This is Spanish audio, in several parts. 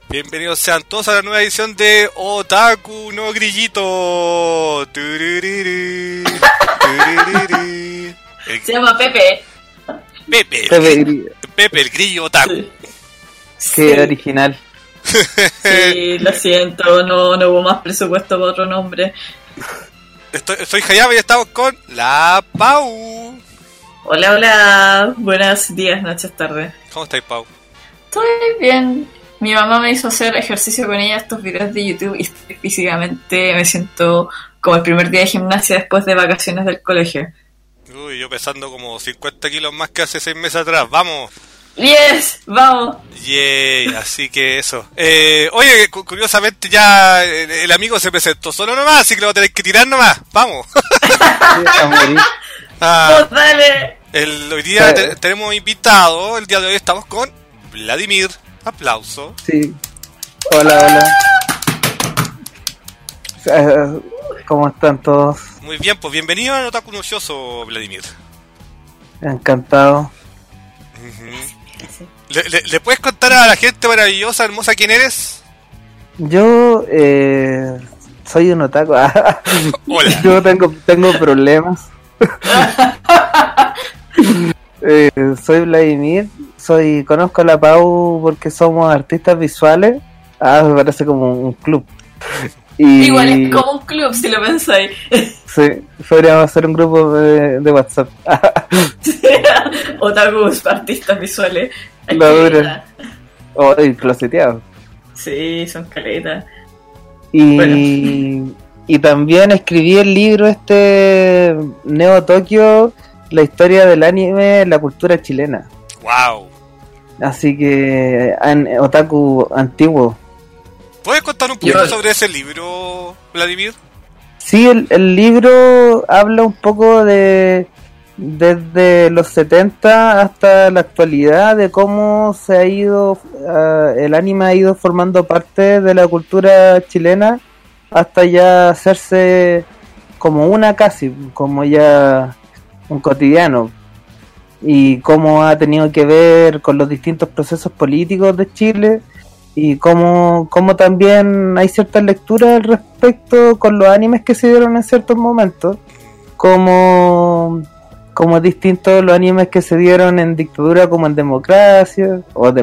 Bienvenidos sean todos a la nueva edición de Otaku no Grillito. Turururu, turururu. Se llama Pepe. Pepe, el grillo Otaku. Sí. Qué original. Sí, lo siento, no hubo más presupuesto para otro nombre. Soy Hayama y estamos con la Pau. Hola, buenos días, noches, tardes. ¿Cómo estáis, Pau? Estoy bien. Mi mamá me hizo hacer ejercicio con ella estos videos de YouTube y físicamente me siento como el primer día de gimnasia después de vacaciones del colegio. Uy, yo pesando como 50 kilos más que hace 6 meses atrás. ¡Vamos! ¡Yes! ¡Vamos! Yay, así que eso. Oye, curiosamente ya el amigo se presentó solo nomás, así que lo voy a tener que tirar nomás. ¡Vamos! ¡Pues dale! Hoy día tenemos invitado. El día de hoy estamos con Vladimir. Aplauso. Sí. Hola. ¿Cómo están todos? Muy bien, pues bienvenido a Otaku no Shoujo, Vladimir. Encantado. ¿Le puedes contar a la gente maravillosa, hermosa, quién eres? Yo soy un otaku. Hola. Yo tengo problemas. Soy Vladimir. Conozco a la Pau porque somos artistas visuales. Me parece como un club. Igual es como un club si lo pensáis. Sí, podríamos hacer un grupo de WhatsApp. Otakus, artistas visuales. La dura. Y closeteados. Sí, son caletas. Y también escribí el libro Neo Tokyo, la historia del anime en la cultura chilena. Wow. Así que otaku antiguo. ¿Puedes contar un poquito sobre ese libro, Vladimir? Sí, el libro habla un poco desde los 70 hasta la actualidad, de cómo se ha ido, el anime ha ido formando parte de la cultura chilena hasta ya hacerse como como ya un cotidiano, y cómo ha tenido que ver con los distintos procesos políticos de Chile, y cómo también hay ciertas lecturas al respecto con los animes que se dieron en ciertos momentos, como distintos los animes que se dieron en dictadura como en democracia,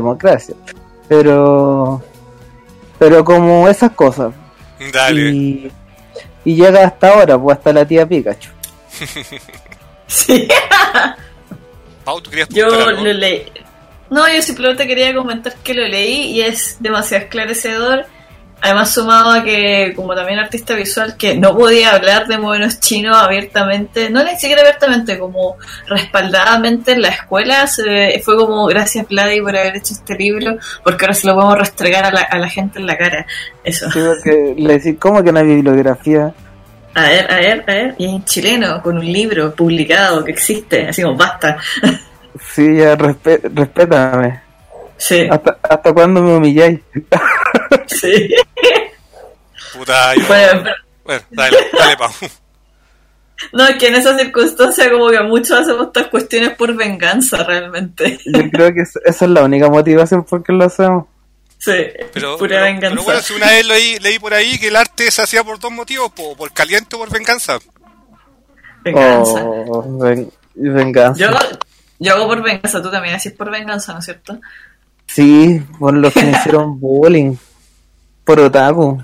pero como esas cosas. Dale. Y llega hasta ahora, pues hasta la tía Pikachu. Sí. Pau, ¿tú querías Yo contar algo? lo leí. No, yo simplemente quería comentar que lo leí y es demasiado esclarecedor. Además, sumado a que, como también artista visual, que no podía hablar de modelos chinos abiertamente, no ni siquiera abiertamente, como respaldadamente en la escuela, fue como gracias Vladi por haber hecho este libro, porque ahora se lo podemos restregar a la gente en la cara. Eso. Sí, porque le decís, ¿cómo que no hay bibliografía? A ver, y es en chileno, con un libro publicado que existe, así como basta. Sí, ya respétame. Sí. ¿Hasta cuándo me humilláis? Sí. Puta, yo... Bueno, dale, Pau. No, es que en esa circunstancia como que muchos hacemos estas cuestiones por venganza realmente. Yo creo que esa es la única motivación por qué lo hacemos. Sí, pura venganza. Pero bueno, si una vez leí por ahí que el arte se hacía por dos motivos, por caliente o por venganza. Venganza. Venganza. Yo hago por venganza, tú también haces por venganza, ¿no es cierto? Sí, por los que me hicieron bullying. Por otaku.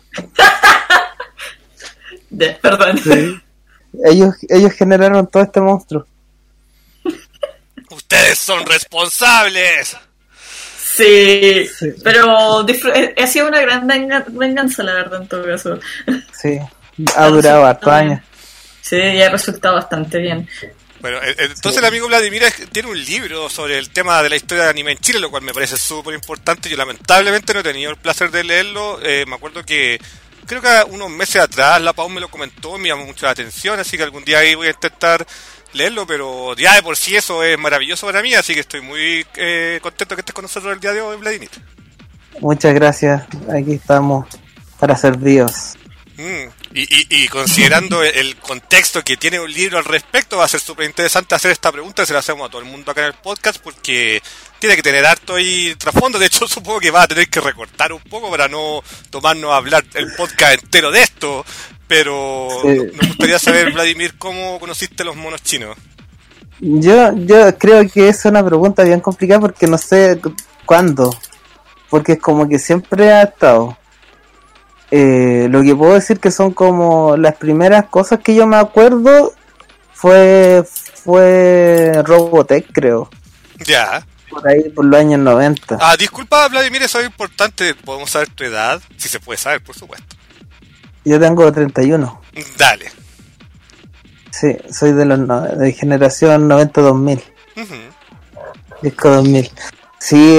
Perdón. Sí. Ellos generaron todo este monstruo. ¡Ustedes son responsables! Sí. Pero ha sido una gran venganza, la verdad, en todo caso. Sí, ha durado hartos años. Sí, y ha resultado bastante bien. Bueno, entonces el amigo Vladimir tiene un libro sobre el tema de la historia de anime en Chile, lo cual me parece súper importante. Yo lamentablemente no he tenido el placer de leerlo. Me acuerdo que creo que unos meses atrás la Pau me lo comentó, me llamó mucho la atención, así que algún día ahí voy a intentar leerlo, pero ya de por sí eso es maravilloso para mí, así que estoy muy contento que estés con nosotros el día de hoy, Vladimir. Muchas gracias, aquí estamos para serviros. Y considerando el contexto que tiene un libro al respecto, va a ser súper interesante hacer esta pregunta, se la hacemos a todo el mundo acá en el podcast, porque tiene que tener harto ahí trasfondo. De hecho, supongo que va a tener que recortar un poco para no tomarnos a hablar el podcast entero de esto, pero nos gustaría saber, Vladimir, ¿cómo conociste los monos chinos? Yo creo que es una pregunta bien complicada porque no sé cuándo, porque es como que siempre ha estado. Lo que puedo decir que son como las primeras cosas que yo me acuerdo fue Robotech, creo. Ya. Por ahí, por los años 90. Disculpa, Vladimir, eso es importante. ¿Podemos saber tu edad? Si se puede saber, por supuesto. Yo tengo 31. Dale. Sí, soy de generación 90-2000. Disco 2000. Sí,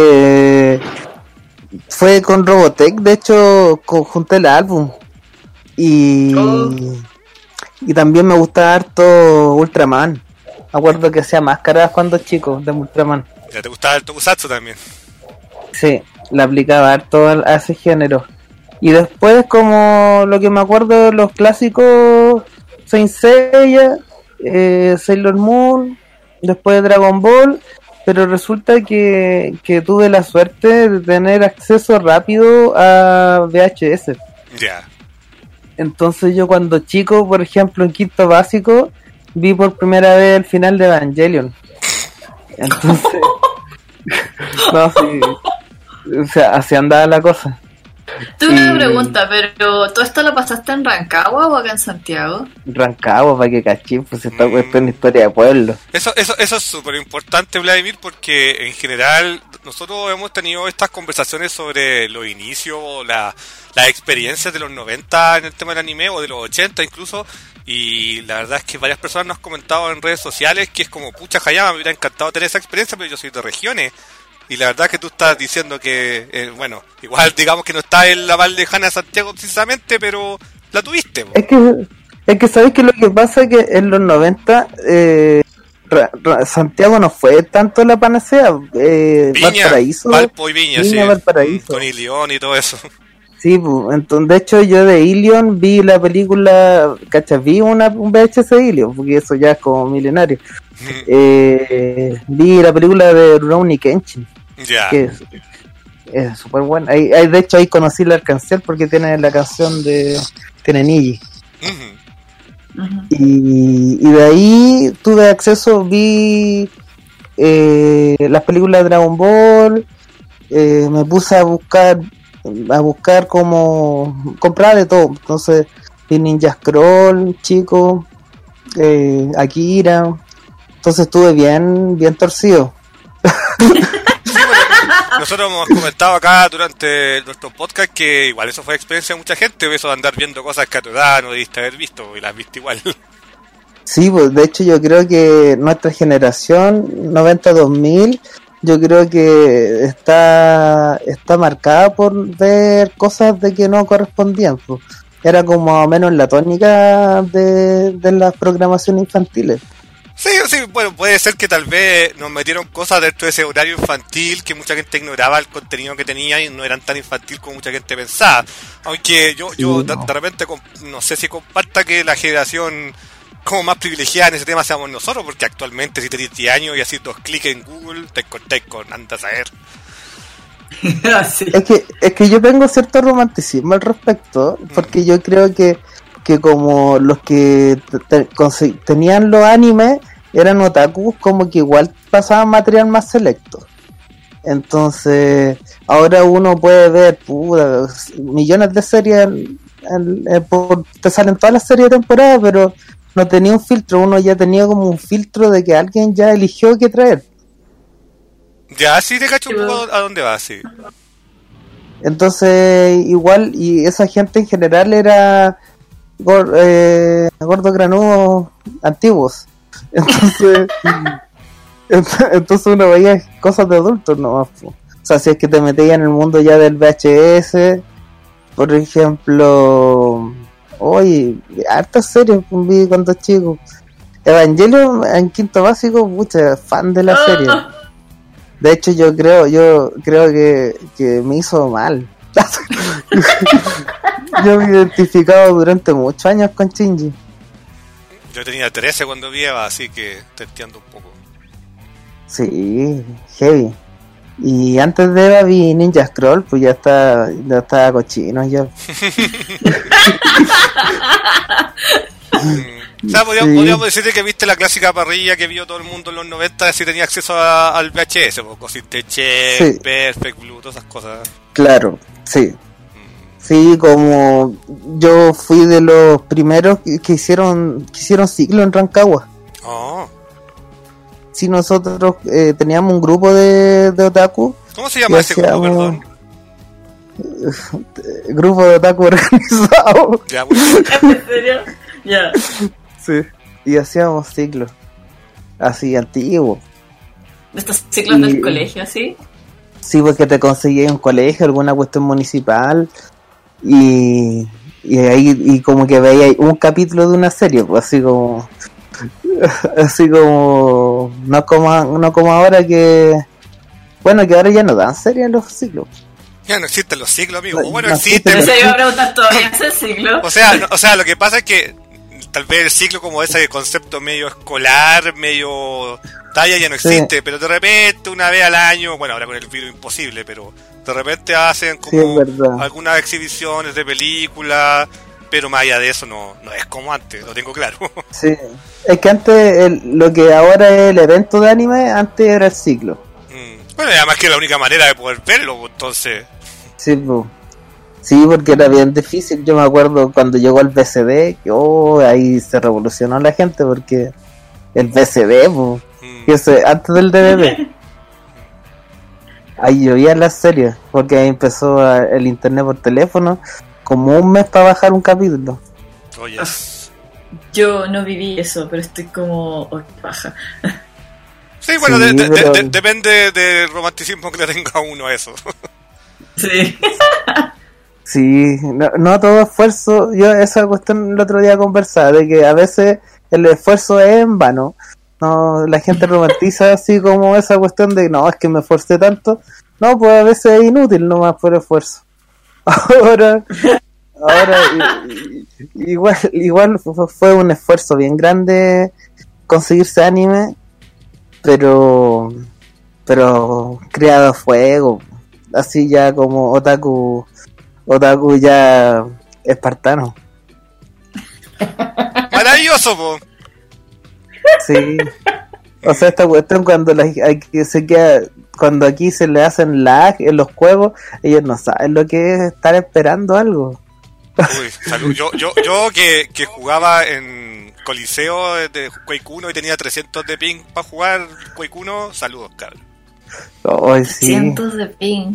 fue con Robotech, de hecho junté el álbum y también me gustaba harto Ultraman. Me acuerdo que hacía máscaras cuando chico de Ultraman. ¿Ya te gustaba el Tokusatsu también? Sí, le aplicaba harto a ese género. Y después, como lo que me acuerdo de los clásicos, Saint Seiya, Sailor Moon, después Dragon Ball. Pero resulta que tuve la suerte de tener acceso rápido a VHS. Ya. Entonces yo cuando chico, por ejemplo, en quinto básico, vi por primera vez el final de Evangelion. Entonces... no, sí. O sea, así andaba la cosa. Tuve una pregunta, pero ¿todo esto lo pasaste en Rancagua o acá en Santiago? Rancagua, para que cachín, pues esto es una historia de pueblo. Eso es súper importante, Vladimir, porque en general nosotros hemos tenido estas conversaciones sobre los inicios o las experiencias de los 90 en el tema del anime, o de los 80 incluso, y la verdad es que varias personas nos han comentado en redes sociales que es como, pucha, Hayama, me hubiera encantado tener esa experiencia, pero yo soy de regiones. Y la verdad es que tú estás diciendo que, bueno, igual digamos que no está en la Val lejana de Santiago precisamente, pero la tuviste. Es que sabes que lo que pasa es que en los 90 Santiago no fue tanto la panacea. Viña, Valparaíso. Valpo y Viña, sí. Valparaíso. Con Ilión y todo eso. Sí, pues, entonces, de hecho yo de Ilion vi la película, ¿cachas? Vi un VHS de Ilion, porque eso ya es como milenario. Vi la película de Rurouni Kenshin. Ya. Que es súper buena. De hecho ahí conocí la Arcancel porque tiene la canción de Niji. Y de ahí tuve acceso, vi las películas de Dragon Ball, me puse a buscar como comprar de todo. Entonces vi Ninja Scroll, chico, Akira. Entonces estuve bien torcido. Nosotros hemos comentado acá durante nuestro podcast que igual eso fue experiencia de mucha gente, eso de andar viendo cosas que a tu edad no debiste haber visto, y las viste igual. Sí, pues de hecho yo creo que nuestra generación 90-2000, yo creo que está marcada por ver cosas de que no correspondían, pues. Era como más o menos la tónica de las programaciones infantiles. Sí, bueno, puede ser que tal vez nos metieron cosas dentro de ese horario infantil que mucha gente ignoraba el contenido que tenía y no eran tan infantil como mucha gente pensaba. Aunque yo de repente no sé si comparta que la generación como más privilegiada en ese tema seamos nosotros, porque actualmente si tenés 10 años y así 2 clics en Google te encontrás con andas a ver. Sí. Es que yo tengo cierto romanticismo al respecto, porque yo creo que como los que tenían los animes eran otakus, como que igual pasaban material más selecto. Entonces ahora uno puede ver millones de series te salen todas las series de temporada, pero no tenía un filtro. Uno ya tenía como un filtro de que alguien ya eligió qué traer. Ya, sí te cacho un poco a dónde va, sí. Entonces igual, y esa gente en general era gordo granudo antiguos. Entonces uno veía cosas de adultos nomás. O sea, si es que te metías en el mundo ya del VHS, por ejemplo, hartas series vi cuando chico. Evangelion en quinto básico, mucha fan de la serie. De hecho yo creo que me hizo mal. Yo me he identificado durante muchos años con Shinji. Yo tenía 13 cuando vi Eva, así que te entiendo un poco. Sí, heavy. Y antes de Eva vi Ninja Scroll, pues ya estaba cochino ya. O sea, podríamos decirte que viste la clásica parrilla que vio todo el mundo en los 90 si tenía acceso al VHS, Ghost Chef, Sí. Perfect Blue, todas esas cosas. Claro, sí. Sí, como yo fui de los primeros que hicieron ciclo en Rancagua. Oh. Sí, nosotros teníamos un grupo de otaku. ¿Cómo se llama ese grupo, perdón? Grupo de otaku organizado. Ya, bueno. ¿En serio? Ya. Sí. Y hacíamos ciclos. Así, antiguos. De estos ciclos Y- del colegio, ¿sí? Sí, porque te conseguí un colegio, alguna cuestión municipal. Y ahí como que veía un capítulo de una serie, pues así como no como ahora que ahora ya no dan serie en los ciclos. Ya no existen los ciclos, amigo. No, Bueno, no existen. Pero se iba a preguntar todavía ese ciclo. O sea, lo que pasa es que tal vez el ciclo como ese concepto medio escolar, medio talla ya no existe, pero de repente una vez al año, bueno, ahora con el virus imposible, pero de repente hacen Sí, es como verdad. algunas exhibiciones de películas, pero más allá de eso no es como antes, lo tengo claro. Sí, es que antes lo que ahora es el evento de anime, antes era el ciclo. Bueno, y además que es la única manera de poder verlo, pues, entonces. Sí, po. Sí, porque era bien difícil. Yo me acuerdo cuando llegó el VCD, que ahí se revolucionó la gente porque el VCD, po, que antes del DVD. Ahí llovía las series, porque ahí empezó el internet por teléfono, como un mes para bajar un capítulo. Oye, Yo no viví eso, pero estoy como baja. sí, bueno, Sí, pero- depende del romanticismo que le tenga uno a eso. Sí. Sí, no todo esfuerzo. Yo esa cuestión el otro día conversaba, de que a veces el esfuerzo es en vano. No, la gente romantiza así como esa cuestión de no, es que me esforcé tanto. No, pues a veces es inútil nomás por esfuerzo. Ahora igual fue un esfuerzo bien grande conseguirse anime, pero creado a fuego, así ya como otaku ya espartano. Maravilloso, po. Sí. O sea, esta cuestión cuando cuando aquí se le hacen lag en los juegos, ellos no saben lo que es estar esperando algo. Uy, salud. Yo que jugaba en Coliseo de Quake 1 y tenía 300 de ping para jugar Quake 1, saludos, cabrón. Ay, sí. Cientos de ping.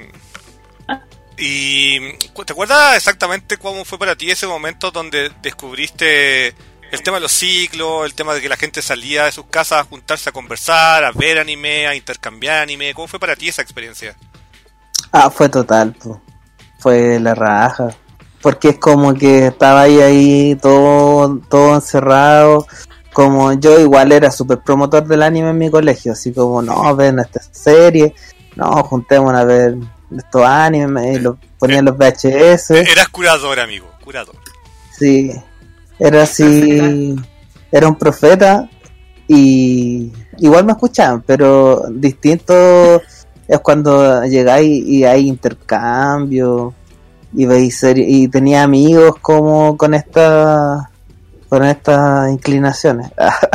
¿Y te acuerdas exactamente cómo fue para ti ese momento donde descubriste el tema de los ciclos, el tema de que la gente salía de sus casas a juntarse a conversar, a ver anime, a intercambiar anime? ¿Cómo fue para ti esa experiencia? Fue total, po. Fue la raja. Porque es como que estaba ahí todo encerrado. Como yo igual era súper promotor del anime en mi colegio, así como, no, ven esta serie, no, juntémonos a ver estos animes, y ponían los VHS. Eras curador, amigo, curador. Sí, era así, era un profeta y igual me escuchaban, pero distinto es cuando llegáis y hay intercambio y veis series, y tenía amigos como con estas inclinaciones.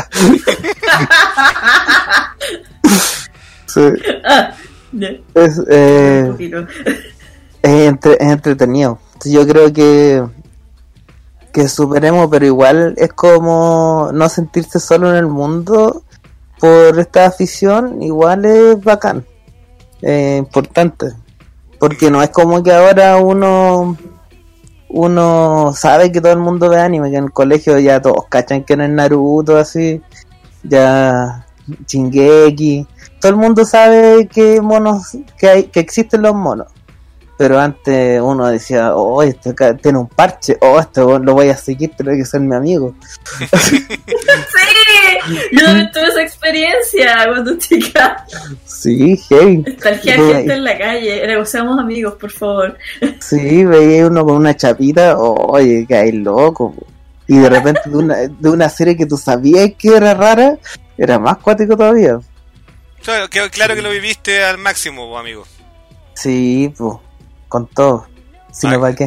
Sí. Es, Un poquito. es entretenido. Yo creo que superemos, pero igual es como no sentirse solo en el mundo por esta afición, igual es bacán, importante, porque no es como que ahora uno sabe que todo el mundo ve anime, que en el colegio ya todos cachan que no es Naruto, así, ya Shingeki, todo el mundo sabe que monos, que existen los monos, pero antes uno decía, oh, este acá tiene un parche, oh, este lo voy a seguir, tiene que ser mi amigo. Sí, yo también tuve esa experiencia cuando chica. Sí, hey. Estalquear gente en la calle, seamos amigos, por favor. Sí, veía uno con una chapita, oye, que hay loco. Y de repente de una serie que tú sabías que era rara, era más cuático todavía. Claro que lo viviste al máximo, amigo. Sí, pues, con todo. Si no, ¿para qué?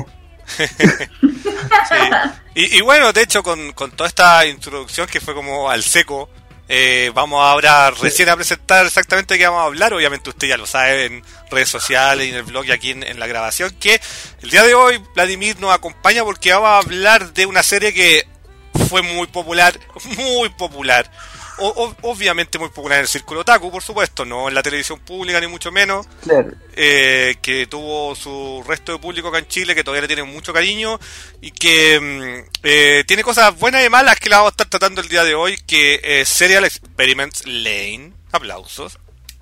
Sí. Y bueno, de hecho, con toda esta introducción que fue como al seco, vamos ahora recién a presentar exactamente de qué vamos a hablar. Obviamente usted ya lo sabe en redes sociales y en el blog y aquí en la grabación, que el día de hoy Vladimir nos acompaña porque vamos a hablar de una serie que fue muy popular, obviamente muy popular en el círculo otaku, por supuesto, no en la televisión pública ni mucho menos, claro. Que tuvo su resto de público acá en Chile, que todavía le tiene mucho cariño y que tiene cosas buenas y malas que la vamos a estar tratando el día de hoy, que es Serial Experiments Lain. Aplausos.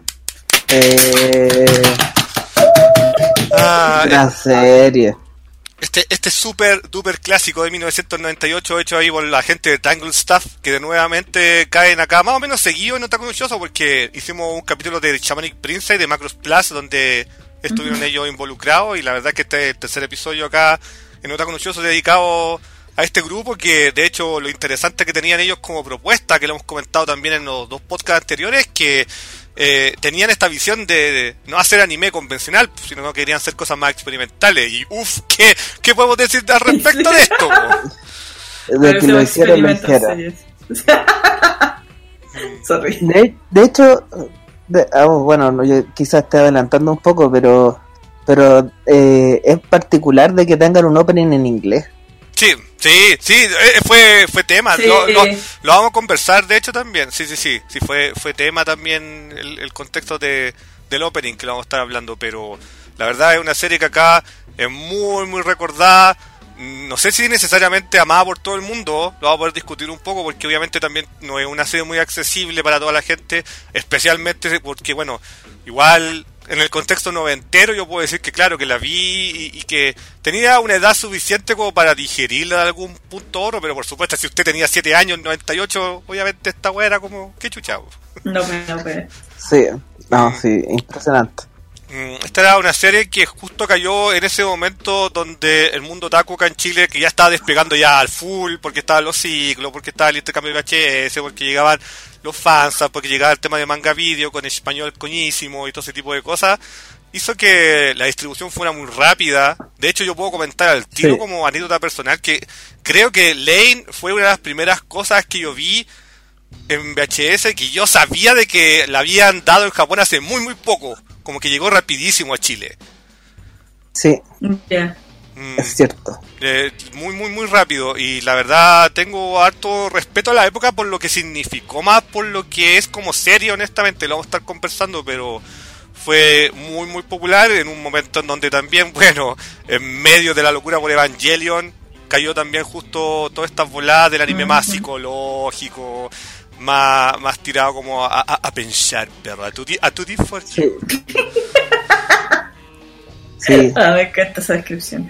Gran serie. Este super duper clásico de 1998 hecho ahí por la gente de Tangle Stuff, que nuevamente caen acá más o menos seguido en Otaku Nochoso, porque hicimos un capítulo de Shamanic Princess de Macross Plus donde estuvieron ellos involucrados, y la verdad que este es el tercer episodio acá en Otaku Nochoso dedicado a este grupo, que de hecho lo interesante que tenían ellos como propuesta, que lo hemos comentado también en los dos podcasts anteriores, que tenían esta visión de no hacer anime convencional, sino que querían hacer cosas más experimentales. Y ¿qué podemos decir al respecto de esto? De que lo hicieron lo hicieron. Sorry. De hecho, bueno, yo quizás esté adelantando un poco, pero es particular de que tengan un opening en inglés. Sí, fue tema, sí. Lo vamos a conversar de hecho también, sí, fue tema también el contexto del opening que lo vamos a estar hablando, pero la verdad es una serie que acá es muy muy recordada, no sé si necesariamente amada por todo el mundo, lo vamos a poder discutir un poco porque obviamente también no es una serie muy accesible para toda la gente, especialmente porque bueno, igual en el contexto noventero yo puedo decir que claro, que la vi y que tenía una edad suficiente como para digerirla de algún punto oro, pero por supuesto si usted tenía 7 años en 98, obviamente esta weá era como, qué chuchavo. No. Sí, impresionante. Esta era una serie que justo cayó en ese momento donde el mundo otaku acá en Chile, que ya estaba despegando ya al full, porque estaban los ciclos, porque estaba el intercambio de VHS, porque llegaban los fans, porque llegaba el tema de manga video con español coñísimo y todo ese tipo de cosas, hizo que la distribución fuera muy rápida. De hecho yo puedo comentar al tiro como anécdota personal que creo que Lain fue una de las primeras cosas que yo vi en VHS, que yo sabía de que la habían dado en Japón hace muy muy poco, como que llegó rapidísimo a Chile. Sí, yeah. Es cierto. Muy muy muy rápido, y la verdad tengo harto respeto a la época por lo que significó, más por lo que es como serie, honestamente, lo vamos a estar conversando, pero fue muy muy popular en un momento en donde también, bueno, en medio de la locura por Evangelion cayó también justo todas estas voladas del anime más psicológico, más tirado como a pensar, perro, a tu disfor. Sí. Sí. Me encanta esa descripción.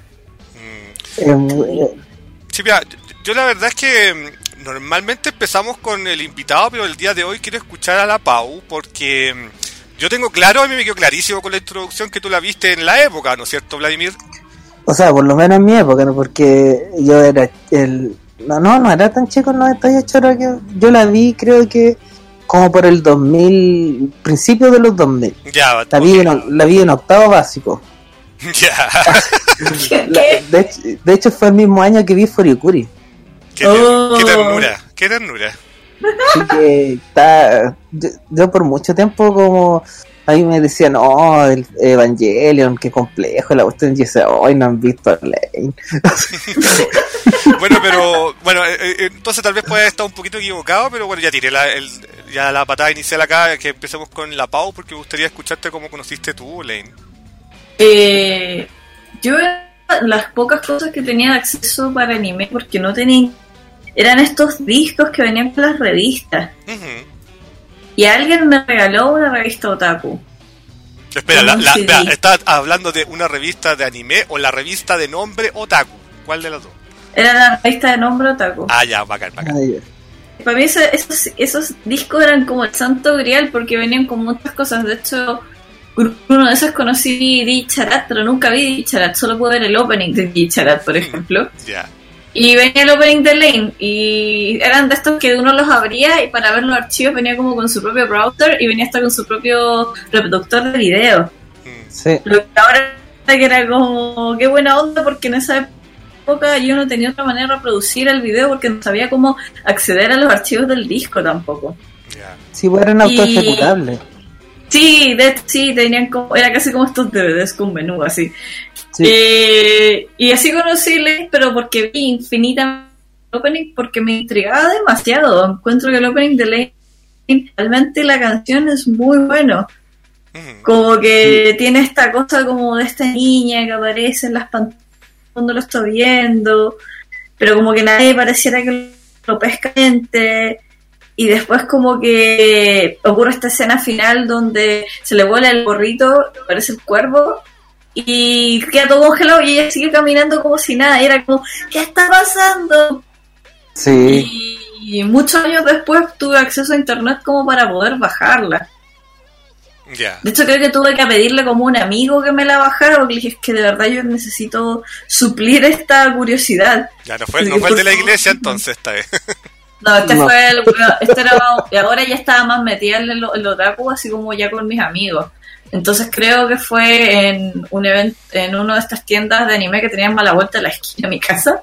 Sí, mira, yo la verdad es que normalmente empezamos con el invitado, pero el día de hoy quiero escuchar a la Pau, porque yo tengo claro, a mí me quedó clarísimo con la introducción que tú la viste en la época, ¿no es cierto, Vladimir? O sea, por lo menos en mi época, ¿no? Porque yo era no era tan chico en 98, era que yo la vi, creo que como por el 2000, principio de los 2000. Ya, la vi en octavo básico. Ya. De hecho fue el mismo año que vi Furikuri. Qué ternura. Así que yo por mucho tiempo como a mí me decían, no, el Evangelion, qué complejo la cuestión, y yo decía, hoy no han visto Lain. Bueno, entonces tal vez pueda estar un poquito equivocado, pero bueno, ya tiré la patada inicial acá, que empecemos con la Pau, porque me gustaría escucharte cómo conociste tú, Lain. Yo las pocas cosas que tenía acceso para anime, porque no tenía, eran estos discos que venían con las revistas. Y alguien me regaló una revista otaku. Espera, Con un CD. espera, ¿estás hablando de una revista de anime o la revista de nombre Otaku? ¿Cuál de las dos? Era la revista de nombre Otaku. Ah, ya, bacán. Ay, Para mí esos discos eran como el santo grial porque venían con muchas cosas. De hecho, uno de esos conocí Dicharat, pero nunca vi Dicharat. Solo pude ver el opening de Dicharat, por ejemplo. Ya. Y venía el opening de Lane. Y eran de estos que uno los abría y para ver los archivos venía como con su propio browser y venía hasta con su propio reproductor de video. sí. Lo que ahora que era como, qué buena onda porque en esa época yo no tenía otra manera de reproducir el video porque no sabía cómo acceder a los archivos del disco tampoco. Ya. Sí, pues eran autoejecutables. Sí, sí, tenían como, era casi como estos DVDs con menú así. Sí. Y así conocí Lane, pero porque vi infinitamente el opening porque me intrigaba demasiado. Encuentro que el opening de Lane, realmente la canción es muy bueno. Como que tiene esta cosa como de esta niña que aparece en las pantallas cuando lo está viendo, pero como que nadie pareciera que lo pesca gente. Y después como que ocurre esta escena final donde se le vuela el gorrito, aparece el cuervo y queda todo congelado y ella sigue caminando como si nada. Y era como, ¿qué está pasando? Sí. Y muchos años después tuve acceso a internet como para poder bajarla. Ya. De hecho creo que tuve que pedirle como un amigo que me la bajara porque le dije, es que de verdad yo necesito suplir esta curiosidad. Ya, no fue el de la iglesia entonces esta vez. No, este No. fue este era, y ahora ya estaba más metida en el otaku, así como ya con mis amigos. Entonces creo que fue en un evento, en una de estas tiendas de anime que tenían a la vuelta de la esquina de mi casa.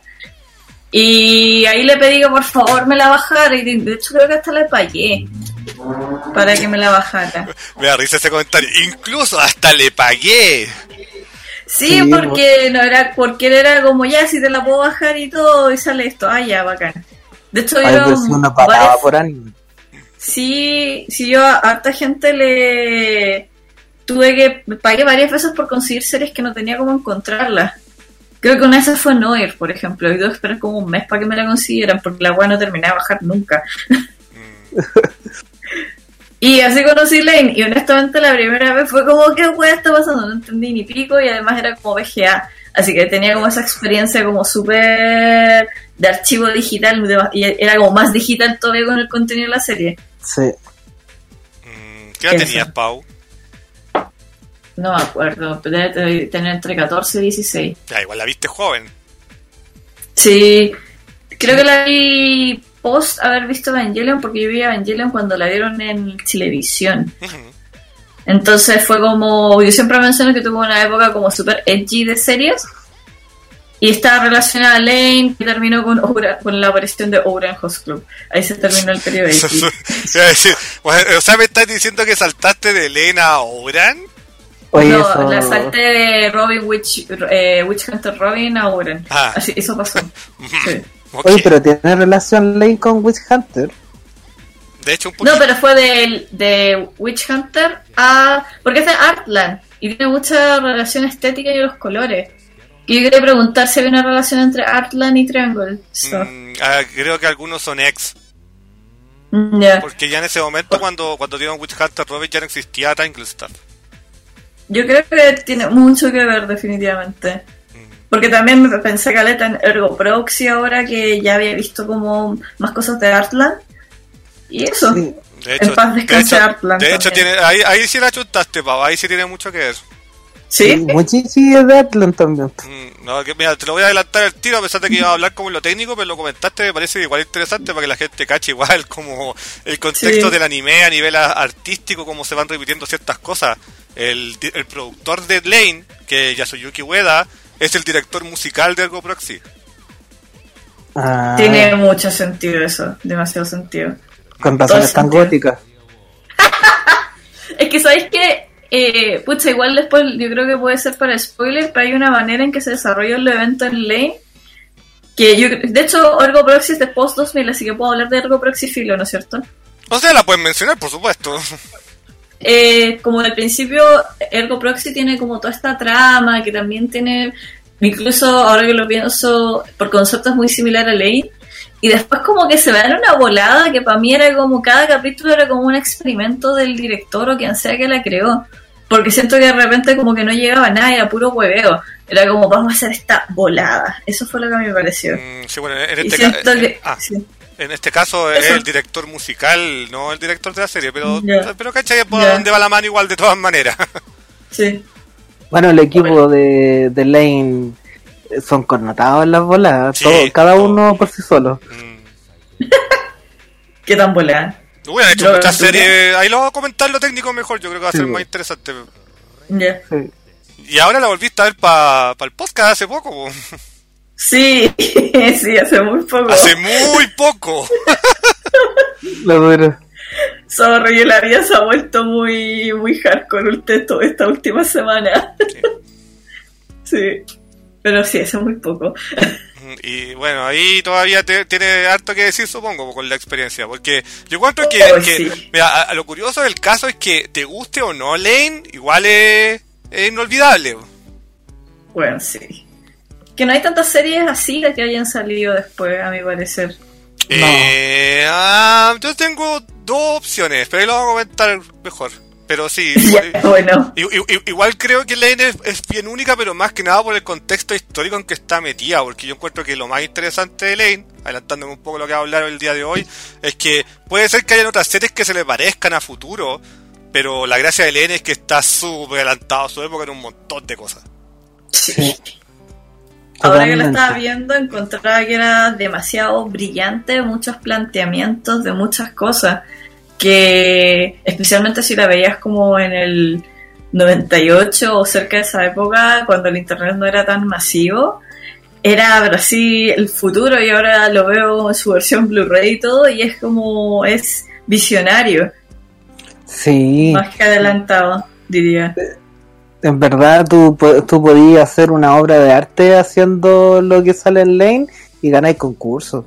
Y ahí le pedí que por favor me la bajara y de hecho creo que hasta le pagué para que me la bajara. Me da risa ese comentario. Incluso hasta le pagué. Sí, Sí, porque no era, porque él era como ya si te la puedo bajar y todo y sale esto, ah ya, bacán. De hecho Ay, vieron pues si uno pagaba varias- por anime. sí, yo a harta gente le tuve que pagué varias veces por conseguir series que no tenía cómo encontrarlas. Creo que una de esas fue Noir, por ejemplo, y tuve que esperar como un mes para que me la consiguieran porque la weá no terminaba de bajar nunca. Y así conocí Lane, y honestamente la primera vez fue como, ¿qué weá está pasando? No entendí ni pico, y además era como VGA, así que tenía como esa experiencia como súper de archivo digital, y era como más digital todavía con el contenido de la serie. Sí. ¿Qué edad Eso. tenías, Pau? No me acuerdo, pero debe tener entre 14 y 16. Ya, igual la viste joven. Sí, creo que la vi post haber visto Evangelion, porque yo vi Evangelion cuando la dieron en Chilevisión. Entonces fue como, yo siempre menciono que tuve una época como súper edgy de series y estaba relacionada a Lane, que terminó con la aparición de Ouran Host Club. Ahí se terminó el periodo edgy. Iba a decir, o sea, me estás diciendo que saltaste de Elena a Oran. Oye, No, eso... la salté de Robin Witch Hunter Robin a Ouran. Ah. Así, eso pasó. Sí. Ok. Oye, pero ¿tiene relación Lane con Witch Hunter? De hecho, un poquito. No, pero fue de Witch Hunter a... Porque es de Artland y tiene mucha relación estética y los colores. Y yo quería preguntar si había una relación entre Artland y Triangle. So, Creo que algunos son ex. ya. Porque ya en ese momento, cuando dieron Witch Hunter Robin, ya no existía Triangle Star. Yo creo que tiene mucho que ver definitivamente. Porque también me pensé caleta en Ergo Proxy ahora que ya había visto como más cosas de Artland. Y eso. Sí. De hecho, En paz descanse Artland de hecho también. ahí sí la chutaste, Pau. Ahí sí tiene mucho que ver. ¿Sí? Sí, es de Atlant también. No, que mira, te lo voy a adelantar el tiro a pesar de que iba a hablar como en lo técnico, pero lo comentaste, me parece igual interesante para que la gente cache igual como el contexto Sí. del anime a nivel artístico, cómo se van repitiendo ciertas cosas. El productor de Lane, que es Yasuyuki Ueda, es el director musical de Ergo Proxy. Ah, Tiene mucho sentido eso, demasiado sentido. con razón todo es tan sentido. gótica. Es que sabéis que, pucha, igual después yo creo que puede ser para spoiler, pero hay una manera en que se desarrolló el evento en Lane. Que yo, de hecho, Ergo Proxy es de post 2000, así que puedo hablar de Ergo Proxy Filo, ¿no es cierto? O sea, la pueden mencionar, por supuesto. Como al principio, Ergo Proxy tiene como toda esta trama, que también tiene, incluso ahora que lo pienso, por conceptos muy similar a Lane. Y después como que se va en una volada que para mí era como, cada capítulo era como un experimento del director o quien sea que la creó. Porque siento que de repente como que no llegaba nada, era puro hueveo. Era como, vamos a hacer esta volada. Eso fue lo que a mí me pareció. Sí, bueno, Sí. En este caso es Eso. el director musical, no el director de la serie, pero Ya. pero ¿cachai? Por Ya. dónde va la mano igual de todas maneras. Sí. Bueno, el equipo de Lane son connotados en las bolas, Sí, cada todo. uno por sí solo. ¿Qué tan volada? Hubieran hecho Yo- muchas series, ahí lo voy a comentar lo técnico mejor, yo creo que va a ser Sí. más interesante. Ya. Sí. Y ahora la volviste a ver para el podcast hace poco, po. Sí, sí, hace muy poco. Hace muy poco. Lo duro. Sorry, la vida se ha vuelto muy, muy hardcore esta última semana. Sí. Pero sí, hace muy poco. Y bueno, ahí todavía tiene harto que decir, supongo, con la experiencia. Porque yo encuentro que Sí. mira, a lo curioso del caso es que te guste o no Lane, igual es inolvidable. Bueno, sí. Que no hay tantas series así que hayan salido después, a mi parecer. Yo tengo dos opciones, pero ahí lo vamos a comentar mejor. Pero sí, Ya, bueno. igual creo que Lane es bien única, pero más que nada por el contexto histórico en que está metida, porque yo encuentro que lo más interesante de Lane, adelantándome un poco lo que va a hablar el día de hoy, es que puede ser que hayan otras series que se le parezcan a futuro, pero la gracia de Lane es que está súper adelantado a su época en un montón de cosas. Sí. Ahora que la Totalmente. estaba viendo, encontraba que era demasiado brillante, muchos planteamientos de muchas cosas, que especialmente si la veías como en el 98 o cerca de esa época, cuando el internet no era tan masivo, era así el futuro, y ahora lo veo en su versión Blu-ray y todo, y es como, es visionario, Sí, más que adelantado, diría. en verdad tú podías hacer una obra de arte haciendo lo que sale en Lane y ganáis concursos.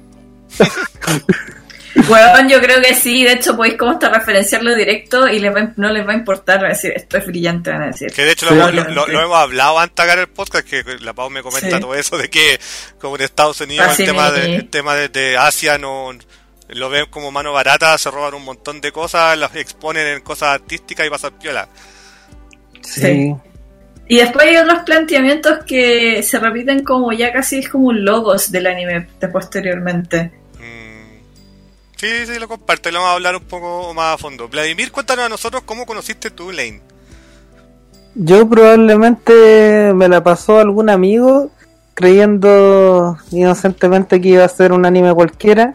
Bueno, yo creo que sí, de hecho podéis como hasta referenciarlo directo y no les va a importar, van a decir, esto es brillante, van a decir. Que de hecho Sí. lo hemos hablado antes acá en el podcast, que la Pau me comenta Sí. todo eso, de que como en Estados Unidos Así el tema de Asia no lo ven como mano barata, se roban un montón de cosas, las exponen en cosas artísticas y pasan piola. Sí. Y después hay otros planteamientos que se repiten como ya casi es como un logos del anime de posteriormente. Sí, lo comparto y lo vamos a hablar un poco más a fondo. Vladimir, cuéntanos a nosotros cómo conociste tú Lane. Yo probablemente me la pasó algún amigo creyendo inocentemente que iba a ser un anime cualquiera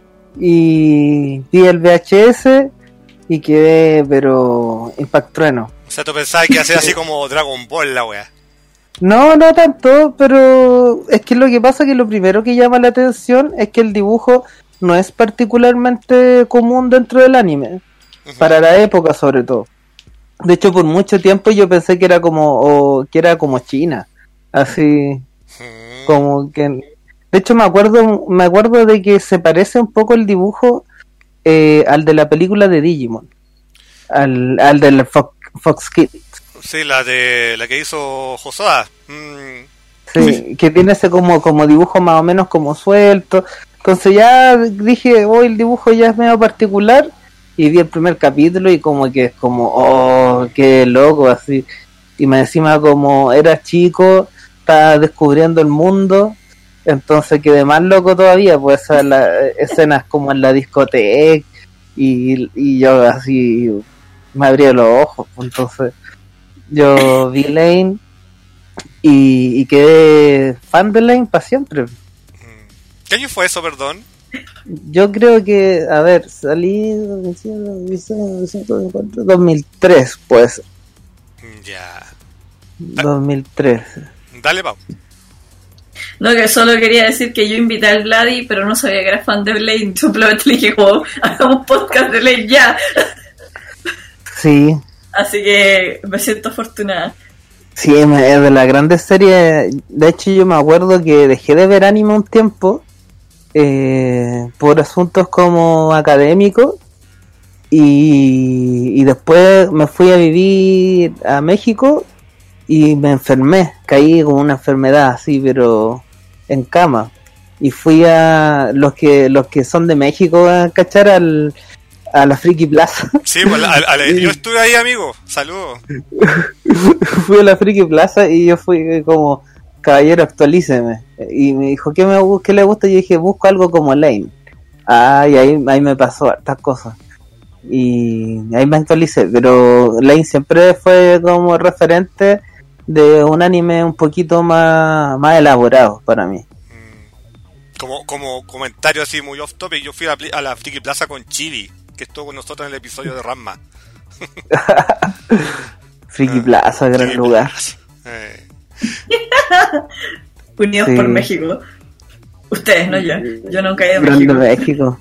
y vi el VHS y quedé pero impactrueno. O sea, tú pensabas que iba a ser así como Dragon Ball la wea. No tanto, pero es que lo que pasa es que lo primero que llama la atención es que el dibujo no es particularmente común dentro del anime, para la época sobre todo. De hecho, por mucho tiempo yo pensé que era como China, así como que. De hecho, me acuerdo de que se parece un poco el dibujo al de la película de Digimon, al del Fox Kids. Sí, la que hizo Hosoda. Sí, que tiene ese como dibujo más o menos como suelto. Entonces ya dije, hoy el dibujo ya es medio particular, y vi el primer capítulo y como que es como, oh, qué loco, así. Y me encima como era chico, estaba descubriendo el mundo, entonces quedé más loco todavía, pues escenas como en la discoteca, y yo así me abrí los ojos. Entonces yo vi Lane y quedé fan de Lane para siempre. ¿Qué año fue eso, perdón? Yo creo que, a ver, salí 2003, pues. Ya. 2003. Dale, Pau. No, que solo quería decir que yo invité al Vladi, pero no sabía que era fan de Blade, simplemente le dije como, hagamos un podcast de Blade ya. Sí, Así que me siento afortunada. sí, es de las grandes series. De hecho, yo me acuerdo que dejé de ver anime un tiempo por asuntos como académicos, y después me fui a vivir a México y me enfermé, caí con una enfermedad así, pero en cama, y fui a los que son de México a cachar al a la Friki Plaza. Sí, pues yo estuve ahí, amigo. Saludos. Fui a la Friki Plaza y yo fui como, caballero, actualíceme. Y me dijo, ¿qué le gusta? Y yo dije, busco algo como Lane. Y ahí me pasó hartas cosas. Y ahí me actualicé. Pero Lane siempre fue como referente de un anime un poquito más elaborado para mí. Como comentario así muy off topic, yo fui a la Friki Plaza con Chibi, que estuvo con nosotros en el episodio de Ranma. Friki Plaza, gran lugar. Unidos por México. Ustedes, no yo. Yo nunca he ido a Grande México.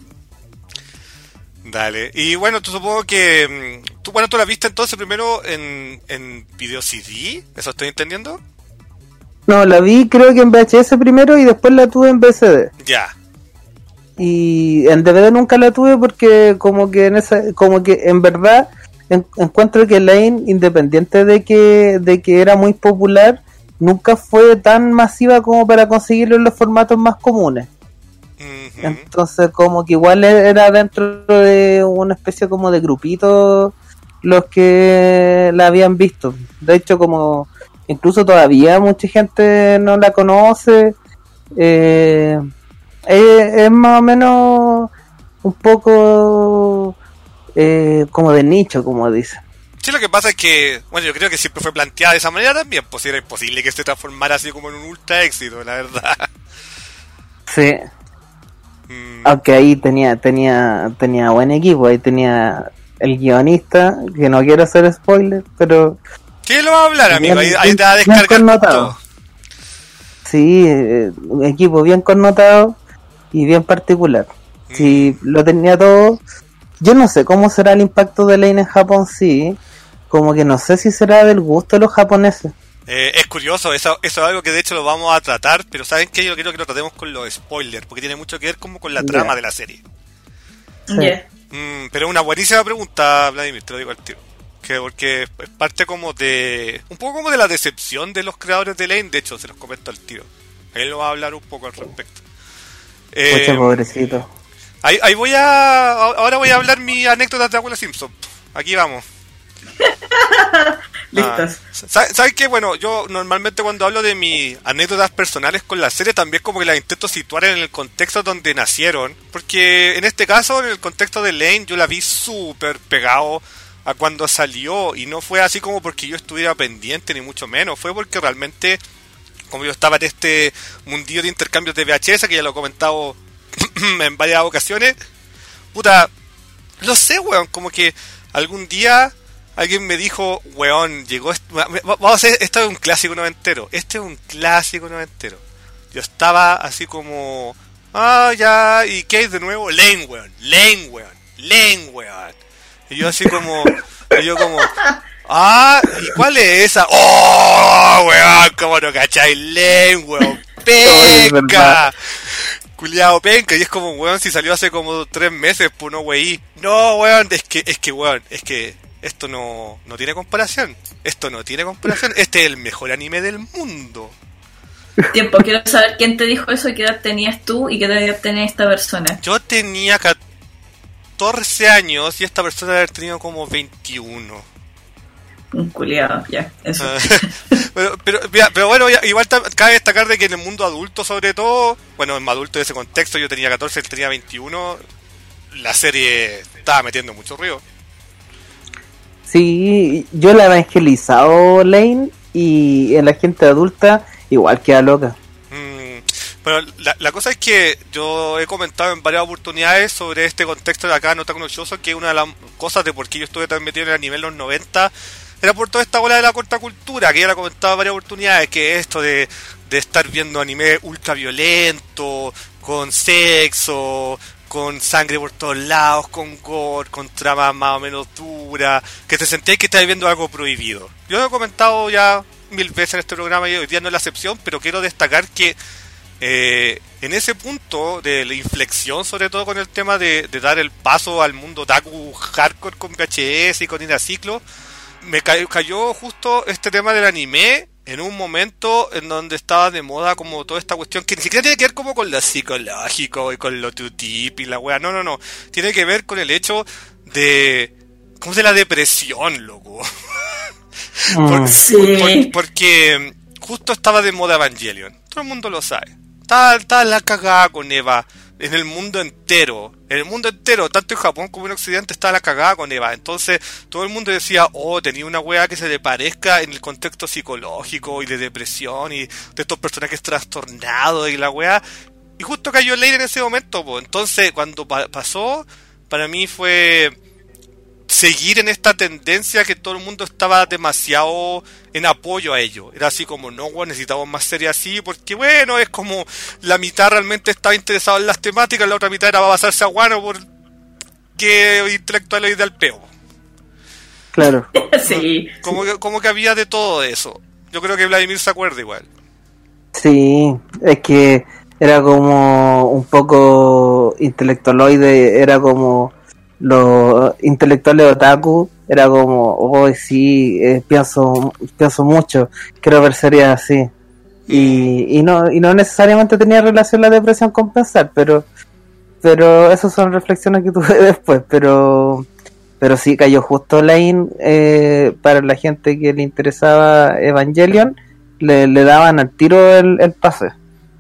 Dale. Y bueno, tú supongo que tú la viste entonces primero en video CD, ¿eso estoy entendiendo? No, la vi creo que en VHS primero y después la tuve en VCD. Ya. Y en DVD nunca la tuve porque como que en verdad encuentro que Lane, independiente de que era muy popular, nunca fue tan masiva como para conseguirlo en los formatos más comunes. Uh-huh. Entonces como que igual era dentro de una especie como de grupito los que la habían visto. De hecho, como incluso todavía mucha gente no la conoce. Es más o menos un poco como de nicho, como dicen. Sí, lo que pasa es que, bueno, yo creo que siempre fue planteada de esa manera también, pues era imposible que se transformara así como en un ultra éxito, la verdad. Sí. Aunque ahí tenía buen equipo, ahí tenía el guionista, que no quiero hacer spoiler, pero... ¿Qué lo va a hablar, amigo? Ahí te va a descargar todo. Sí, un equipo bien connotado y bien particular. Si lo tenía todo, yo no sé cómo será el impacto de Lane en Japón, sí. Como que no sé si será del gusto de los japoneses. Es curioso, eso es algo que de hecho lo vamos a tratar, pero ¿saben qué? Yo quiero que lo tratemos con los spoilers, porque tiene mucho que ver como con la trama de la serie. Pero es una buenísima pregunta, Vladimir, te lo digo al tiro. Porque es parte como de... un poco como de la decepción de los creadores de Lane, de hecho, se los comento al tiro. Él lo va a hablar un poco al respecto. Pobrecito. Ahora voy a hablar mi anécdota de Abuela Simpson. Aquí vamos. Listos. ¿Sabes qué? Bueno, yo normalmente cuando hablo de mis anécdotas personales con la serie también como que las intento situar en el contexto donde nacieron, porque en este caso, en el contexto de Lane, yo la vi súper pegado a cuando salió, y no fue así como porque yo estuviera pendiente ni mucho menos, fue porque realmente como yo estaba en este mundillo de intercambios de VHS, que ya lo he comentado en varias ocasiones, puta, no sé, weón, como que algún día alguien me dijo, weón, llegó vamos a hacer, esto es un clásico noventero, yo estaba así como, ya, ¿y qué hay de nuevo? Lane, weón, y yo así como, ¿y cuál es esa? ¡Oh, weón! ¿Cómo no cacháis? Lane, weón, penca, culiao penca, y es como, weón, si salió hace como 3 meses, pues no, weí, no, weón, es que, weón, es que esto no tiene comparación, este es el mejor anime del mundo. Tiempo, quiero saber quién te dijo eso y qué edad tenías tú y qué edad tenía esta persona. Yo tenía 14 años y esta persona debe haber tenido como 21. Un culiado, ya, eso. pero bueno, igual cabe destacar de que en el mundo adulto, sobre todo, bueno, en adulto de ese contexto, yo tenía 14, él tenía 21, la serie estaba metiendo mucho ruido. Sí, yo la he evangelizado Lane y en la gente adulta igual queda loca. Pero la cosa es que yo he comentado en varias oportunidades sobre este contexto de acá no tan nochoso, que una de las cosas de por qué yo estuve tan metido en el anime en los 90 era por toda esta bola de la corta cultura, que ya la he comentado en varias oportunidades, que esto de estar viendo anime ultra violento, con sexo, con sangre por todos lados, con gore, con tramas más o menos duras, que te sentías que estabas viendo algo prohibido. Yo lo he comentado ya 1000 veces en este programa y hoy día no es la excepción, pero quiero destacar que en ese punto de la inflexión, sobre todo con el tema de dar el paso al mundo otaku hardcore con VHS y con Inaciclo, me cayó justo este tema del anime en un momento en donde estaba de moda como toda esta cuestión que ni siquiera tiene que ver como con lo psicológico y con lo tutip y la wea, no, tiene que ver con el hecho de, ¿cómo se la depresión, loco? Sí. Porque justo estaba de moda Evangelion, todo el mundo lo sabe, estaba la cagada con Eva. En el mundo entero, tanto en Japón como en Occidente, estaba la cagada con Eva. Entonces todo el mundo decía, tenía una wea que se le parezca en el contexto psicológico y de depresión y de estos personajes trastornados y la wea. Y justo cayó Lane en ese momento, pues. Entonces cuando pasó, para mí fue seguir en esta tendencia que todo el mundo estaba demasiado en apoyo a ello. Era así como, no, bueno, necesitamos más series así, porque bueno, es como la mitad realmente estaba interesado en las temáticas, la otra mitad era para basarse a Guano porque intelectuales del peo. Claro. Sí. Como que había de todo eso. Yo creo que Vladimir se acuerda igual. Sí, es que era como un poco intelectualoide, era como los intelectuales otaku, era como, sí, pienso mucho, quiero ver series así. Y no necesariamente tenía relación la depresión con pensar, pero esas son reflexiones que tuve después, pero sí cayó justo Lane, para la gente que le interesaba Evangelion, le daban al tiro el pase.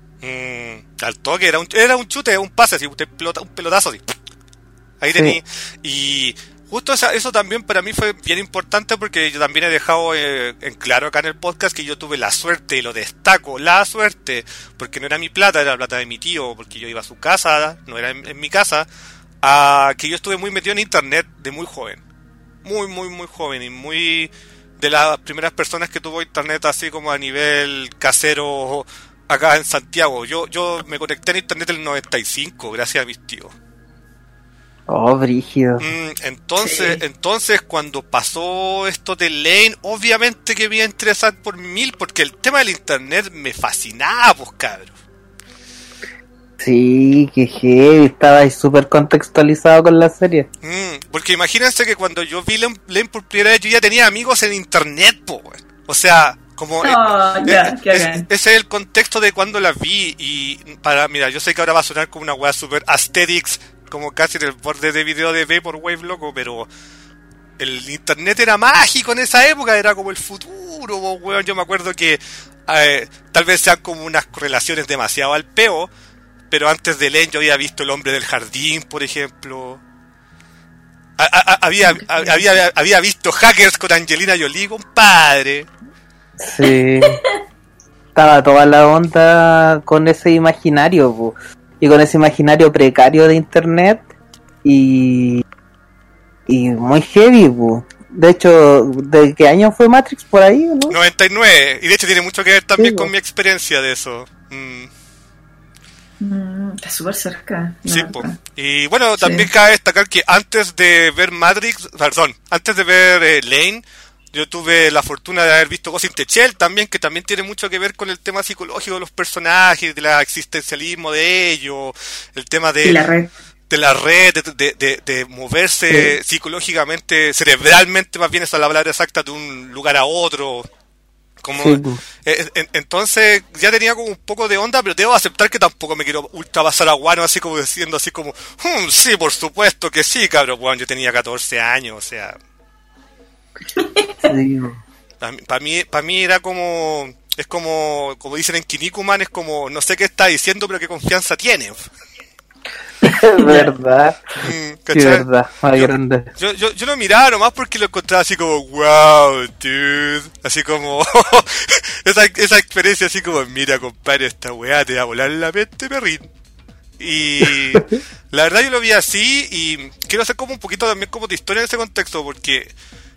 Al toque, era un chute, un pase, así, un pelotazo así. Ahí sí. Tení. Y justo eso también para mí fue bien importante porque yo también he dejado en claro acá en el podcast que yo tuve la suerte, y lo destaco, la suerte, porque no era mi plata, era la plata de mi tío, porque yo iba a su casa, no era en mi casa, que yo estuve muy metido en internet de muy joven. Muy, muy, muy joven y muy de las primeras personas que tuvo internet así como a nivel casero acá en Santiago. Yo me conecté en internet en el 95 gracias a mis tíos. Oh, brígido. Entonces cuando pasó esto de Lane, obviamente que me iba a interesar por 1000, porque el tema del internet me fascinaba, pues, cabrón. Sí, que heavy, estaba ahí súper contextualizado con la serie. Porque imagínense que cuando yo vi Lane por primera vez, yo ya tenía amigos en internet, pues. O sea, como ese es el contexto de cuando la vi. Y mira, yo sé que ahora va a sonar como una weá super aesthetics, como casi en el borde de video de Vaporwave, loco, pero el internet era mágico en esa época, era como el futuro, weón. Yo me acuerdo que tal vez sean como unas correlaciones demasiado al peo, pero antes de Lane yo había visto El hombre del jardín, por ejemplo. Había visto Hackers con Angelina Jolie, compadre. Sí. Estaba toda la onda con ese imaginario, po. Y con ese imaginario precario de internet y muy heavy, po. De hecho, ¿de qué año fue Matrix por ahí, no? 99, y de hecho tiene mucho que ver también sí, con mi experiencia de eso. Está súper cerca. Sí, po. Y bueno, también cabe destacar que antes de ver Lane, yo tuve la fortuna de haber visto Ghost in the Shell también, que también tiene mucho que ver con el tema psicológico de los personajes, del existencialismo de ellos, el tema de la red, de moverse psicológicamente, cerebralmente, más bien esa es la palabra exacta, de un lugar a otro. Entonces ya tenía como un poco de onda, pero debo aceptar que tampoco me quiero ultrapasar a Guano así como diciendo así como sí, por supuesto que sí, cabrón. Bueno, yo tenía 14 años, o sea, para mí era como, es como dicen en Kinnikuman, es como no sé qué está diciendo, pero qué confianza tiene. Es verdad. Sí, verdad, más grande. Yo lo miraba nomás porque lo encontraba así como wow, dude, así como esa experiencia así como mira, compadre, esta weá te va a volar la mente, perrín. Y la verdad yo lo vi así y quiero hacer como un poquito también como de historia en ese contexto, porque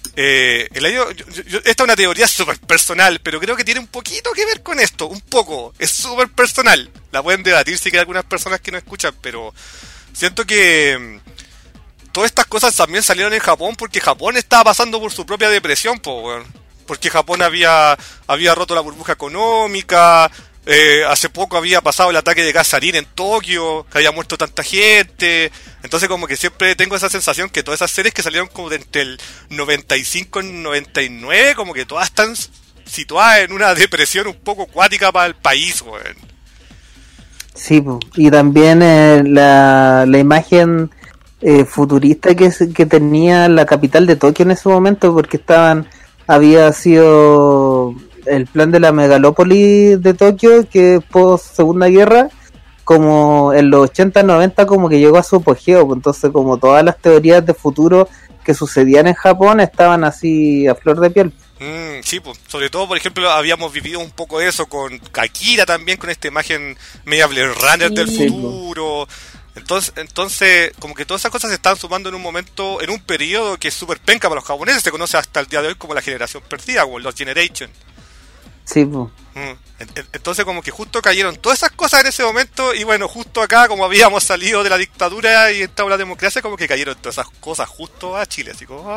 esta es una teoría súper personal, pero creo que tiene un poquito que ver con esto, un poco, es súper personal, la pueden debatir si hay algunas personas que no escuchan, pero siento que todas estas cosas también salieron en Japón porque Japón estaba pasando por su propia depresión, porque Japón había roto la burbuja económica. Hace poco había pasado el ataque de Gasarin en Tokio, que había muerto tanta gente. Entonces como que siempre tengo esa sensación que todas esas series que salieron como de entre el 95 y el 99, como que todas están situada en una depresión un poco cuática para el país, weón. Sí, y también la imagen futurista que tenía la capital de Tokio en ese momento, porque había sido el plan de la megalópoli de Tokio, que post Segunda Guerra, como en los 80-90 como que llegó a su apogeo, pues entonces como todas las teorías de futuro que sucedían en Japón estaban así a flor de piel. Sí, pues, sobre todo, por ejemplo, habíamos vivido un poco eso con Akira también, con esta imagen media Blade Runner del futuro. Entonces, como que todas esas cosas se están sumando en un momento, en un periodo que es súper penca para los japoneses, se conoce hasta el día de hoy como la generación perdida, o Lost Generation. Sí, pues. Entonces como que justo cayeron todas esas cosas en ese momento, y bueno, justo acá, como habíamos salido de la dictadura y entrado a la democracia, como que cayeron todas esas cosas justo a Chile, así como...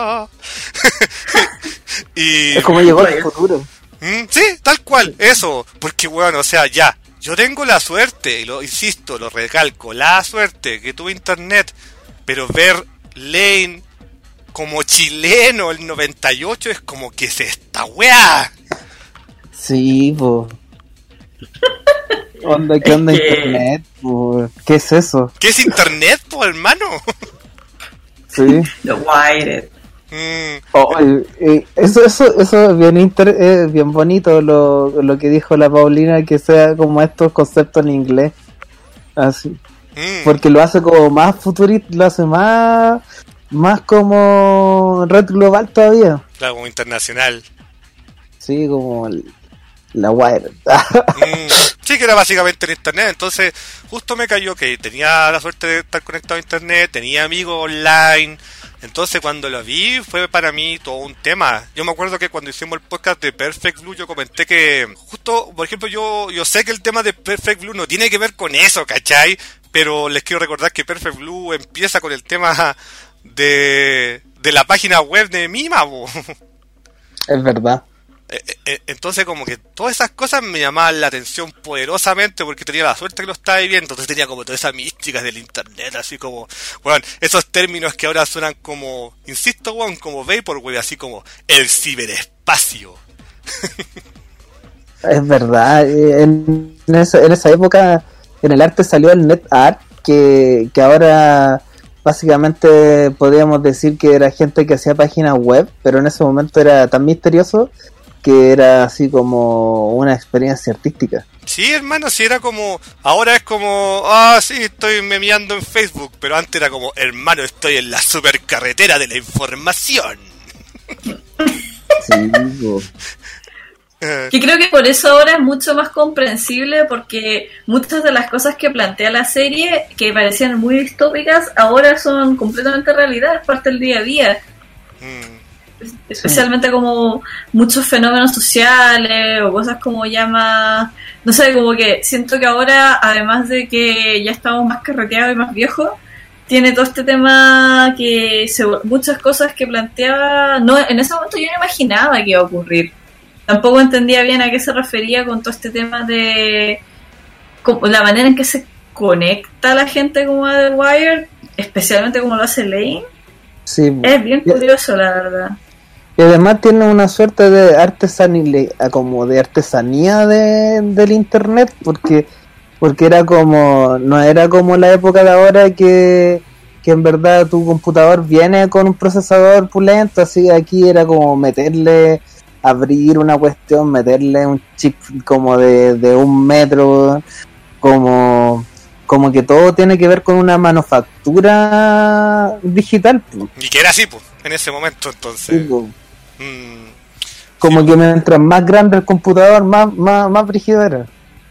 y es como llegó el futuro. Sí, tal cual, eso, porque bueno, o sea, ya, yo tengo la suerte, y lo insisto, lo recalco, la suerte que tuve internet, pero ver Lane como chileno el 98 es como que es esta weá. Sí, po. ¿Qué onda internet, po? ¿Qué es eso? ¿Qué es internet, po, hermano? Sí. The Wired. Eso es bien bonito lo que dijo la Paulina, que sea como estos conceptos en inglés. Así. Porque lo hace como más futurista, lo hace más como red global todavía. Claro, como internacional. Sí, como la Wire. Sí, que era básicamente el internet. Entonces justo me cayó que tenía la suerte de estar conectado a internet, tenía amigos online. Entonces cuando lo vi fue para mí todo un tema. Yo me acuerdo que cuando hicimos el podcast de Perfect Blue yo comenté que justo, por ejemplo, yo sé que el tema de Perfect Blue no tiene que ver con eso, ¿cachai? Pero les quiero recordar que Perfect Blue empieza con el tema de la página web de Mima, bo. Es verdad. Entonces como que todas esas cosas me llamaban la atención poderosamente, porque tenía la suerte que lo estaba viviendo. Entonces tenía como todas esas místicas del internet, así como, bueno, esos términos que ahora suenan como, insisto, bueno, como vaporwave, así como el ciberespacio. Es verdad. En esa época en el arte salió el net art, que ahora básicamente podríamos decir que era gente que hacía páginas web, pero en ese momento era tan misterioso que era así como una experiencia artística. Sí, hermano, sí, era como, ahora es como, sí, estoy memeando en Facebook, pero antes era como, hermano, estoy en la supercarretera de la información. Sí, que creo que por eso ahora es mucho más comprensible, porque muchas de las cosas que plantea la serie, que parecían muy distópicas, ahora son completamente realidad, es parte del día a día. Especialmente como muchos fenómenos sociales o cosas como ya más, no sé, como que siento que ahora, además de que ya estamos más carreteados y más viejos, tiene todo este tema que muchas cosas que planteaba, no, en ese momento yo no imaginaba que iba a ocurrir. Tampoco entendía bien a qué se refería con todo este tema de como la manera en que se conecta la gente como a The Wire, especialmente como lo hace Lane. Sí, es bien curioso, la verdad. Y además tiene una suerte de como de artesanía del internet, porque era como, no era como la época de ahora que en verdad tu computador viene con un procesador pulento, así. Aquí era como abrir una cuestión, meterle un chip como de 1 metro, como que todo tiene que ver con una manufactura digital. Y que era así, pues, en ese momento, entonces. Sí, como que mientras más grande el computador, más brígido era.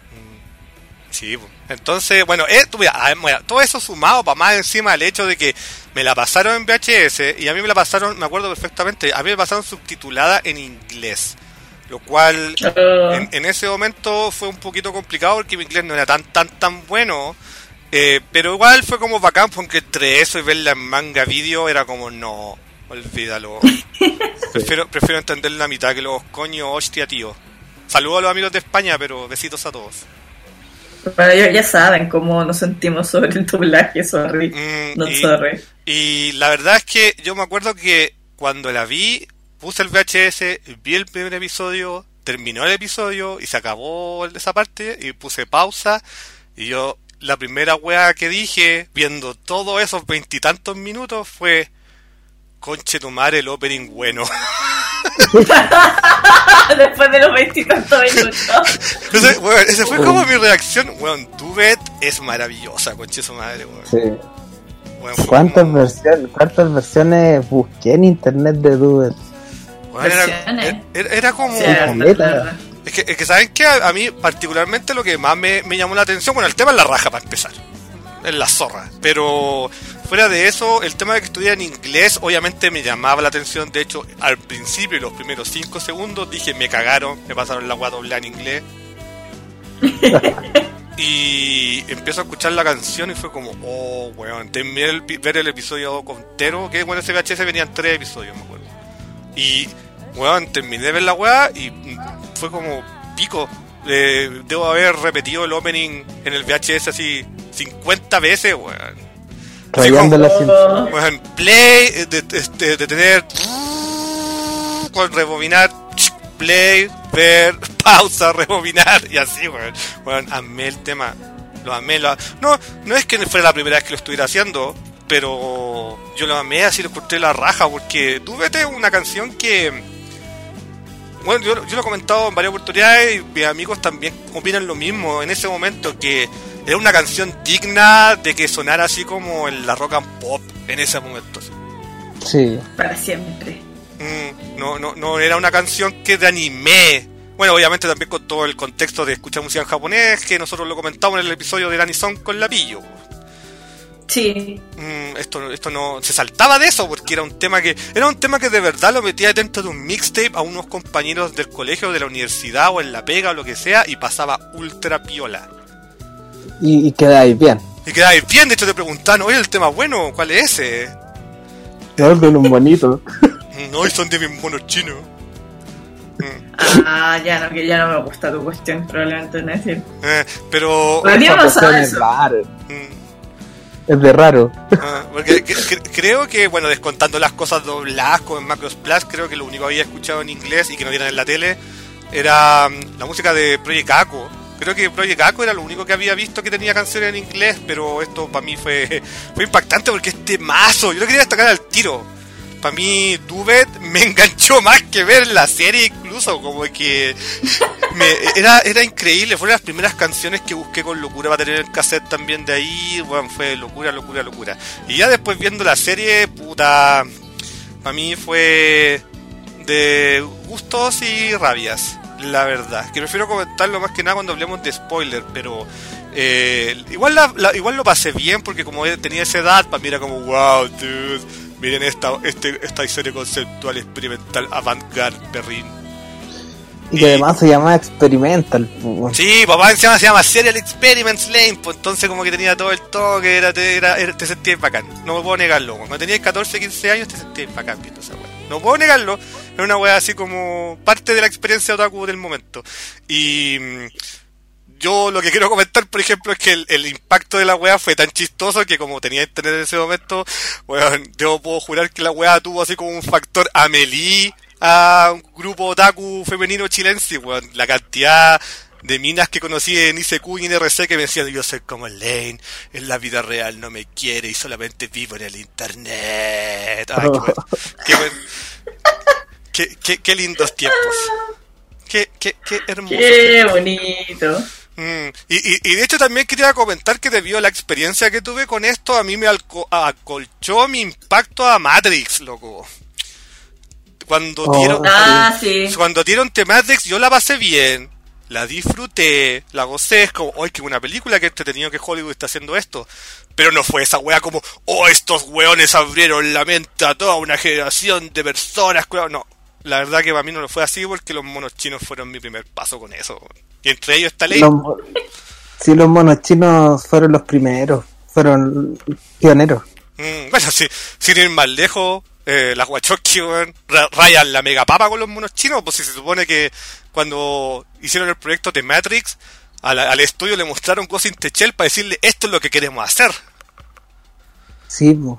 Sí, pues. Entonces, bueno, mira, todo eso sumado para más encima del hecho de que me la pasaron en VHS, y a mí me la pasaron, me acuerdo perfectamente, a mí me pasaron subtitulada en inglés, lo cual en ese momento fue un poquito complicado porque mi inglés no era tan bueno, pero igual fue como bacán, porque entre eso y verla en manga video era como, no, olvídalo. Prefiero entender la mitad que los coños, hostia, tío. Saludos a los amigos de España, pero besitos a todos. Bueno, ya saben cómo nos sentimos sobre el doblaje, sorry. Y la verdad es que yo me acuerdo que cuando la vi, puse el VHS, vi el primer episodio, terminó el episodio y se acabó esa parte y puse pausa y yo, la primera wea que dije, viendo todos esos 20 y tantos minutos fue, conche tu madre, el opening bueno. Después de los 20 y tantos minutos. Entonces, bueno, esa fue como mi reacción. Bueno, Duvet es maravillosa, conche su madre, weón. Sí. Bueno, ¿Cuántas versiones busqué en internet de Duvet? Bueno, era como... Sí, Es que ¿saben qué? A mí particularmente lo que más me llamó la atención, bueno, el tema es la raja para empezar. Es la zorra. Pero fuera de eso, el tema de que estudiara en inglés obviamente me llamaba la atención. De hecho, al principio, los primeros 5 segundos, dije, me cagaron, me pasaron la agua doblada en inglés. Y empiezo a escuchar la canción y fue como, oh, weón, terminé ver el episodio entero, que bueno, ese VHS venían 3 episodios, me acuerdo. Y, weón, terminé de ver la weá y fue como pico. Debo haber repetido el opening en el VHS así 50 veces, weón. Rayando la cinta. Weón, play, de tener con rebobinar, play, ver, pausa, rebobinar y así, weón. Weón, amé el tema, lo amé. No es que fuera la primera vez que lo estuviera haciendo, pero yo lo amé, así lo encontré la raja, porque tú vete una canción que... Bueno, yo lo he comentado en varias oportunidades y mis amigos también opinan lo mismo en ese momento, que era una canción digna de que sonara así como en la rock and pop en ese momento. Sí. Para siempre. No era una canción que de anime. Bueno, obviamente también con todo el contexto de escuchar música en japonés, que nosotros lo comentamos en el episodio del Anison con la Pillo. Sí. Esto no se saltaba de eso porque era un tema que de verdad lo metía dentro de un mixtape a unos compañeros del colegio, de la universidad o en la pega o lo que sea, y pasaba ultra piola. Y quedáis bien. Y quedáis bien, de hecho te preguntaban, oye, el tema bueno, ¿cuál es ese? No, de un bonito. No, y son de mis monos chinos. Que ya no me gusta tu cuestión, probablemente no es decir. Pero... Pero no sabes eso. Es de raro. Porque creo que, bueno, descontando las cosas dobladas como en Macros Plus, creo que lo único que había escuchado en inglés y que no vieran en la tele era la música de Project Ako. Creo que Project Ako era lo único que había visto que tenía canciones en inglés, pero esto para mí fue impactante porque es temazo. Yo lo quería destacar al tiro. Para mí, Duvet me enganchó más que ver la serie, incluso, como que era increíble. Fueron las primeras canciones que busqué con locura para tener el cassette también de ahí. Bueno, fue locura. Y ya después viendo la serie, puta, para mí fue de gustos y rabias, la verdad. Que prefiero comentarlo más que nada cuando hablemos de spoiler, pero igual lo pasé bien porque como tenía esa edad, para mí era como, wow, dude. Miren esta historia conceptual experimental avant-garde, perrín. Y que además se llama Experimental. Sí, papá se llama Serial Experiments Lane, pues entonces como que tenía todo el toque, te sentías bacán. No me puedo negarlo, cuando tenías 14, 15 años te sentías bacán viendo esa weá. No puedo negarlo, era una weá así como parte de la experiencia otaku del momento. Y... yo lo que quiero comentar, por ejemplo, es que el impacto de la weá fue tan chistoso que como tenía internet en ese momento, weón, yo puedo jurar que la weá tuvo así como un factor Amelie a un grupo otaku femenino chilense, weón. La cantidad de minas que conocí en ICQ y en RC que me decían, yo soy como Lane, en la vida real no me quiere y solamente vivo en el internet. Ay, qué lindos tiempos. Qué hermoso. Qué bonito. Y de hecho también quería comentar que debido a la experiencia que tuve con esto, a mí me acolchó mi impacto a Matrix, loco. Cuando dieron The Matrix, yo la pasé bien, la disfruté, la gocé, es como, ¡ay, qué buena película, qué entretenido que Hollywood está haciendo esto! Pero no fue esa wea como, ¡oh, estos weones abrieron la mente a toda una generación de personas! No, la verdad que para mí no lo fue así porque los monos chinos fueron mi primer paso con eso. Y entre ellos está Ley. Sí, los monos chinos fueron los primeros, fueron pioneros. Bueno, sí, sin ir más lejos, las Wachowski rayan la mega papa con los monos chinos, pues si se supone que cuando hicieron el proyecto de Matrix, al estudio le mostraron Ghost in the Shell para decirle esto es lo que queremos hacer. Sí,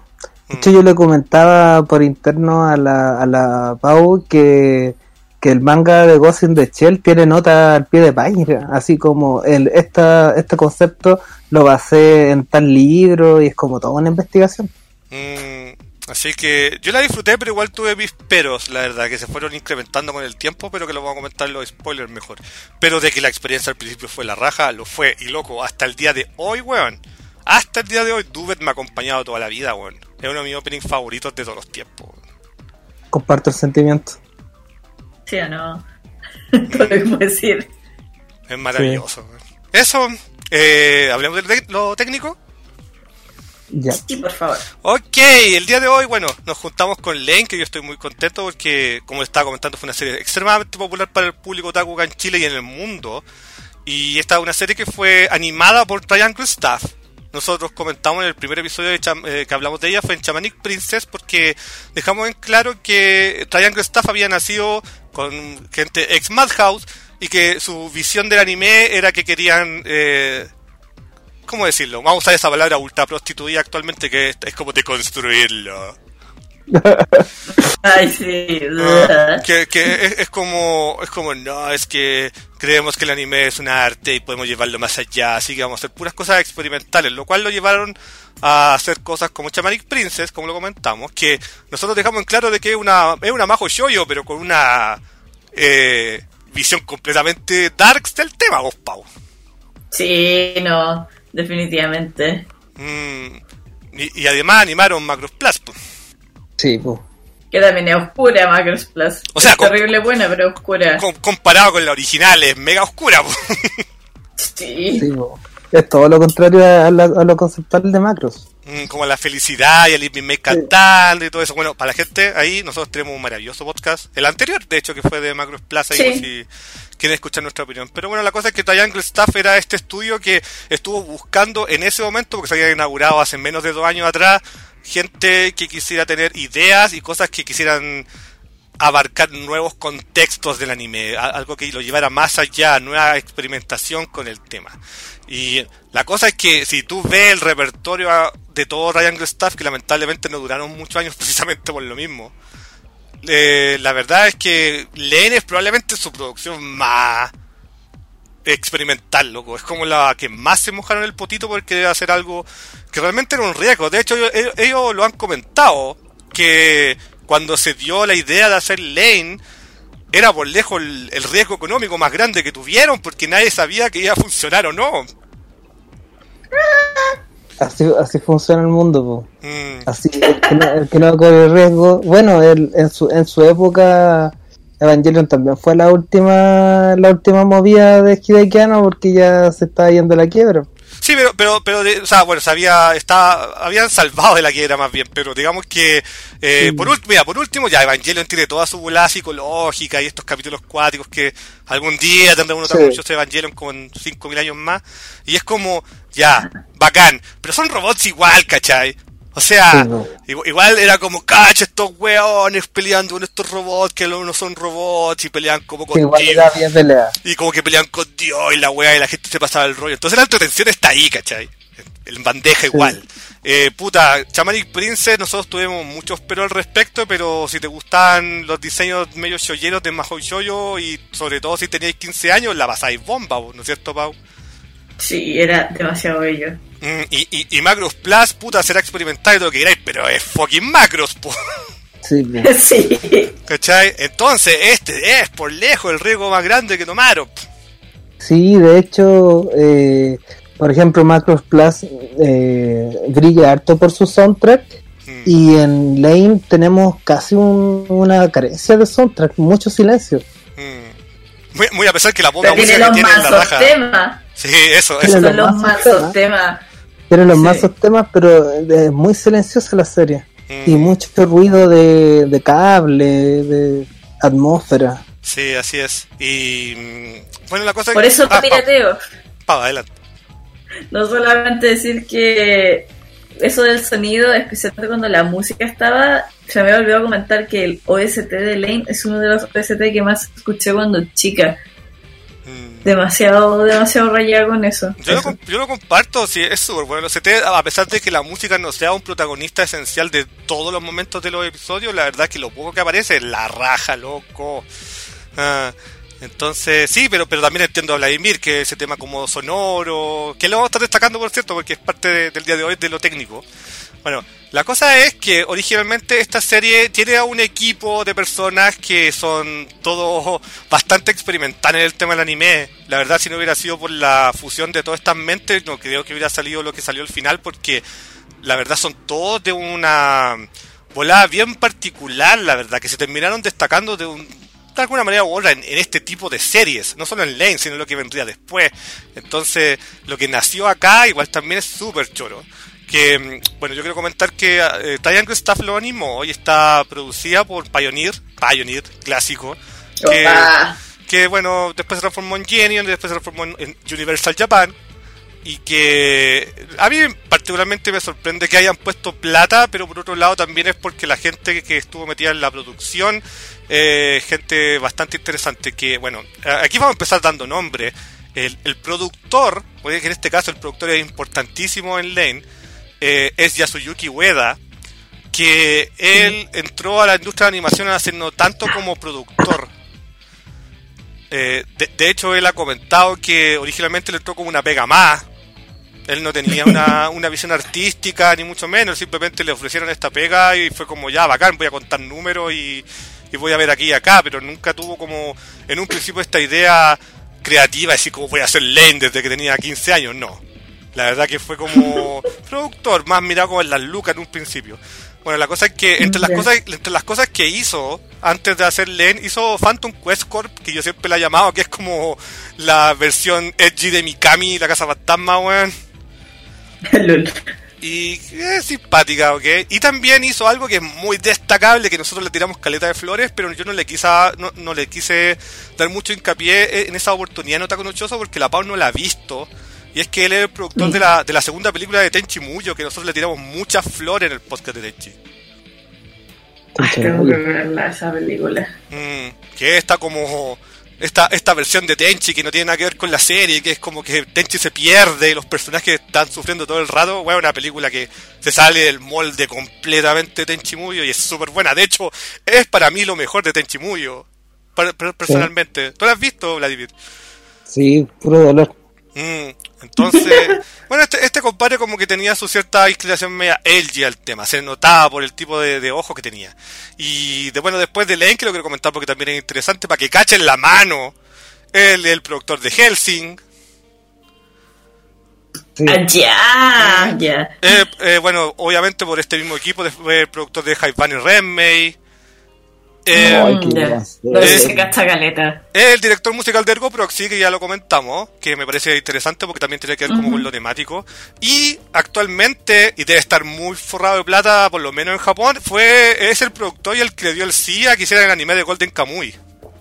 De hecho, yo le comentaba por interno a la Pau que el manga de Ghost in the Shell tiene nota al pie de página, así como este concepto lo basé en tal libro y es como toda una investigación. Así que yo la disfruté, pero igual tuve mis peros, la verdad, que se fueron incrementando con el tiempo, pero que lo vamos a comentar en los spoilers mejor. Pero de que la experiencia al principio fue la raja, lo fue, y loco, hasta el día de hoy, weón. Hasta el día de hoy, Duvet me ha acompañado toda la vida, weón. Es uno de mis openings favoritos de todos los tiempos, weón. Comparto el sentimiento. Sí o no. Todo lo que puedo decir. Es maravilloso, weón. Eso, hablemos de lo técnico. Ya. Sí, por favor. Ok, el día de hoy, bueno, nos juntamos con Lane, que yo estoy muy contento porque, como les estaba comentando, fue una serie extremadamente popular para el público otaku acá en Chile y en el mundo. Y esta es una serie que fue animada por Triangle Staff. Nosotros comentamos en el primer episodio que hablamos de ella, fue en Shamanic Princess, porque dejamos en claro que Triangle Staff había nacido con gente ex Madhouse y que su visión del anime era que querían... ¿cómo decirlo? Vamos a usar esa palabra ultra prostituida actualmente, que es como deconstruirlo. Ay, sí. Que es como, no, es que creemos que el anime es un arte y podemos llevarlo más allá, así que vamos a hacer puras cosas experimentales, lo cual lo llevaron a hacer cosas como Shamanic Princess, como lo comentamos, que nosotros dejamos en claro de que es una majo shoujo, pero con una visión completamente darks del tema, vos, Pau. Sí, no, definitivamente. Y además animaron Macross Plus. Sí, pues. Que también es oscura Macross Plus. O sea, es terrible buena, pero oscura. Comparado con la original, es mega oscura. Sí. Sí, es todo lo contrario a lo conceptual de Macross. Como la felicidad y el Living cantando y todo eso. Bueno, para la gente ahí, nosotros tenemos un maravilloso podcast. El anterior, de hecho, que fue de Macross Plus, ahí sí. Por si quieren escuchar nuestra opinión. Pero bueno, la cosa es que Triangle Staff era este estudio que estuvo buscando en ese momento, porque se había inaugurado hace menos de 2 años atrás, gente que quisiera tener ideas y cosas que quisieran abarcar nuevos contextos del anime, algo que lo llevara más allá, nueva experimentación con el tema. Y la cosa es que si tú ves el repertorio de todo Triangle Staff, que lamentablemente no duraron muchos años precisamente por lo mismo, la verdad es que Len es probablemente su producción más experimental, loco. Es como la que más se mojaron el potito porque debe hacer algo que realmente era un riesgo. De hecho, ellos lo han comentado, que cuando se dio la idea de hacer Lane, era por lejos el riesgo económico más grande que tuvieron, porque nadie sabía que iba a funcionar o no. Así funciona el mundo, po. Así, el que no corre riesgo. Bueno, en su época Evangelion también fue la última movida de Hideaki Anno, porque ya se estaba yendo a la quiebra. Sí, pero o sea, bueno, habían salvado de la quiebra más bien, pero digamos que sí. Por último, ya Evangelion tiene toda su volada psicológica y estos capítulos cuáticos que algún día tendrá uno tan muchos de Evangelion con 5.000 años más, y es como, ya, bacán, pero son robots igual, ¿cachai? O sea, sí, no. Igual era como, cacha, estos weones peleando con estos robots que no son robots y pelean como con igual Dios. Era bien pelea. Y como que pelean con Dios y la wea y la gente se pasaba el rollo. Entonces la entretención está ahí, ¿cachai? En bandeja igual. Shamanic Princess, nosotros tuvimos muchos pero al respecto, pero si te gustaban los diseños medio shoyeros de Mahou Shoujo y sobre todo si teníais 15 años, la pasáis bomba, ¿no es cierto, Pau? Sí, era demasiado bello. Y Macross Plus, será experimental y todo lo que queráis, pero es fucking Macross, po. Sí, sí. ¿Cachai? Entonces, este es por lejos el riesgo más grande que tomaron. Sí, de hecho, por ejemplo, Macross Plus brilla harto por su soundtrack. Y en Lane tenemos casi una carencia de soundtrack, mucho silencio. Muy a pesar que la poca música que tiene en la raja. Temas. Sí, eso. Son los mazos temas. Tienen los mazos temas, pero es muy silenciosa la serie. Y mucho ruido de cable, de atmósfera. Sí, así es. Y bueno, la cosa por eso lo pirateo. Adelante. No solamente decir que eso del sonido, especialmente cuando la música estaba, se me había olvidado comentar que el OST de Lane es uno de los OST que más escuché cuando chica. demasiado rayada con eso. Yo lo comparto, sí, es súper bueno. Los CT, a pesar de que la música no sea un protagonista esencial de todos los momentos de los episodios, la verdad que lo poco que aparece es la raja, loco. Entonces, sí, pero también entiendo a Vladimir, que ese tema como sonoro, que lo vamos a estar destacando, por cierto, porque es parte del día de hoy de lo técnico. Bueno, la cosa es que originalmente esta serie tiene a un equipo de personas que son todos bastante experimentales en el tema del anime. La verdad, si no hubiera sido por la fusión de todas estas mentes, no creo que hubiera salido lo que salió al final, porque la verdad son todos de una volada bien particular, la verdad, que se terminaron destacando de alguna manera u otra en este tipo de series, no solo en Lane, sino lo que vendría después. Entonces, lo que nació acá igual también es súper choro. Que, bueno, yo quiero comentar que Triangle Staff lo animó y está producida por Pioneer clásico, que bueno, después se transformó en Genion, después se transformó en Universal Japan, y que a mí particularmente me sorprende que hayan puesto plata, pero por otro lado también es porque la gente que estuvo metida en la producción, gente bastante interesante, que bueno, aquí vamos a empezar dando nombre. El productor, porque en este caso el productor es importantísimo en Lane, es Yasuyuki Ueda, que él entró a la industria de animación hace no tanto como productor. De hecho, él ha comentado que originalmente le entró como una pega más. Él no tenía una visión artística, ni mucho menos. Simplemente le ofrecieron esta pega y fue como, ya, bacán, voy a contar números y voy a ver aquí y acá. Pero nunca tuvo como, en un principio, esta idea creativa, así como voy a hacer Lane desde que tenía 15 años. No. La verdad que fue como productor, más mirado como en las lucas en un principio. Bueno, la cosa es que entre las cosas que hizo antes de hacer Lane, hizo Phantom Quest Corp, que yo siempre la he llamado, que es como la versión edgy de Mikami, la casa fantasma, weón. Y es simpática, ¿ok? Y también hizo algo que es muy destacable, que nosotros le tiramos caleta de flores, pero yo no le quise dar mucho hincapié en esa oportunidad, no tan conociosa, porque la Pau no la ha visto. Y es que él es el productor de la segunda película de Tenchi Muyo, que nosotros le tiramos muchas flores en el podcast de Tenchi. Tengo que verla, esa película. Que está como esta versión de Tenchi que no tiene nada que ver con la serie, que es como que Tenchi se pierde y los personajes están sufriendo todo el rato. Bueno, una película que se sale del molde completamente de Tenchi Muyo y es súper buena. De hecho, es para mí lo mejor de Tenchi Muyo, personalmente. Sí. ¿Tú la has visto, Vladimir? Sí, puro dolor. Entonces, bueno, este compadre como que tenía su cierta inclinación media edgy al tema, se notaba por el tipo de ojos que tenía. Y después de Lane, que lo quiero comentar porque también es interesante, para que cachen la mano, el productor de Hellsing. Sí. Ya. Bueno, obviamente por este mismo equipo, el productor de Hype y Renmei. Caleta. El director musical de Ergo Proxy, que ya lo comentamos, que me parece interesante porque también tiene que ver como con lo temático. Y actualmente, y debe estar muy forrado de plata, por lo menos en Japón, es el productor y el que le dio el sí a que hiciera el anime de Golden Kamuy.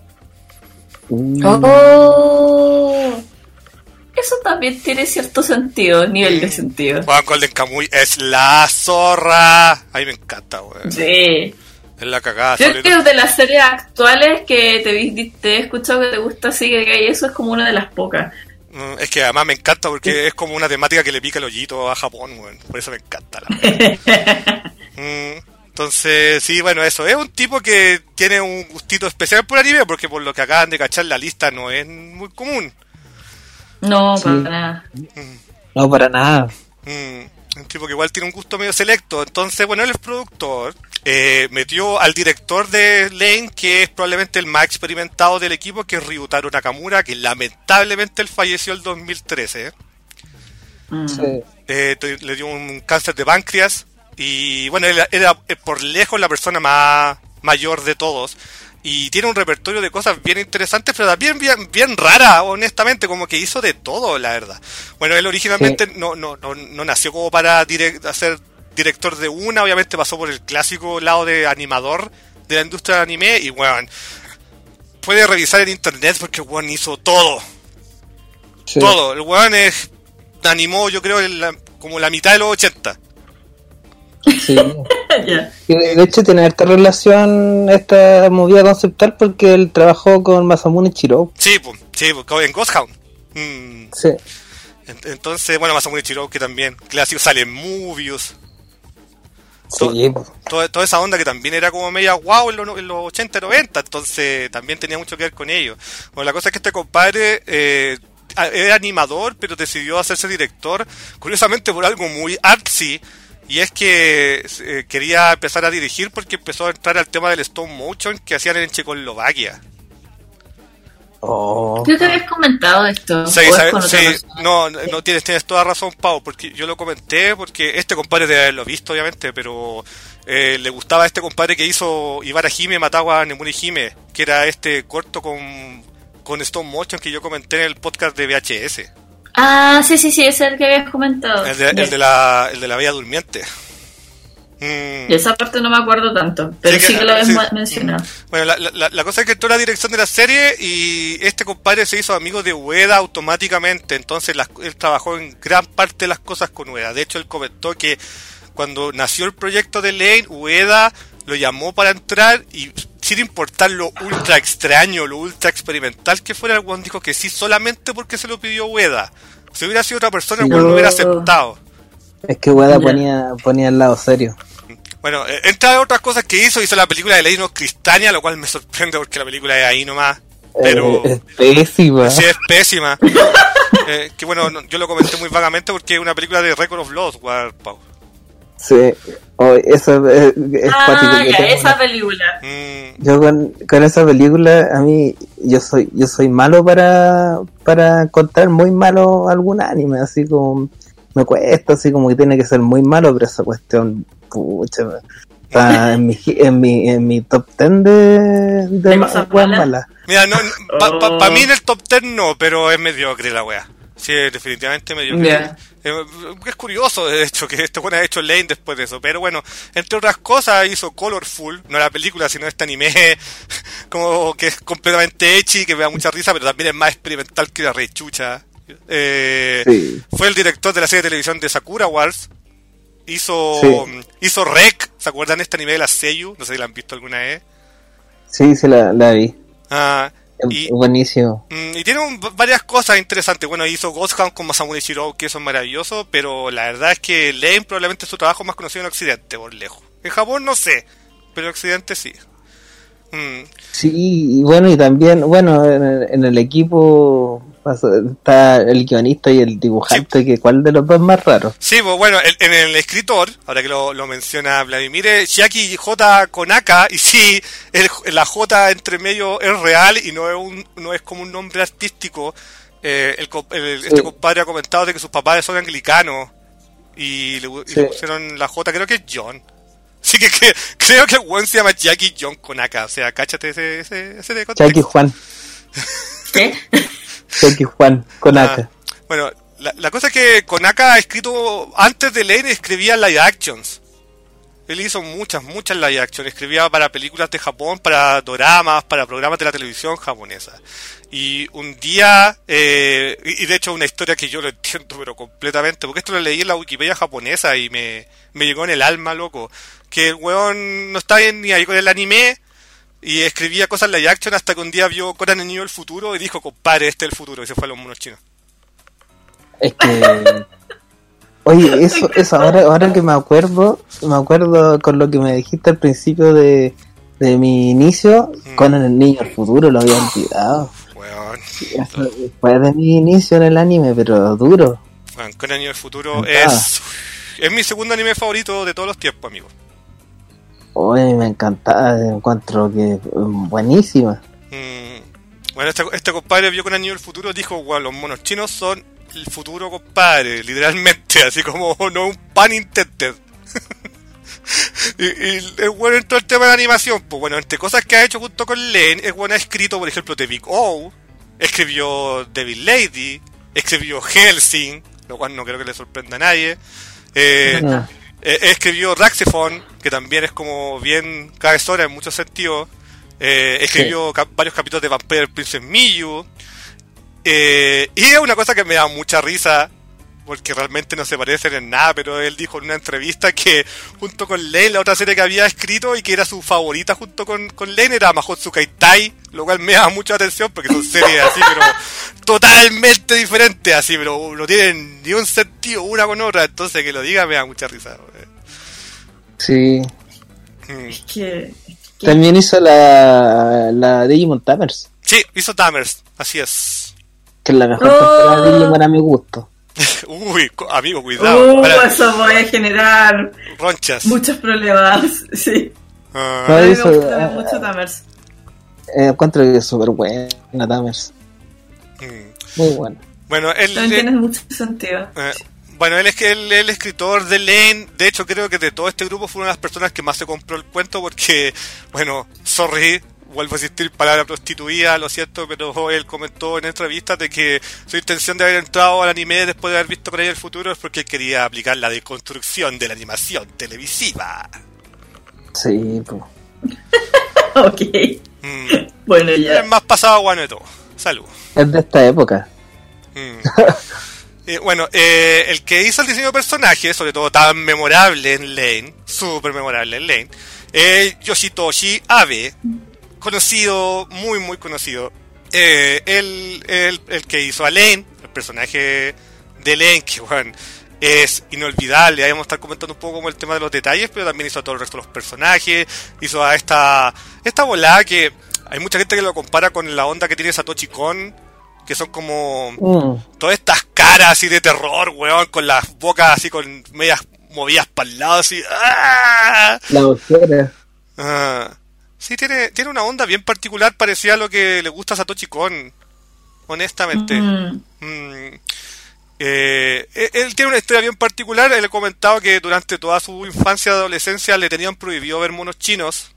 Eso también tiene cierto sentido, nivel de sentido. Juan, Golden Kamuy es la zorra. A mí me encanta, weón. Sí. Es la cagada. Yo creo que de las series actuales que te he escuchado que te gusta así, que eso es como una de las pocas. Es que además me encanta porque es como una temática que le pica el hoyito a Japón, weón. Por eso me encanta la Entonces, sí, bueno, eso. Es un tipo que tiene un gustito especial por anime, porque por lo que acaban de cachar la lista no es muy común. No, sí. Para nada. No, para nada. Un tipo que igual tiene un gusto medio selecto. Entonces, bueno, él es productor. Metió al director de Lane, que es probablemente el más experimentado del equipo, que es Ryutaro Nakamura, que lamentablemente él falleció el 2013. Sí. Le dio un cáncer de páncreas. Y bueno, él era por lejos la persona más mayor de todos. Y tiene un repertorio de cosas bien interesantes, pero también bien rara, honestamente, como que hizo de todo, la verdad. Bueno, él originalmente no nació como para hacer director de una, obviamente pasó por el clásico lado de animador de la industria del anime, y bueno, puede revisar en internet porque el weón hizo todo. Sí. Todo. El weón animó, yo creo, como la mitad de los 80. Sí. Ya. Y de hecho tiene harta relación esta movida conceptual porque él trabajó con Masamune Shirow. Sí, pues, en Ghost Hound. Sí. Entonces, bueno, Masamune Shirow que también, clásico, sale en Movius. Sí, pues. Toda esa onda que también era como media guau en los 80, 90, entonces también tenía mucho que ver con ello. Bueno, la cosa es que este compadre era animador, pero decidió hacerse director, curiosamente por algo muy artsy, y es que quería empezar a dirigir porque empezó a entrar al tema del stop motion que hacían en Checoslovaquia. Oh. Creo que habías comentado esto. Sí, ¿O es con otra persona? no tienes toda razón, Pau, porque yo lo comenté, porque este compadre debe haberlo visto, obviamente, pero le gustaba a este compadre que hizo Ibara Hime Matawa Nemuri Hime, que era este corto con stop motion que yo comenté en el podcast de VHS. Ah, sí, ese es el que habías comentado. El de la Bella Durmiente. Y esa parte no me acuerdo tanto, pero sí que lo habías mencionado. Bueno, la cosa es que entró la dirección de la serie y este compadre se hizo amigo de Ueda automáticamente, entonces él trabajó en gran parte de las cosas con Ueda. De hecho, él comentó que cuando nació el proyecto de Lane, Ueda lo llamó para entrar y sin importar lo ultra extraño, lo ultra experimental que fuera, el weón dijo que sí solamente porque se lo pidió Ueda. Si hubiera sido otra persona, el weón lo hubiera aceptado. Es que Ueda ponía el lado serio. Bueno, entre otras cosas que hizo la película de Lady of Cristania, lo cual me sorprende porque la película es ahí nomás. Pero es pésima. Sí, es pésima. Que bueno, yo lo comenté muy vagamente porque es una película de Record of Lost, Pau. Sí, eso es cuático. Ya, esa película. Yo con esa película, a mí, yo soy malo para encontrar muy malo algún anime, así como me cuesta, así como que tiene que ser muy malo, pero esa cuestión, pucha, está en mi top 10 de cosas malas. Mira, para mí en el top 10 no, pero es mediocre la wea. Sí, definitivamente mediocre. Yeah. Es curioso, de hecho, que este bueno ha hecho Lane después de eso. Pero bueno, entre otras cosas hizo Colorful, no la película, sino este anime como que es completamente ecchi, que me da mucha risa, pero también es más experimental que la rechucha. Sí. Fue el director de la serie de televisión de Sakura Wars. Hizo Rec, ¿se acuerdan de este anime de la Seiyu? No sé si la han visto alguna vez. Sí, la vi. Buenísimo. Y tiene varias cosas interesantes. Bueno, hizo Ghost Hound con Masamune Shirow, que eso es maravilloso, pero la verdad es que Lane probablemente es su trabajo más conocido en Occidente, por lejos. En Japón no sé, pero en Occidente sí. Sí, y bueno, y también, bueno, en el equipo está el guionista y el dibujante, sí. Que ¿cuál de los dos es más raro? Sí, pues bueno, en el escritor, ahora que lo menciona Vladimir, Chiaki J. Konaka, y sí, la J entre medio es real y no es como un nombre artístico. Este compadre ha comentado de que sus papás son anglicanos y le pusieron la J, creo que es John. Así que creo que el weón se llama Chiaki John Konaka, o sea, cáchate ese de contexto. Chiaki Juan. ¿Qué? Chiaki Juan Konaka. Bueno, la cosa es que Konaka ha escrito, antes de Lane escribía live actions. Él hizo muchas live actions, escribía para películas de Japón, para doramas, para programas de la televisión japonesa. Y un día, y de hecho una historia que yo lo entiendo pero completamente, porque esto lo leí en la Wikipedia japonesa y me llegó en el alma, loco, que el weón no estaba ni ahí con el anime y escribía cosas live action hasta que un día vio Conan el Niño del Futuro y dijo, compadre, este es el futuro, y se fue a los monos chinos. Es que... Oye, eso ahora que me acuerdo con lo que me dijiste al principio de mi inicio, Conan el Niño del Futuro, lo había olvidado. Weón. Después de mi inicio en el anime, pero duro. Bueno, Conan el Niño del Futuro es mi segundo anime favorito de todos los tiempos, amigo. Oye, me encantaba, encuentro que buenísima. Bueno, este compadre vio Conan el Niño del Futuro y dijo, bueno, los monos chinos son el futuro, compadre, literalmente, así como no un pan intended. y el bueno entró el tema de la animación, pues bueno, entre cosas que ha hecho junto con Len, el bueno ha escrito, por ejemplo, The Big O, escribió Devil Lady, escribió Hellsing, lo cual no creo que le sorprenda a nadie, escribió Raxephone, que también es como bien cabezona en muchos sentidos, escribió varios capítulos de Vampire Princess Miyu. Y es una cosa que me da mucha risa, porque realmente no se parecen en nada, pero él dijo en una entrevista que junto con Lane, la otra serie que había escrito y que era su favorita junto con Lane era Mahotsu Kaitai, lo cual me da mucha atención porque son series así, pero totalmente diferentes, así, pero no tienen ni un sentido una con otra, entonces que lo diga me da mucha risa. Sí. Es que También hizo la Digimon Tamers, Sí, hizo Tamers, así es. que es la mejor temporada de Digimon a mi gusto. Uy, amigo, cuidado. eso puede generar Ronchas. muchos problemas. Sí. Ah, No, A mí me eso, gusta mucho Tamers. encuentro que es súper buena Tamers. mm. Muy buena. Bueno, También tiene mucho sentido. Bueno, él es que el escritor de Lane, de hecho creo que de todo este grupo fue una de las personas que más se compró el cuento porque, bueno, sorry, vuelvo a insistir, palabra prostituida, lo siento, pero él comentó en entrevistas de que su intención de haber entrado al anime después de haber visto por ahí el futuro es porque él quería aplicar la deconstrucción de la animación televisiva. Sí, pues. Ok. Bueno, Es ya. más pasado bueno de todo. Salud. Es de esta época. Bueno, el que hizo el diseño de personaje, sobre todo tan memorable en Lane, súper memorable en Lane, Yoshitoshi Abe, conocido, muy muy conocido. El que hizo a Lane, el personaje de Lane, que bueno, es inolvidable. Ahí vamos a estar comentando un poco como el tema de los detalles, pero también hizo a todo el resto de los personajes, hizo a esta volada que hay mucha gente que lo compara con la onda que tiene Satoshi Kon, que son como todas estas caras así de terror, weón, con las bocas así con medias movidas para el lado, así. ¡Ah! La ojera. Sí, tiene una onda bien particular, parecida a lo que le gusta a Satoshi Kon, honestamente. Él tiene una historia bien particular. Él ha comentado que durante toda su infancia y adolescencia le tenían prohibido ver monos chinos.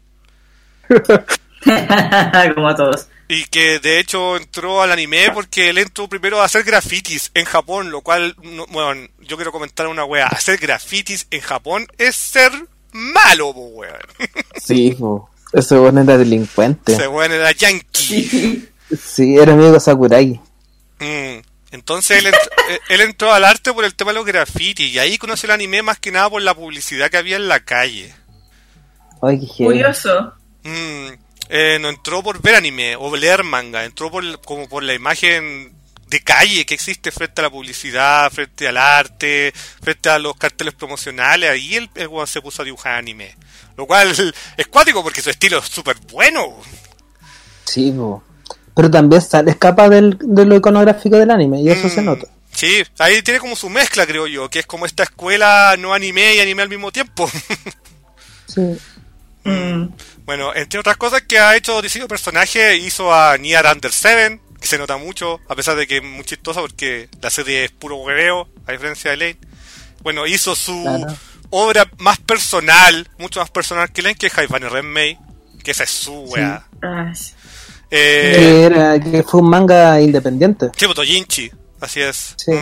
Como a todos. Y que de hecho entró al anime porque él entró primero a hacer grafitis en Japón, lo cual, bueno, yo quiero comentar una wea. Hacer grafitis en Japón es ser malo, weón. Sí, po. Ese bueno era delincuente. Ese weón era yankee. Sí, era amigo de Sakurai. Entonces él entró al arte por el tema de los grafitis y ahí conoció el anime más que nada por la publicidad que había en la calle. Ay, qué heavy. Curioso. No entró por ver anime o leer manga, entró como por la imagen de calle que existe frente a la publicidad, frente al arte, frente a los carteles promocionales. Ahí el weón se puso a dibujar anime, lo cual es cuático porque su estilo es súper bueno. Sí, po. Pero también escapa de lo iconográfico del anime y eso se nota. Sí, ahí tiene como su mezcla, creo yo, que es como esta escuela no anime y anime al mismo tiempo. Sí. Bueno, entre otras cosas que ha hecho diseño de personaje, hizo a Nier Under 7, que se nota mucho, a pesar de que es muy chistosa porque la serie es puro hueveo, a diferencia de Lane. Bueno, hizo su obra más personal, mucho más personal que Lane, que es Haibane Renmei, que esa es su wea. Sí. Que fue un manga independiente. Sí, Tojinchi, así es. Sí.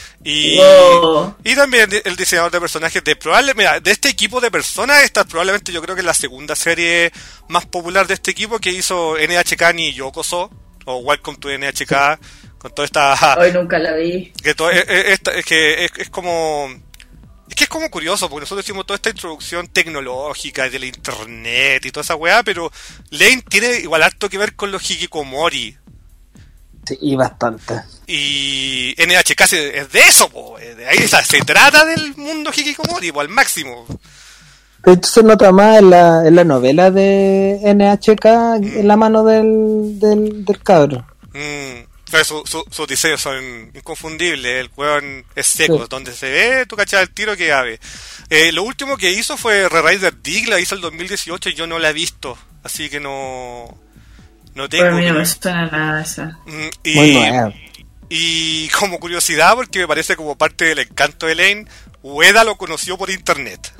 Y también el diseñador de personajes de este equipo de personas, esta probablemente yo creo que es la segunda serie más popular de este equipo, que hizo NHK ni Yokoso, o Welcome to NHK, con toda esta... Hoy nunca la vi. Que es como curioso, porque nosotros hicimos toda esta introducción tecnológica de la internet y toda esa weá, pero Lane tiene igual harto que ver con los hikikomori. Sí, y bastante. Y NHK es de eso, po. De ahí se trata del mundo hikikomori, po, al máximo. De hecho se nota más en la novela de NHK en la mano del cabro. Sus diseños son inconfundibles. El weón es seco, sí. Donde se ve, tú cachas el tiro que ave. Lo último que hizo fue Re-Rider Dig, la hizo el 2018 y yo no la he visto, así que no tengo. Pero a mí no me suena nada esa. Y como curiosidad, porque me parece como parte del encanto de Lane, Ueda lo conoció por internet.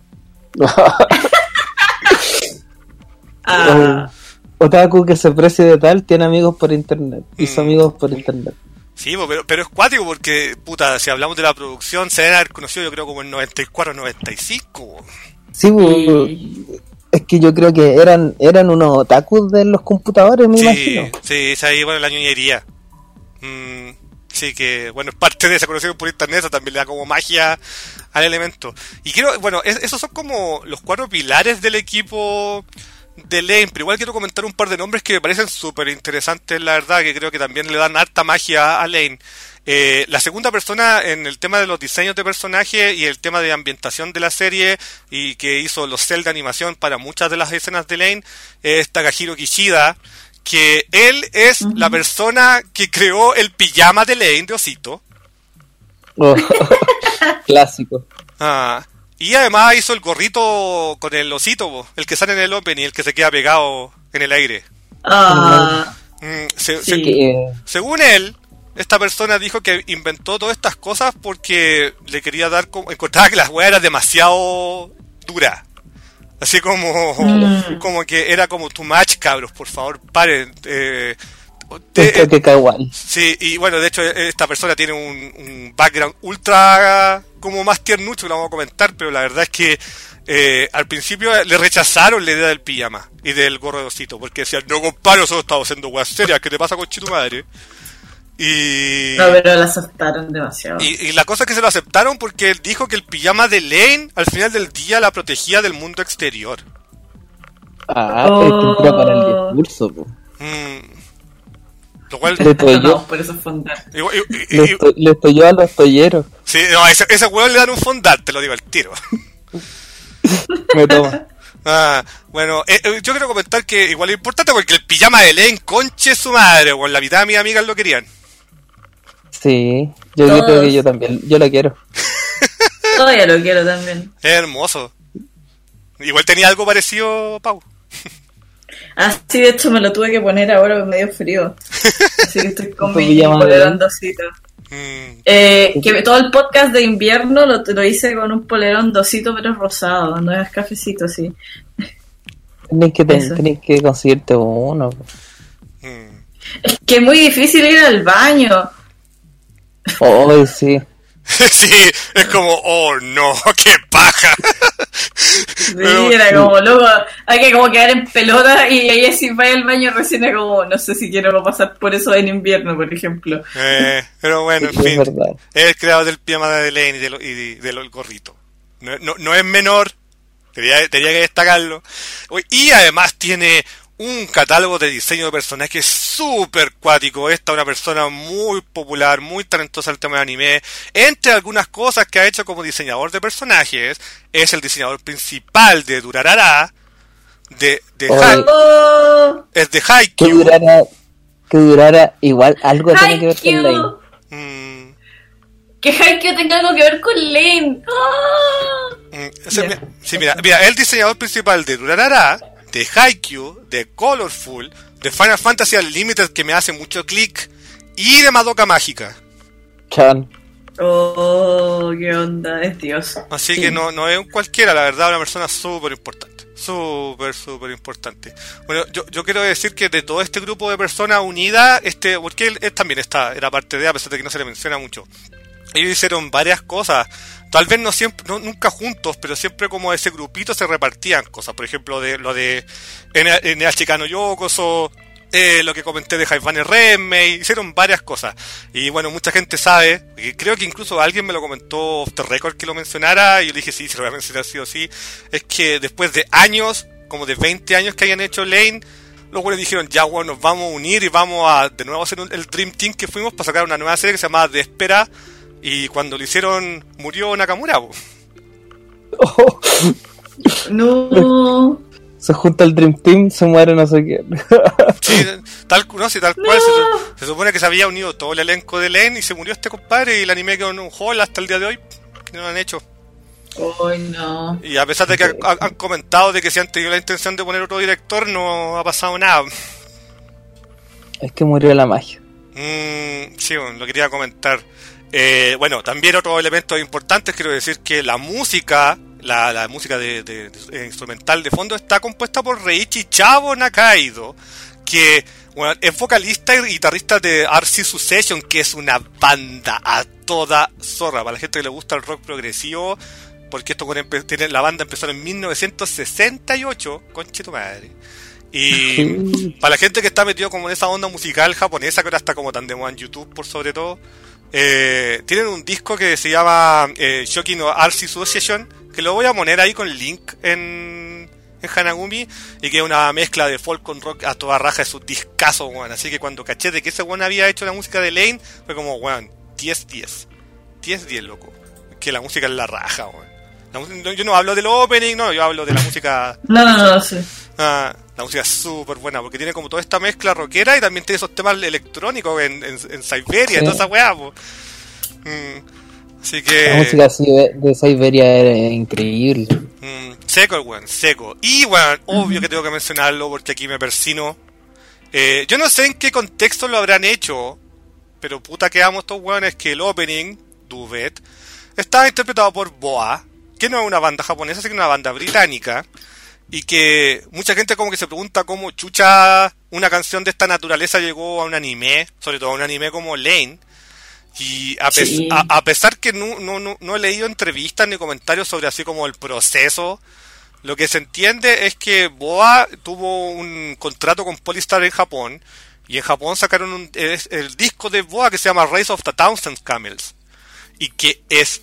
Otaku que se precie de tal tiene amigos por internet. Hizo amigos por internet. Sí, pero es cuático porque, puta, si hablamos de la producción, se deben haber conocido yo creo como en 94, 95. Sí, es que yo creo que eran unos otakus de los computadores, me imagino. Sí, ahí bueno la ñoñería. Así que, bueno, es parte de esa conexión por internet, eso también le da como magia al elemento. Y quiero, bueno, esos son como los 4 pilares del equipo de Lane, pero igual quiero comentar un par de nombres que me parecen súper interesantes, la verdad, que creo que también le dan harta magia a Lane. La segunda persona en el tema de los diseños de personaje y el tema de ambientación de la serie y que hizo los cel de animación para muchas de las escenas de Lane es Takahiro Kishida, que él es la persona que creó el pijama de Lane de Osito. Oh, clásico. Y además hizo el gorrito con el osito, el que sale en el open y el que se queda pegado en el aire. Según él, esta persona dijo que inventó todas estas cosas porque le quería dar como... Encontraba que las weas eran demasiado duras. Así como que era como too much, cabros, por favor, paren. Que kawaii. Sí, y bueno, de hecho esta persona tiene un background ultra como más tiernucho, que lo vamos a comentar, pero la verdad es que al principio le rechazaron la idea del pijama y del gorro de osito, porque decían, no compadre, nosotros estamos haciendo weas serias, ¿qué te pasa con tu madre? No, pero lo aceptaron demasiado. Y la cosa es que se lo aceptaron porque él dijo que el pijama de Lane al final del día la protegía del mundo exterior. Estructura para el discurso, po. Lo cual... por eso fondar. Le estoy yo a los tolleros. Sí, no, ese hueón le dan un fondar, te lo digo al tiro. Me toma. Bueno, yo quiero comentar que igual es importante porque el pijama de Lane, conche su madre, o la mitad de mis amigas lo querían. Sí, yo creo que yo también, yo lo quiero. Todavía lo quiero también. Es hermoso. Igual tenía algo parecido, Pau. Sí, de hecho me lo tuve que poner ahora porque me dio frío. Así que estoy con mi polerón dosito. Que todo el podcast de invierno lo hice con un polerón dosito, pero es rosado, no es cafecito, sí. Tenés que conseguirte uno. Es que es muy difícil ir al baño. Oh, sí. Sí, es como, oh no, qué paja. Sí, era como, loco, hay que como quedar en pelota y ahí si va al baño recién es como, no sé si quiero pasar por eso en invierno, por ejemplo. Pero bueno, sí, en fin, es el creador del pijama de Lane y del gorrito. No es menor, tenía que destacarlo. Y además tiene un catálogo de diseño de personajes súper cuático. Esta es una persona muy popular, muy talentosa en el tema de anime. Entre algunas cosas que ha hecho como diseñador de personajes, es el diseñador principal de Durarara, es de Haikyuu. Que Durara igual algo tiene que ver con Lane. Que Haikyuu tenga algo que ver con Lane. Sí, mira, el diseñador principal de Durarara, de Haikyuu, de Colorful, de Final Fantasy Unlimited, que me hace mucho click, y de Madoka Mágica. Chan. Oh, qué onda, es Dios. Así que no es un cualquiera, la verdad, una persona súper importante. Súper importante. Bueno, yo quiero decir que de todo este grupo de personas unidas, porque él también era parte de, a pesar de que no se le menciona mucho. Ellos hicieron varias cosas, tal vez nunca juntos, pero siempre como ese grupito se repartían cosas. Por ejemplo, lo de NH Kano Yokoso, lo que comenté de Haibane Renmei, hicieron varias cosas. Y bueno, mucha gente sabe, creo que incluso alguien me lo comentó off the record que lo mencionara, y yo le dije sí, se lo voy a mencionar sí o sí, es que después de años, como de 20 años que hayan hecho Lane, los güeyes dijeron, ya bueno, nos vamos a unir y vamos a de nuevo hacer el Dream Team que fuimos para sacar una nueva serie que se llamaba De Espera. Y cuando lo hicieron, murió Nakamura. Oh. No. Se junta el Dream Team, se muere no sé quién. Sí, tal cual. Se supone que se había unido todo el elenco de Lane y se murió este compadre y el anime quedó en un hall hasta el día de hoy. No lo han hecho. Ay, no. Y a pesar de que han comentado de que se han tenido la intención de poner otro director, no ha pasado nada. Es que murió la magia. Sí, bueno, lo quería comentar. Bueno, también otros elementos importantes, quiero decir que la música, la música de instrumental de fondo está compuesta por Reichi Chavo Nakaido, que bueno, es vocalista y guitarrista de RC Succession, que es una banda a toda zorra, para la gente que le gusta el rock progresivo, porque la banda empezó en 1968, conche tu madre. Y para la gente que está metido como en esa onda musical japonesa, que ahora está como tan de moda en YouTube por sobre todo, tienen un disco que se llama Shoki no Arts Association, que lo voy a poner ahí con link en Hanagumi, y que es una mezcla de folk con rock a toda raja, es un discazo, weón. Así que cuando caché de que ese weón había hecho la música de Lane, fue como, weón, 10-10, loco, que la música es la raja, weón. Yo no hablo del opening, no, yo hablo de la música. No, sí. La música es súper buena porque tiene como toda esta mezcla rockera y también tiene esos temas electrónicos en Siberia, y toda esa weá, así que la música así de Siberia era increíble. Seco el weón, seco. Y weón, obvio que tengo que mencionarlo porque aquí me persino. Yo no sé en qué contexto lo habrán hecho, pero puta que amo estos weones, que el opening, Duvet, estaba interpretado por Boa, que no es una banda japonesa, sino una banda británica. Y que mucha gente como que se pregunta cómo chucha una canción de esta naturaleza llegó a un anime, sobre todo a un anime como Lane. Y a pesar que no he leído entrevistas ni comentarios sobre así como el proceso, lo que se entiende es que Boa tuvo un contrato con Polystar en Japón, y en Japón sacaron el disco de Boa que se llama Rise of the Thousand Camels, y que es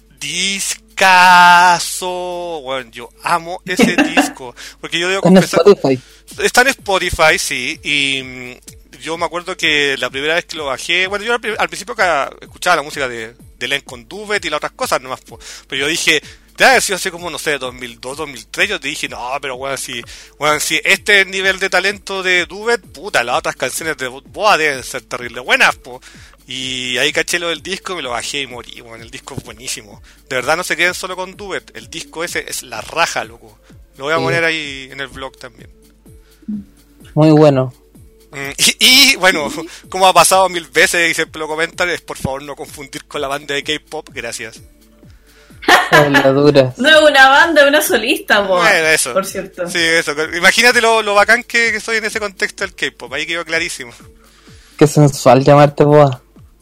discazo, bueno, yo amo ese disco, porque yo debo confesar, está en Spotify, sí, y yo me acuerdo que la primera vez que lo bajé, bueno, yo al principio escuchaba la música de Len con Duvet y las otras cosas nomás, pero yo dije, debe haber sido así como, no sé, 2002, 2003, yo te dije, no, pero bueno, si este es el nivel de talento de Duvet, puta, las otras canciones de Boa deben ser terrible buenas, y ahí caché lo del disco, me lo bajé y morí, bueno, el disco es buenísimo. De verdad no se queden solo con Duvet, el disco ese es la raja, loco. Lo voy a poner ahí en el blog también. Muy bueno. Y bueno, como ha pasado 1000 veces y siempre lo comentan, es por favor no confundir con la banda de K-pop, gracias. La dura. No es una banda, es una solista, bueno, eso. Por cierto. Sí, eso. Imagínate lo bacán que soy en ese contexto del K-pop, ahí quedó clarísimo. Qué sensual llamarte Boa.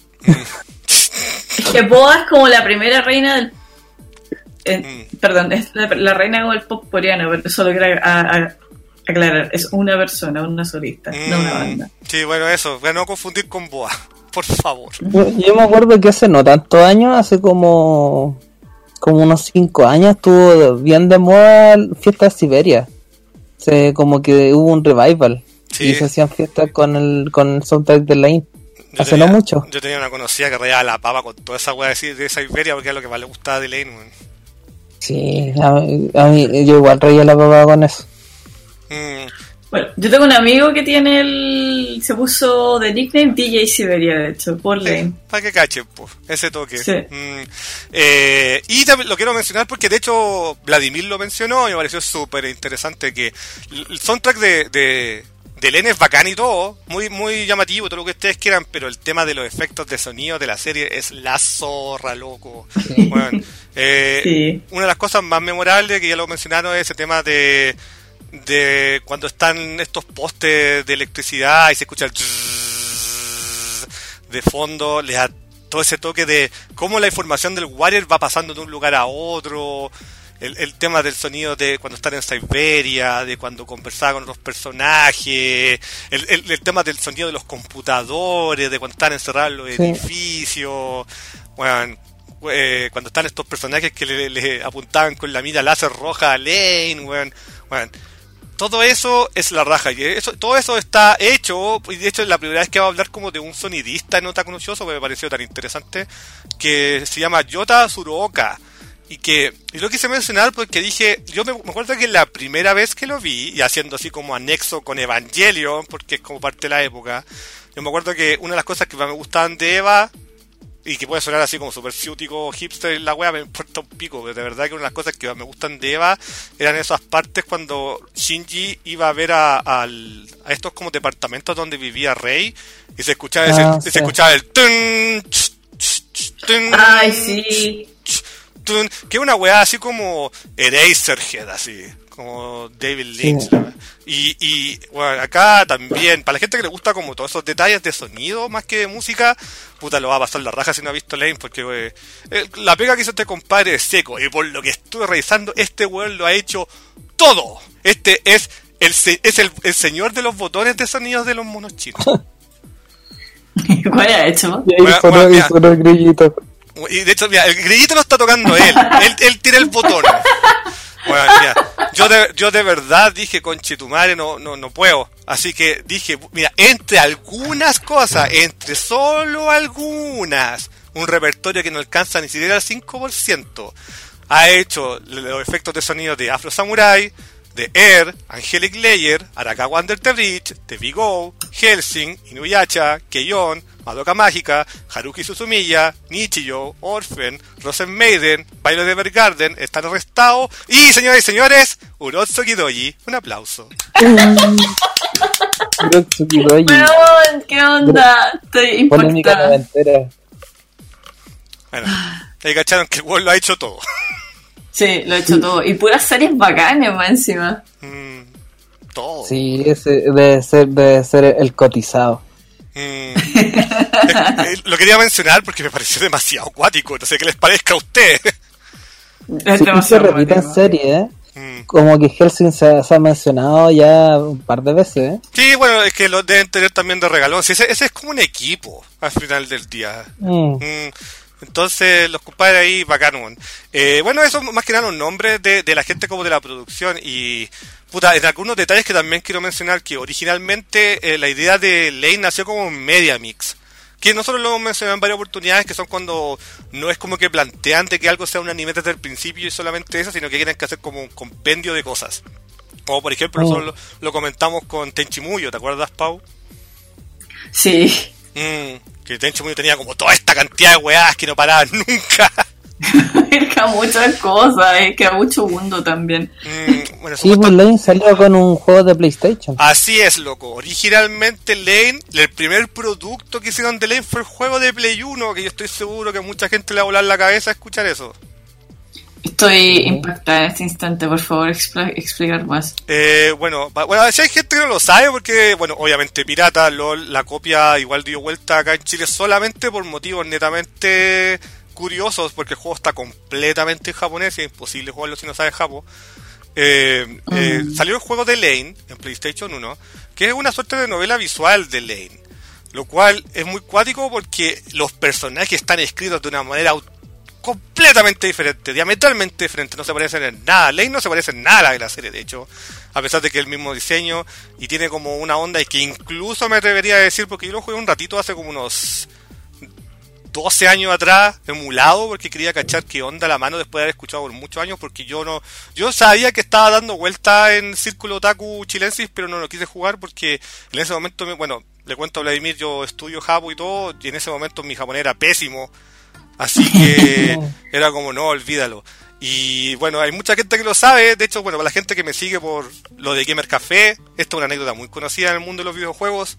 Que Boa es como la primera reina del... Perdón, es la reina como el pop coreano, pero eso lo quiero aclarar. Es una persona, una solista, no una banda. Sí, bueno, eso. Para no confundir con Boa, por favor. Yo me acuerdo que hace no tantos años, hace como unos 5 años, estuvo bien de moda Fiesta de Siberia. Como que hubo un revival. Sí. Y se hacían fiestas con el soundtrack de Lane. No mucho. Yo tenía una conocida que rayaba la papa con toda esa weá de Siberia porque es lo que más le gustaba de Lane, man. Sí, a mí yo igual rayaba la papa con eso. Bueno, yo tengo un amigo que se puso de nickname DJ Siberia, de hecho, por Lane. Para que cachen, pues, ese toque. Sí. Y también lo quiero mencionar porque de hecho Vladimir lo mencionó y me pareció súper interesante que el soundtrack de Lane es bacán y todo, muy, muy llamativo, todo lo que ustedes quieran, pero el tema de los efectos de sonido de la serie es la zorra, loco. Sí. Bueno, sí. Una de las cosas más memorables que ya lo mencionaron es ese tema de cuando están estos postes de electricidad y se escucha el de fondo, le da todo ese toque de cómo la información del Warrior va pasando de un lugar a otro. El tema del sonido de cuando están en Siberia, de cuando conversaba con otros personajes, el tema del sonido de los computadores, de cuando están encerrados en los edificios, bueno, cuando están estos personajes que le apuntaban con la mira láser roja a Lane, bueno, todo eso es la raja, y todo eso está hecho, y de hecho es la primera vez que voy a hablar como de un sonidista no tan conocido, que me pareció tan interesante, que se llama Yota Tsuruoka. Y lo quise mencionar porque dije, yo me acuerdo que la primera vez que lo vi, y haciendo así como anexo con Evangelion, porque es como parte de la época, yo me acuerdo que una de las cosas que más me gustaban de Eva, y que puede sonar así como super ciútico, hipster, la wea me importa un pico, pero de verdad que una de las cosas que más me gustan de Eva eran esas partes cuando Shinji iba a ver a estos como departamentos donde vivía Rei, y se escuchaba se escuchaba el tun, tun, ay, sí. Que es una weá así como Eraserhead, así como David Lynch, sí. Y bueno, acá también para la gente que le gusta como todos esos detalles de sonido más que de música, puta, lo va a pasar la raja si no ha visto Lane, porque la pega que hizo este compadre es seco, y por lo que estuve revisando, este weón lo ha hecho todo. Este es es el señor de los botones de sonidos de los monos chinos. ¿Cuál ha hecho? Y ahí sonó el grillito. Y de hecho, mira, el grillito lo está tocando él. Él tira el botón. Bueno, mira, yo de verdad dije, conchetumare, no puedo. Así que dije, mira, entre algunas cosas, entre solo algunas, un repertorio que no alcanza ni siquiera el 5%, ha hecho los efectos de sonido de Afro Samurai, de Air, Angelic Layer, Arakawa Under the Bridge, The Big O, Helsing, Inuyasha, Keion, Madoka Mágica, Haruki Suzumiya, Nichijou, Orphan, Rosen Maiden, Baile de Evergarden, Están Arrestados y, señoras y señores, Urotsuki Doji. Un aplauso. Urotsuki Doji. Weón, ¿qué onda? Estoy Polémica impactada. noventera. Bueno, ahí cacharon que el World lo ha hecho todo. Sí, lo he hecho todo. Y puras series bacanas más encima. Todo. Sí, ese debe ser el cotizado. Lo quería mencionar porque me pareció demasiado acuático. No sé qué les parezca a ustedes. Es Sí, se demasiado repite en romántico. serie, ¿eh? Como que Helsing se ha mencionado ya un par de veces, ¿eh? Sí, bueno, es que lo deben tener también de regalón. Sí, ese es como un equipo al final del día. Entonces, los compadres ahí, bacán. Bueno, eso más que nada los nombres de la gente como de la producción. Y, puta, en algunos detalles que también quiero mencionar, que originalmente la idea de Lane nació como un media mix. Que nosotros lo hemos mencionado en varias oportunidades, que son cuando no es como que plantean de que algo sea un anime desde el principio y solamente eso, sino que quieren que hacer como un compendio de cosas. Como por ejemplo, nosotros lo comentamos con Tenchi Muyo, ¿te acuerdas, Pau? Sí. Que Tenchi Muyo tenía como toda esta cantidad de weás que no paraban nunca. Era muchas cosas, que era mucho mundo también. Bueno, Sí, pues Lane salió con un juego de PlayStation. así es, loco. Originalmente Lane, el primer producto que hicieron de Lane fue el juego de Play 1, que yo estoy seguro que mucha gente le va a volar la cabeza a escuchar eso. Estoy impactada en este instante, por favor, explicar más. Bueno, si hay gente que no lo sabe, porque, bueno, obviamente Pirata, LOL, la copia igual dio vuelta acá en Chile solamente por motivos netamente curiosos, porque el juego está completamente en japonés y es imposible jugarlo si no sabes japo. Salió el juego de Lane en PlayStation 1, que es una suerte de novela visual de Lane, lo cual es muy cuático porque los personajes están escritos de una manera completamente diferente, diametralmente diferente, no se parecen en nada. Lane no se parece en nada de la serie, de hecho, a pesar de que es el mismo diseño y tiene como una onda y que incluso me atrevería a decir, porque yo lo jugué un ratito hace como unos 12 años atrás, emulado, porque quería cachar qué onda la mano después de haber escuchado por muchos años, porque yo sabía que estaba dando vuelta en Círculo Otaku Chilensis, pero no lo quise jugar porque en ese momento, bueno, le cuento a Vladimir, yo estudio japo y todo, y en ese momento mi japonés era pésimo, así que era como, no, olvídalo. Y bueno, hay mucha gente que lo sabe, de hecho, bueno, para la gente que me sigue por lo de Gamer Café, esta es una anécdota muy conocida en el mundo de los videojuegos,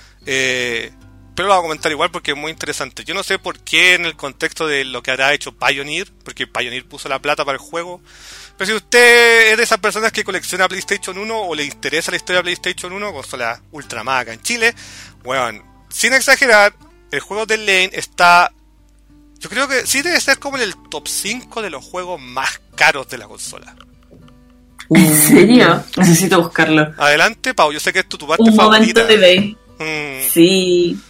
pero lo voy a comentar igual porque es muy interesante. Yo no sé por qué en el contexto de lo que habrá hecho Pioneer, porque Pioneer puso la plata para el juego, pero si usted es de esas personas que colecciona PlayStation 1 o le interesa la historia de PlayStation 1, consola ultra más acá en Chile, bueno, sin exagerar, el juego de Lane está, yo creo que sí debe ser como en el top 5 de los juegos más caros de la consola. ¿En serio? Necesito buscarlo. Adelante, Pau, yo sé que es tu parte Un favorita. momento de ley. Sí.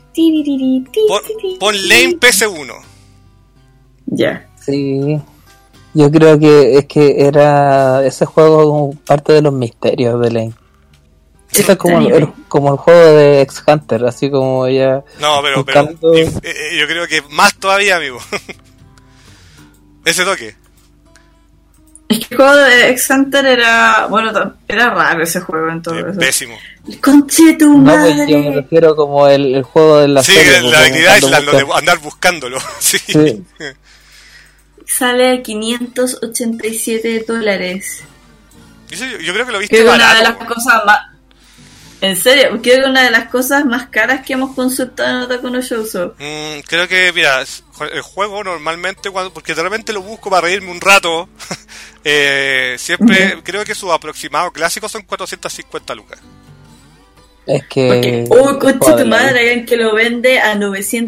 Pon Lane PS1. Ya. Sí. Yo creo que es que era ese juego como parte de los misterios de Lane. Ese es como el juego de X Hunter, así como ella. No, pero yo creo que más todavía, amigo. Ese toque. Es que el juego de X-Hunter era... Bueno, era raro ese juego en todo eso. Pésimo. ¡Conche tu No, madre! pues yo me refiero como el juego de la Sí, serie. la habilidad es lo de andar buscándolo. Sí. Sí. Sale a $587. Yo creo que lo viste Creo que una de barato. las cosas más... En serio, creo que una de las cosas más caras que hemos consultado en Otaku no Shoujo. Creo que, mira, el juego normalmente, porque de repente lo busco para reírme un rato, siempre creo que sus aproximados clásicos son 450 lucas. Es que... Conche tu madre, alguien que lo vende a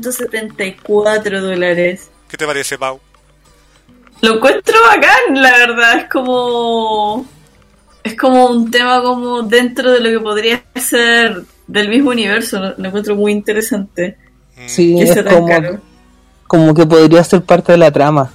$974. ¿Qué te parece, Pau? Lo encuentro bacán, la verdad, es como es como un tema como dentro de lo que podría ser del mismo universo, lo encuentro muy interesante. Sí, Que es sea tan caro. como que podría ser parte de la trama.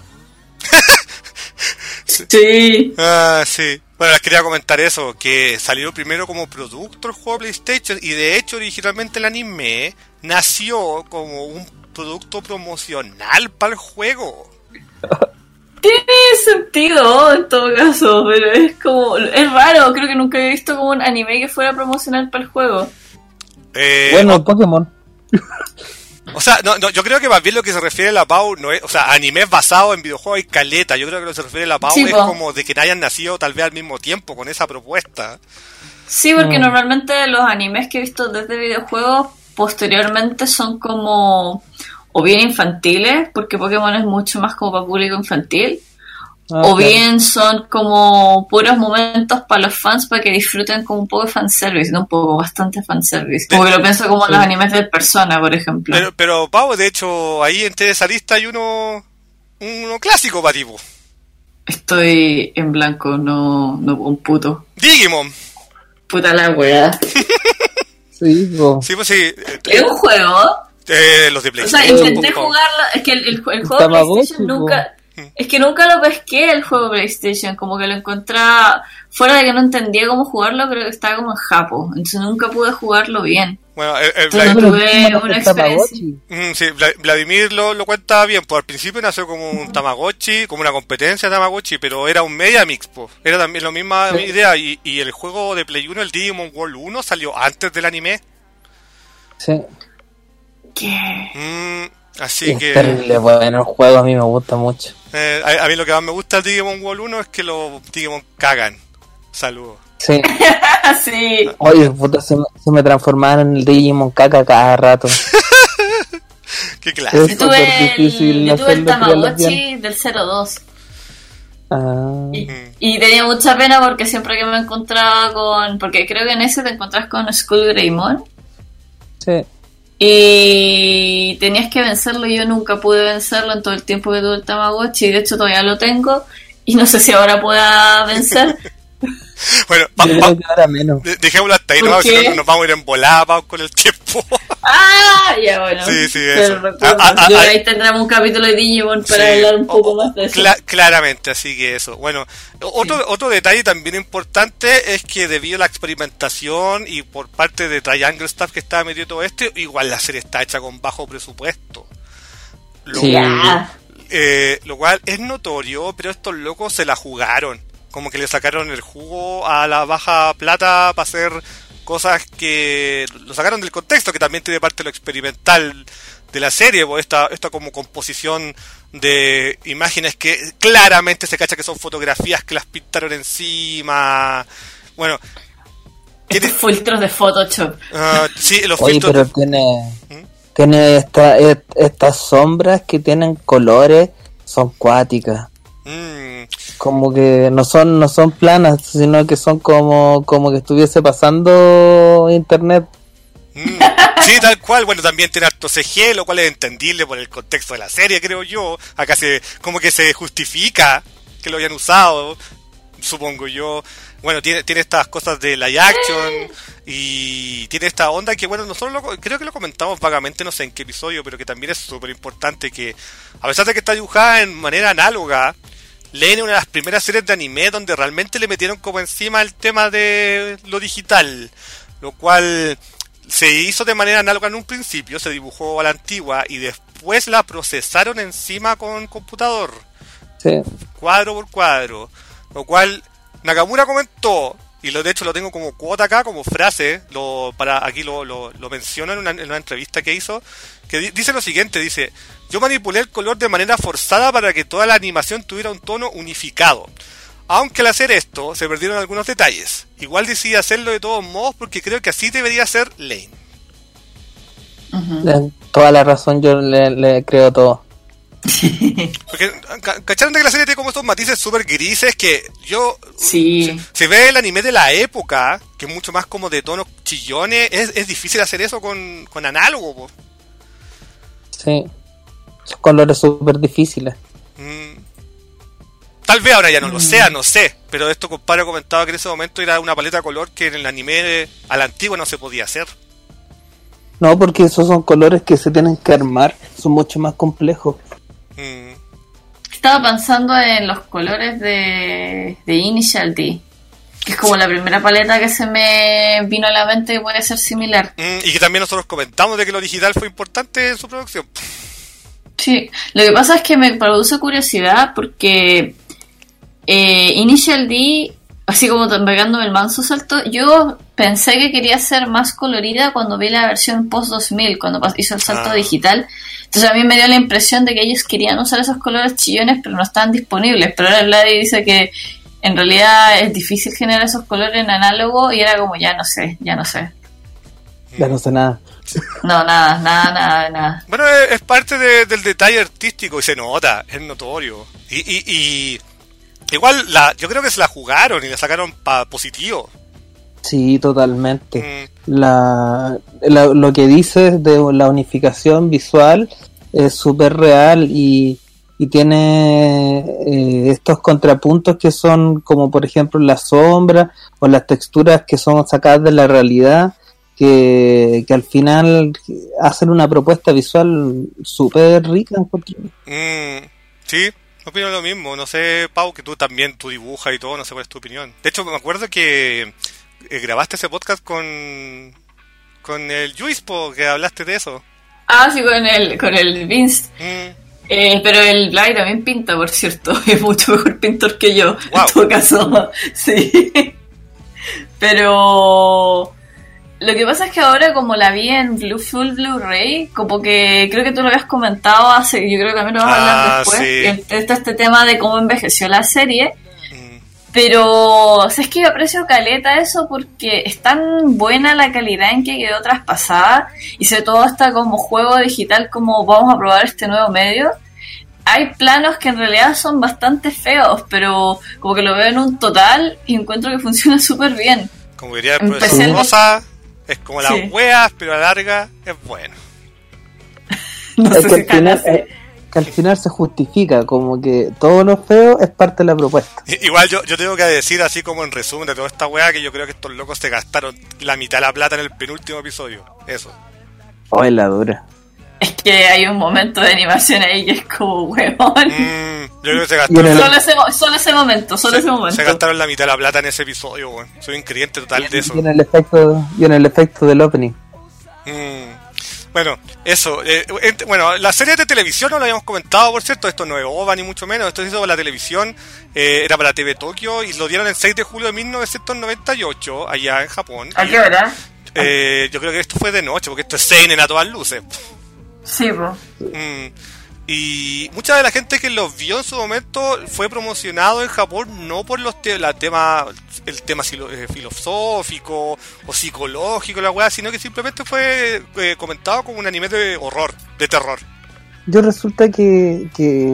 Sí. Ah, sí. Bueno, les quería comentar eso, que salió primero como producto el juego PlayStation y de hecho originalmente el anime nació como un producto promocional para el juego. Tiene sentido en todo caso, pero es como... Es raro, creo que nunca he visto como un anime que fuera promocional para el juego. Bueno, Pokémon. O sea, no, yo creo que más bien lo que se refiere a la Pau no es, o sea, animes basados en videojuegos y caleta. Yo creo que lo que se refiere a la Pau Sí, es po. como de que hayan nacido tal vez al mismo tiempo con esa propuesta. Sí, porque normalmente los animes que he visto desde videojuegos posteriormente son como o bien infantiles, porque Pokémon es mucho más como para público infantil, o Claro. bien son como puros momentos para los fans para que disfruten como un poco de fanservice, no un poco, bastante fanservice. Como que lo pienso como en los animes de Persona, por ejemplo. Pero Pau, de hecho, ahí entre esa lista hay uno clásico para ti, po. Estoy en blanco, no un puto. Digimon. Puta la wea. Sí, po. Sí, pues sí. Es un juego. Los de O sea, PlayStation. intenté po. jugarlo. Es que el juego Tamagotchi, PlayStation nunca. Es que nunca lo pesqué el juego PlayStation. Como que lo encontraba. Fuera de que no entendía cómo jugarlo, creo que estaba como en Japo. Entonces nunca pude jugarlo bien. Bueno, Entonces Pero tuve ¿cómo no una está experiencia. Tamagotchi? sí, Vladimir lo cuenta bien, pues al principio nació como un Tamagotchi, como una competencia de Tamagotchi, pero era un Media Mix, pues. Era también la misma Sí. idea, y el juego de Play 1, el Digimon World 1, salió antes del anime. Sí. ¿Qué? Así Es que terrible bueno el juego, a mí me gusta mucho. a mí lo que más me gusta del Digimon World 1 es que los Digimon cagan. Saludos. Sí. Sí. Oye, puta, se me transformaron en el Digimon caca cada rato. Qué Es clásico. Yo tuve súper difícil yo tuve el hacerlo criarlos Tamagotchi del 02. Ah, Y tenía mucha pena porque siempre que me encontraba con... Porque creo que en ese te encontrás con Skull Greymon. sí. Y tenías que vencerlo y yo nunca pude vencerlo en todo el tiempo que tuve el Tamagotchi. Y de hecho todavía lo tengo. Y no sé si ahora pueda vencer. Bueno, Yo creo que ahora menos. dejémoslo hasta ahí, ¿Por ¿no? qué? Si no nos vamos a ir en volada, Pau, con el tiempo. ¡Ah! Ya bueno. Sí, Pero eso. recuerdo. Yo ahí tendremos un capítulo de Digimon para Sí, hablar un poco más de eso. Claramente, así que eso. Bueno, otro detalle también importante es que debido a la experimentación y por parte de Triangle Staff que estaba metido todo esto, igual la serie está hecha con bajo presupuesto. Lo, Sí. lo cual es notorio, pero estos locos se la jugaron. Como que le sacaron el jugo a la baja plata para hacer cosas que lo sacaron del contexto, que también tiene parte de lo experimental de la serie, pues esta como composición de imágenes que claramente se cacha que son fotografías que las pintaron encima. Bueno, Estos filtros de Photoshop. sí, los Oye, filtros. pero tiene estas sombras que tienen colores, son cuáticas. Como que no son planas, sino que son como que estuviese pasando internet. Sí, tal cual. Bueno, también tiene harto CG, lo cual es entendible por el contexto de la serie, creo yo. Acá como que se justifica que lo hayan usado, supongo yo. Bueno, tiene estas cosas de live action y tiene esta onda que, bueno, nosotros creo que lo comentamos vagamente, no sé en qué episodio, pero que también es súper importante, que a pesar de que está dibujada en manera análoga, Len es una de las primeras series de anime donde realmente le metieron como encima el tema de lo digital, lo cual se hizo de manera análoga en un principio, se dibujó a la antigua y después la procesaron encima con computador, Sí. cuadro por cuadro, lo cual Nakamura comentó, y de hecho lo tengo como cuota acá, como frase, aquí lo menciono en una entrevista que hizo, que dice lo siguiente, dice: yo manipulé el color de manera forzada para que toda la animación tuviera un tono unificado. Aunque al hacer esto, se perdieron algunos detalles. Igual decidí hacerlo de todos modos porque creo que así debería ser Lane. Toda la razón, yo le creo todo. Porque, ¿cacharon de que la serie tiene como estos matices súper grises que yo... Sí. Se ve el anime de la época, que es mucho más como de tonos chillones, es difícil hacer eso con análogo, po. Sí. Son colores súper difíciles. Tal vez ahora ya no lo sea, no sé. Pero esto compadre comentaba que en ese momento era una paleta de color que en el anime a la antigua no se podía hacer. No, porque esos son colores que se tienen que armar, son mucho más complejos. Estaba pensando en los colores de Initial D, que es como la primera paleta que se me vino a la mente que puede ser similar. Y que también nosotros comentamos de que lo digital fue importante en su producción. Sí, lo que pasa es que me produce curiosidad porque Initial D, así como pegándome el manso salto, yo pensé que quería ser más colorida cuando vi la versión post 2000, cuando hizo el salto digital. Entonces a mí me dio la impresión de que ellos querían usar esos colores chillones, pero no estaban disponibles. Pero ahora Vladi dice que en realidad es difícil generar esos colores en análogo y era como ya no sé. Ya no sé nada. No, nada. Bueno, es parte del detalle artístico y se nota, es notorio. Y igual yo creo que se la jugaron y la sacaron para positivo. Sí, totalmente. Lo que dices de la unificación visual es súper real y tiene estos contrapuntos que son como por ejemplo las sombras o las texturas que son sacadas de la realidad que al final hacen una propuesta visual súper rica, encuentro. Sí, opino lo mismo. No sé, Pau, que tú dibujas y todo, no sé cuál es tu opinión. De hecho, me acuerdo que grabaste ese podcast con el Juispo, que hablaste de eso. Ah, sí, con el Vince. Pero el Vlad también pinta, por cierto. Es mucho mejor pintor que yo, wow. En todo caso. Sí. Pero lo que pasa es que ahora, como la vi en Full Blu-ray, como que creo que tú lo habías comentado yo creo que también lo vamos a hablar después. Sí. Está este tema de cómo envejeció la serie. Pero, ¿sabes qué? Yo aprecio caleta eso porque es tan buena la calidad en que quedó traspasada y sobre todo está como juego digital, como vamos a probar este nuevo medio. Hay planos que en realidad son bastante feos, pero como que lo veo en un total y encuentro que funciona súper bien. Como diría el profesor Rosa, es como las weas, pero a la larga es bueno. No sé que al final se justifica, como que todo lo feo es parte de la propuesta. Igual yo tengo que decir, así como en resumen de toda esta wea, que yo creo que estos locos se gastaron la mitad de la plata en el penúltimo episodio. Eso. Oh, es la dura. Es que hay un momento de animación ahí que es como huevón. Yo creo que se gastaron... Solo ese momento. Se gastaron la mitad de la plata en ese episodio, weón. Soy un creyente total de eso. Y en el efecto del opening. Bueno, eso. Bueno, la serie de televisión no lo habíamos comentado, por cierto. Esto no es OVA ni mucho menos. Esto se hizo para la televisión. Era para TV Tokio y lo dieron el 6 de julio de 1998 allá en Japón. ¿A qué hora? Yo creo que esto fue de noche, porque esto es seinen a todas luces. Sí, pues. Y mucha de la gente que lo vio en su momento fue promocionado en Japón no por el tema filosófico o psicológico, la weá, sino que simplemente fue comentado como un anime de horror, de terror. Yo resulta que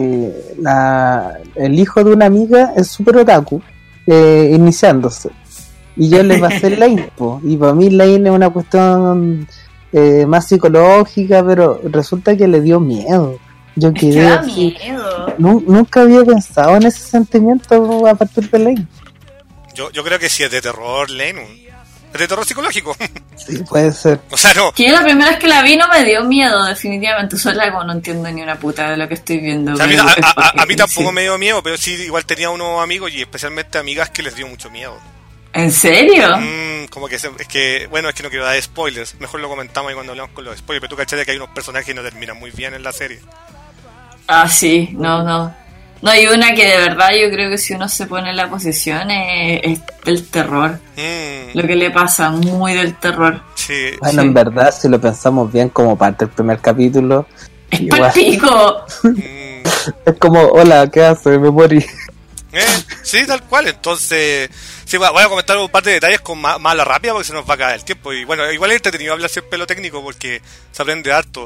el hijo de una amiga es super otaku, iniciándose. Y yo le pasé Lane, y para mí Lane es una cuestión más psicológica, pero resulta que le dio miedo. Yo quedé así. Nunca había pensado en ese sentimiento a partir de Lane. Yo creo que sí es de terror, Lane. Es de terror psicológico. Sí, puede ser. O sea, no. Que yo la primera vez que la vi no me dio miedo, definitivamente. Sola como no entiendo ni una puta de lo que estoy viendo. O sea, a mí tampoco me dio miedo, pero sí, igual tenía unos amigos y especialmente amigas que les dio mucho miedo. ¿En serio? Como que es que no quiero dar spoilers. Mejor lo comentamos ahí cuando hablamos con los spoilers. Pero tú cachai que hay unos personajes que no terminan muy bien en la serie. Ah, sí, no. No, hay una que de verdad yo creo que si uno se pone en la posición es del terror. Lo que le pasa, muy del terror. Sí. Bueno, sí. En verdad, si lo pensamos bien como parte del primer capítulo... ¡Es palpico! Es como, hola, ¿qué haces? Me morí. Sí, tal cual. Entonces, Sí, voy a comentar un par de detalles con más a la rápida porque se nos va a acabar el tiempo. Y bueno, igual es entretenido hablar siempre lo técnico porque se aprende harto.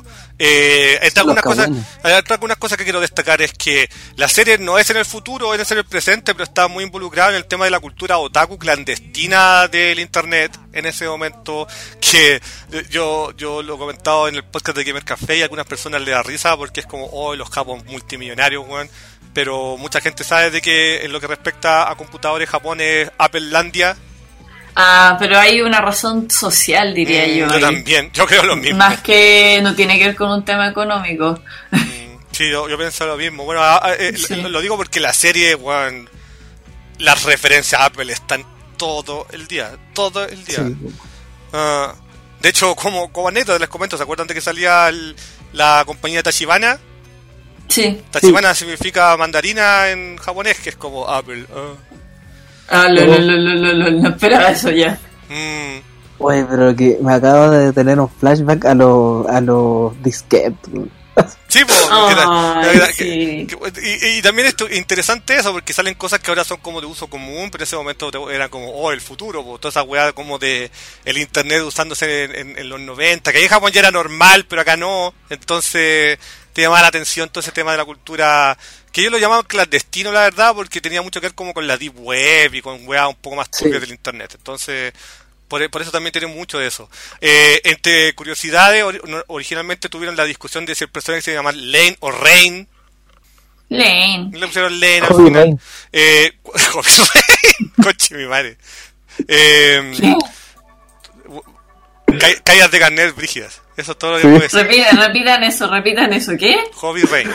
Hay algunas cosas que quiero destacar es que la serie no es en el futuro, es en el presente, pero está muy involucrada en el tema de la cultura otaku clandestina del internet en ese momento, que yo lo he comentado en el podcast de Gamer Café y a algunas personas le da risa porque es como, los japos multimillonarios, weón. Pero mucha gente sabe de que en lo que respecta a computadores, Japón es Applelandia. Pero hay una razón social, diría yo. Yo también, yo creo lo mismo. Más que no tiene que ver con un tema económico. Sí, yo pienso lo mismo. Bueno, sí. lo digo porque la serie, bueno, las referencias a Apple están todo el día. Sí. De hecho, como anécdota les comento, ¿se acuerdan de que salía la compañía Tachibana? Sí. Tachibana significa mandarina en japonés, que es como Apple. No esperaba eso ya. Oye, pero que me acabo de tener un flashback a los disquetes. Sí, sí. Y también es interesante eso, porque salen cosas que ahora son como de uso común, pero en ese momento eran como, el futuro, toda esa weá como de el internet usándose en los 90, que ahí en Japón ya era normal, pero acá no, entonces te llamaba la atención todo ese tema de la cultura, que ellos lo llamaban clandestino, la verdad, porque tenía mucho que ver como con la deep web y con weá un poco más turbias del internet, entonces por eso también tiene mucho de eso. Entre curiosidades, originalmente tuvieron la discusión de si el personaje se llama Lane o Rain. Lane. Le pusieron Lane al final. Coche mi madre. Callas de carnet brígidas. Eso es todo lo que puedo decir. Repitan eso. ¿Qué? Hobby Rain.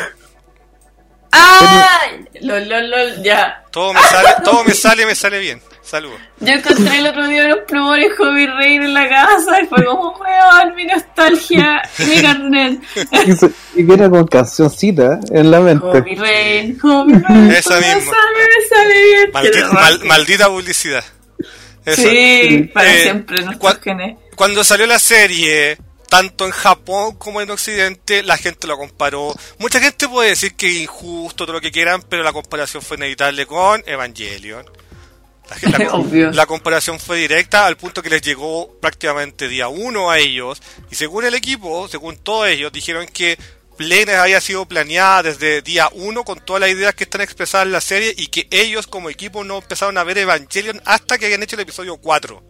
Lol, ya. Todo me sale bien. Saludos. Yo encontré el otro día unos plumores Hobby Rain en la casa y fue como, weón, mi nostalgia, mi carnet. Y viene con cancioncita en la mente. Hobby Rain. Esa misma. Me sale bien. Maldita publicidad. Eso. Sí, para siempre nuestros genes. Cuando salió la serie, tanto en Japón como en Occidente, la gente lo comparó. Mucha gente puede decir que es injusto, todo lo que quieran, pero la comparación fue inevitable con Evangelion. La comparación fue directa al punto que les llegó prácticamente día 1 a ellos, y según el equipo, según todos ellos, dijeron que Lane había sido planeada desde día 1 con todas las ideas que están expresadas en la serie, y que ellos como equipo no empezaron a ver Evangelion hasta que habían hecho el episodio 4.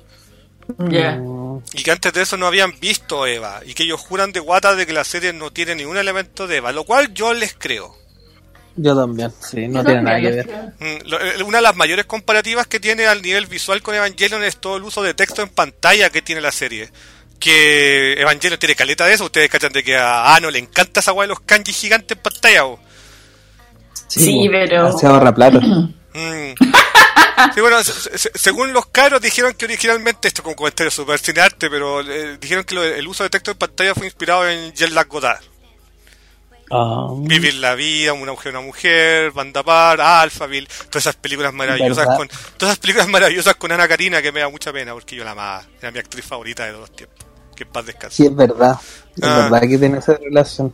Y que antes de eso no habían visto Eva, y que ellos juran de guata de que la serie no tiene ningún elemento de Eva, lo cual yo les creo. Yo también, sí, no tiene nada que ver. Una de las mayores comparativas que tiene al nivel visual con Evangelion es todo el uso de texto en pantalla que tiene la serie. Que Evangelion tiene caleta de eso, ustedes cachan de que a Ano le encanta esa weá de los kanji gigantes en pantalla. Sí, pero... Se ahorra plata. Sí, bueno, según los caros dijeron que originalmente, esto con comentarios super cinearte, pero dijeron que el uso de texto en pantalla fue inspirado en Jean-Luc Godard. Vivir la vida, una mujer, Banda Par, Alphaville, todas esas películas maravillosas con Ana Karina, que me da mucha pena porque yo la amaba, era mi actriz favorita de todos los tiempos. Que en paz descanse. Sí, es verdad que tiene esa relación.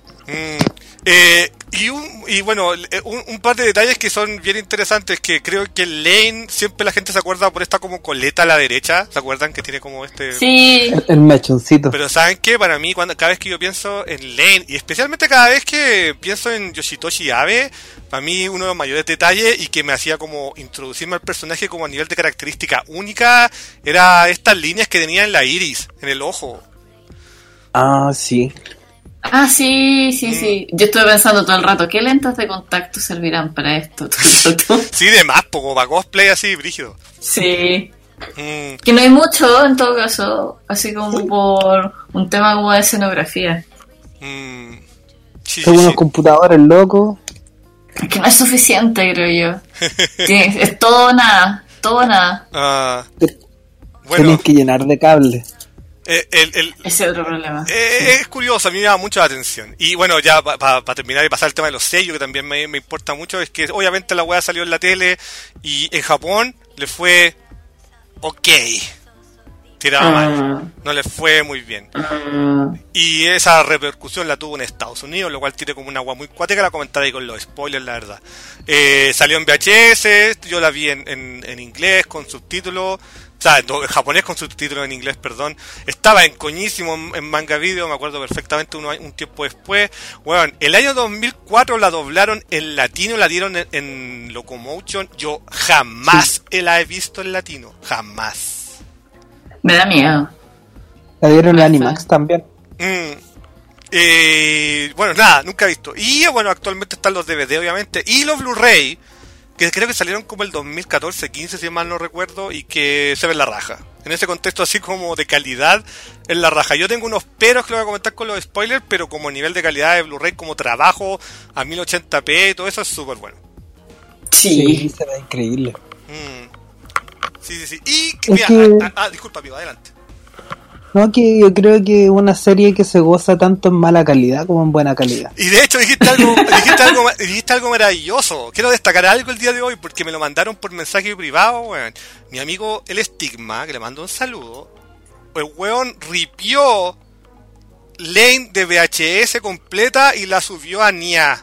Y bueno, un par de detalles que son bien interesantes, que creo que Lane, siempre la gente se acuerda por esta como coleta a la derecha, ¿se acuerdan? Que tiene como este... Sí. El mechoncito. Pero ¿saben qué? Para mí, cada vez que yo pienso en Lane, y especialmente cada vez que pienso en Yoshitoshi Abe, para mí uno de los mayores detalles y que me hacía como introducirme al personaje como a nivel de característica única, era estas líneas que tenía en la iris, en el ojo. Sí. Sí. Yo estuve pensando todo el rato, ¿qué lentes de contacto servirán para esto? Sí, de más, como para cosplay así, brígido. Sí. Que no hay mucho, en todo caso, así como por un tema como de escenografía. Son unos computadores locos. Que no es suficiente, creo yo. Es todo nada. Bueno, tienes que llenar de cables. Ese otro problema. Es curioso, a mí me llama mucho la atención. Y bueno, ya para terminar y pasar el tema de los sellos, que también me importa mucho, es que obviamente la weá salió en la tele y en Japón le fue ok. tiraba mal, no le fue muy bien. Y esa repercusión la tuvo en Estados Unidos, lo cual tiene como una agua muy cuática, la comentaré ahí con los spoilers, la verdad. Salió en VHS, yo la vi en inglés, con subtítulos, o sea, en japonés con subtítulos en inglés, perdón. Estaba en coñísimo en Manga Video, me acuerdo perfectamente un tiempo después. Bueno, el año 2004 la doblaron en latino, la dieron en Locomotion. Yo jamás la he visto en latino, jamás. Me da miedo. La dieron en Animax también. Bueno, nada, nunca he visto. Y bueno, actualmente están los DVD, obviamente, y los Blu-ray, que creo que salieron como el 2014-15, si mal no recuerdo, y que se ven la raja. En ese contexto así como de calidad, en la raja. Yo tengo unos peros que lo voy a comentar con los spoilers, pero como nivel de calidad de Blu-ray, como trabajo a 1080p y todo eso es súper bueno. Sí, se ve increíble. Sí. Y, mira, disculpa, amigo, adelante. No, que yo creo que una serie que se goza tanto en mala calidad como en buena calidad. Y de hecho dijiste algo maravilloso. Quiero destacar algo el día de hoy porque me lo mandaron por mensaje privado, weón. Mi amigo El Estigma, que le mando un saludo, el weón ripió Lane de VHS completa y la subió a Nia.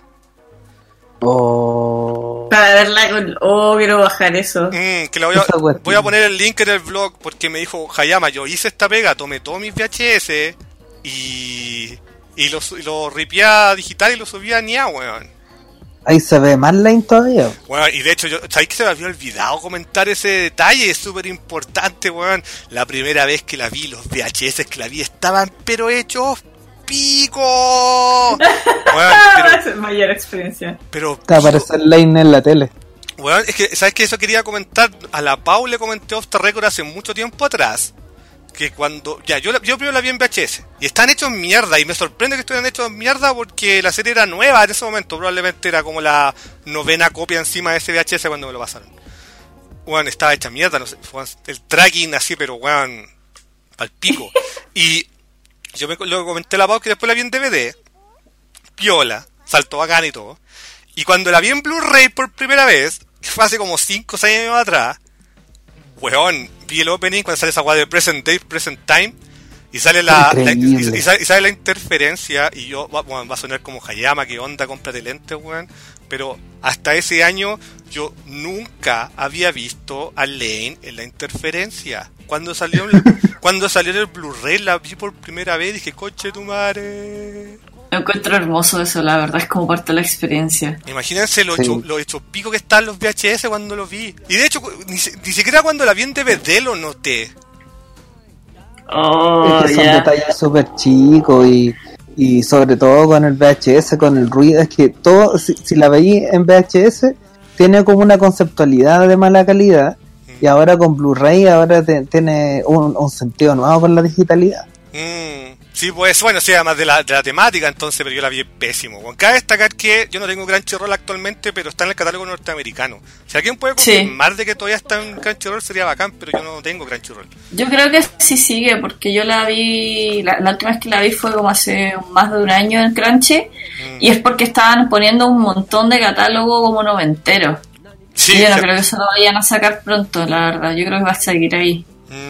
Para verla con... quiero bajar eso. Que la voy a poner el link en el blog porque me dijo Hayama, yo hice esta pega, tomé todos mis VHS y lo ripié a digital y lo subí a Nia, weón. Ahí se ve más Lane todavía. Bueno, y de hecho, ¿sabéis que se me había olvidado comentar ese detalle? Es súper importante, weón. La primera vez que la vi, los VHS que la vi estaban pero hechos pico. Bueno, es mayor experiencia. Pero te aparece el Lane en la tele. Bueno, es que, ¿sabes qué? Eso quería comentar. A la Pau le comenté off the record hace mucho tiempo atrás. Que cuando... yo primero la vi en VHS. Y están hechos mierda. Y me sorprende que estuvieran hechos mierda porque la serie era nueva en ese momento. Probablemente era como la 9ª copia encima de ese VHS cuando me lo pasaron. Bueno, estaba hecha mierda. No sé, el tracking así, pero weón, al pico. Y yo lo comenté a la Pau que después la vi en DVD. Piola. Saltó bacán y todo. Y cuando la vi en Blu-ray por primera vez, que fue hace como 5 o 6 años atrás, weón, vi el opening cuando sale esa guay de Present Day, Present Time, y sale sale la interferencia, y yo, bueno, va a sonar como Hayama, que onda, cómprate lentes, weón, pero hasta ese año yo nunca había visto a Lane en la interferencia. Cuando salió en el Blu-ray la vi por primera vez y dije, coche tu madre. Me encuentro hermoso eso, la verdad, es como parte de la experiencia. Imagínense lo hecho pico que están los VHS cuando los vi. Y de hecho, ni siquiera cuando la vi en DVD lo noté. Es que son detalles súper chicos y sobre todo con el VHS, con el ruido. Es que todo, si la veí en VHS, tiene como una conceptualidad de mala calidad. Y ahora con Blu-ray, ahora tiene un sentido nuevo con la digitalidad. Sí, pues bueno, sí, además de la temática, entonces, pero yo la vi pésimo. Bueno, cabe destacar que yo no tengo Crunchyroll actualmente, pero está en el catálogo norteamericano. Si alguien puede confirmar de que todavía está en Crunchyroll sería bacán, pero yo no tengo Crunchyroll. Yo creo que sí sigue, porque yo la vi, la última vez que la vi fue como hace más de un año en Crunchy, y es porque estaban poniendo un montón de catálogo como noventero. Sí, yo no creo que eso lo vayan a sacar pronto, la verdad. Yo creo que va a seguir ahí.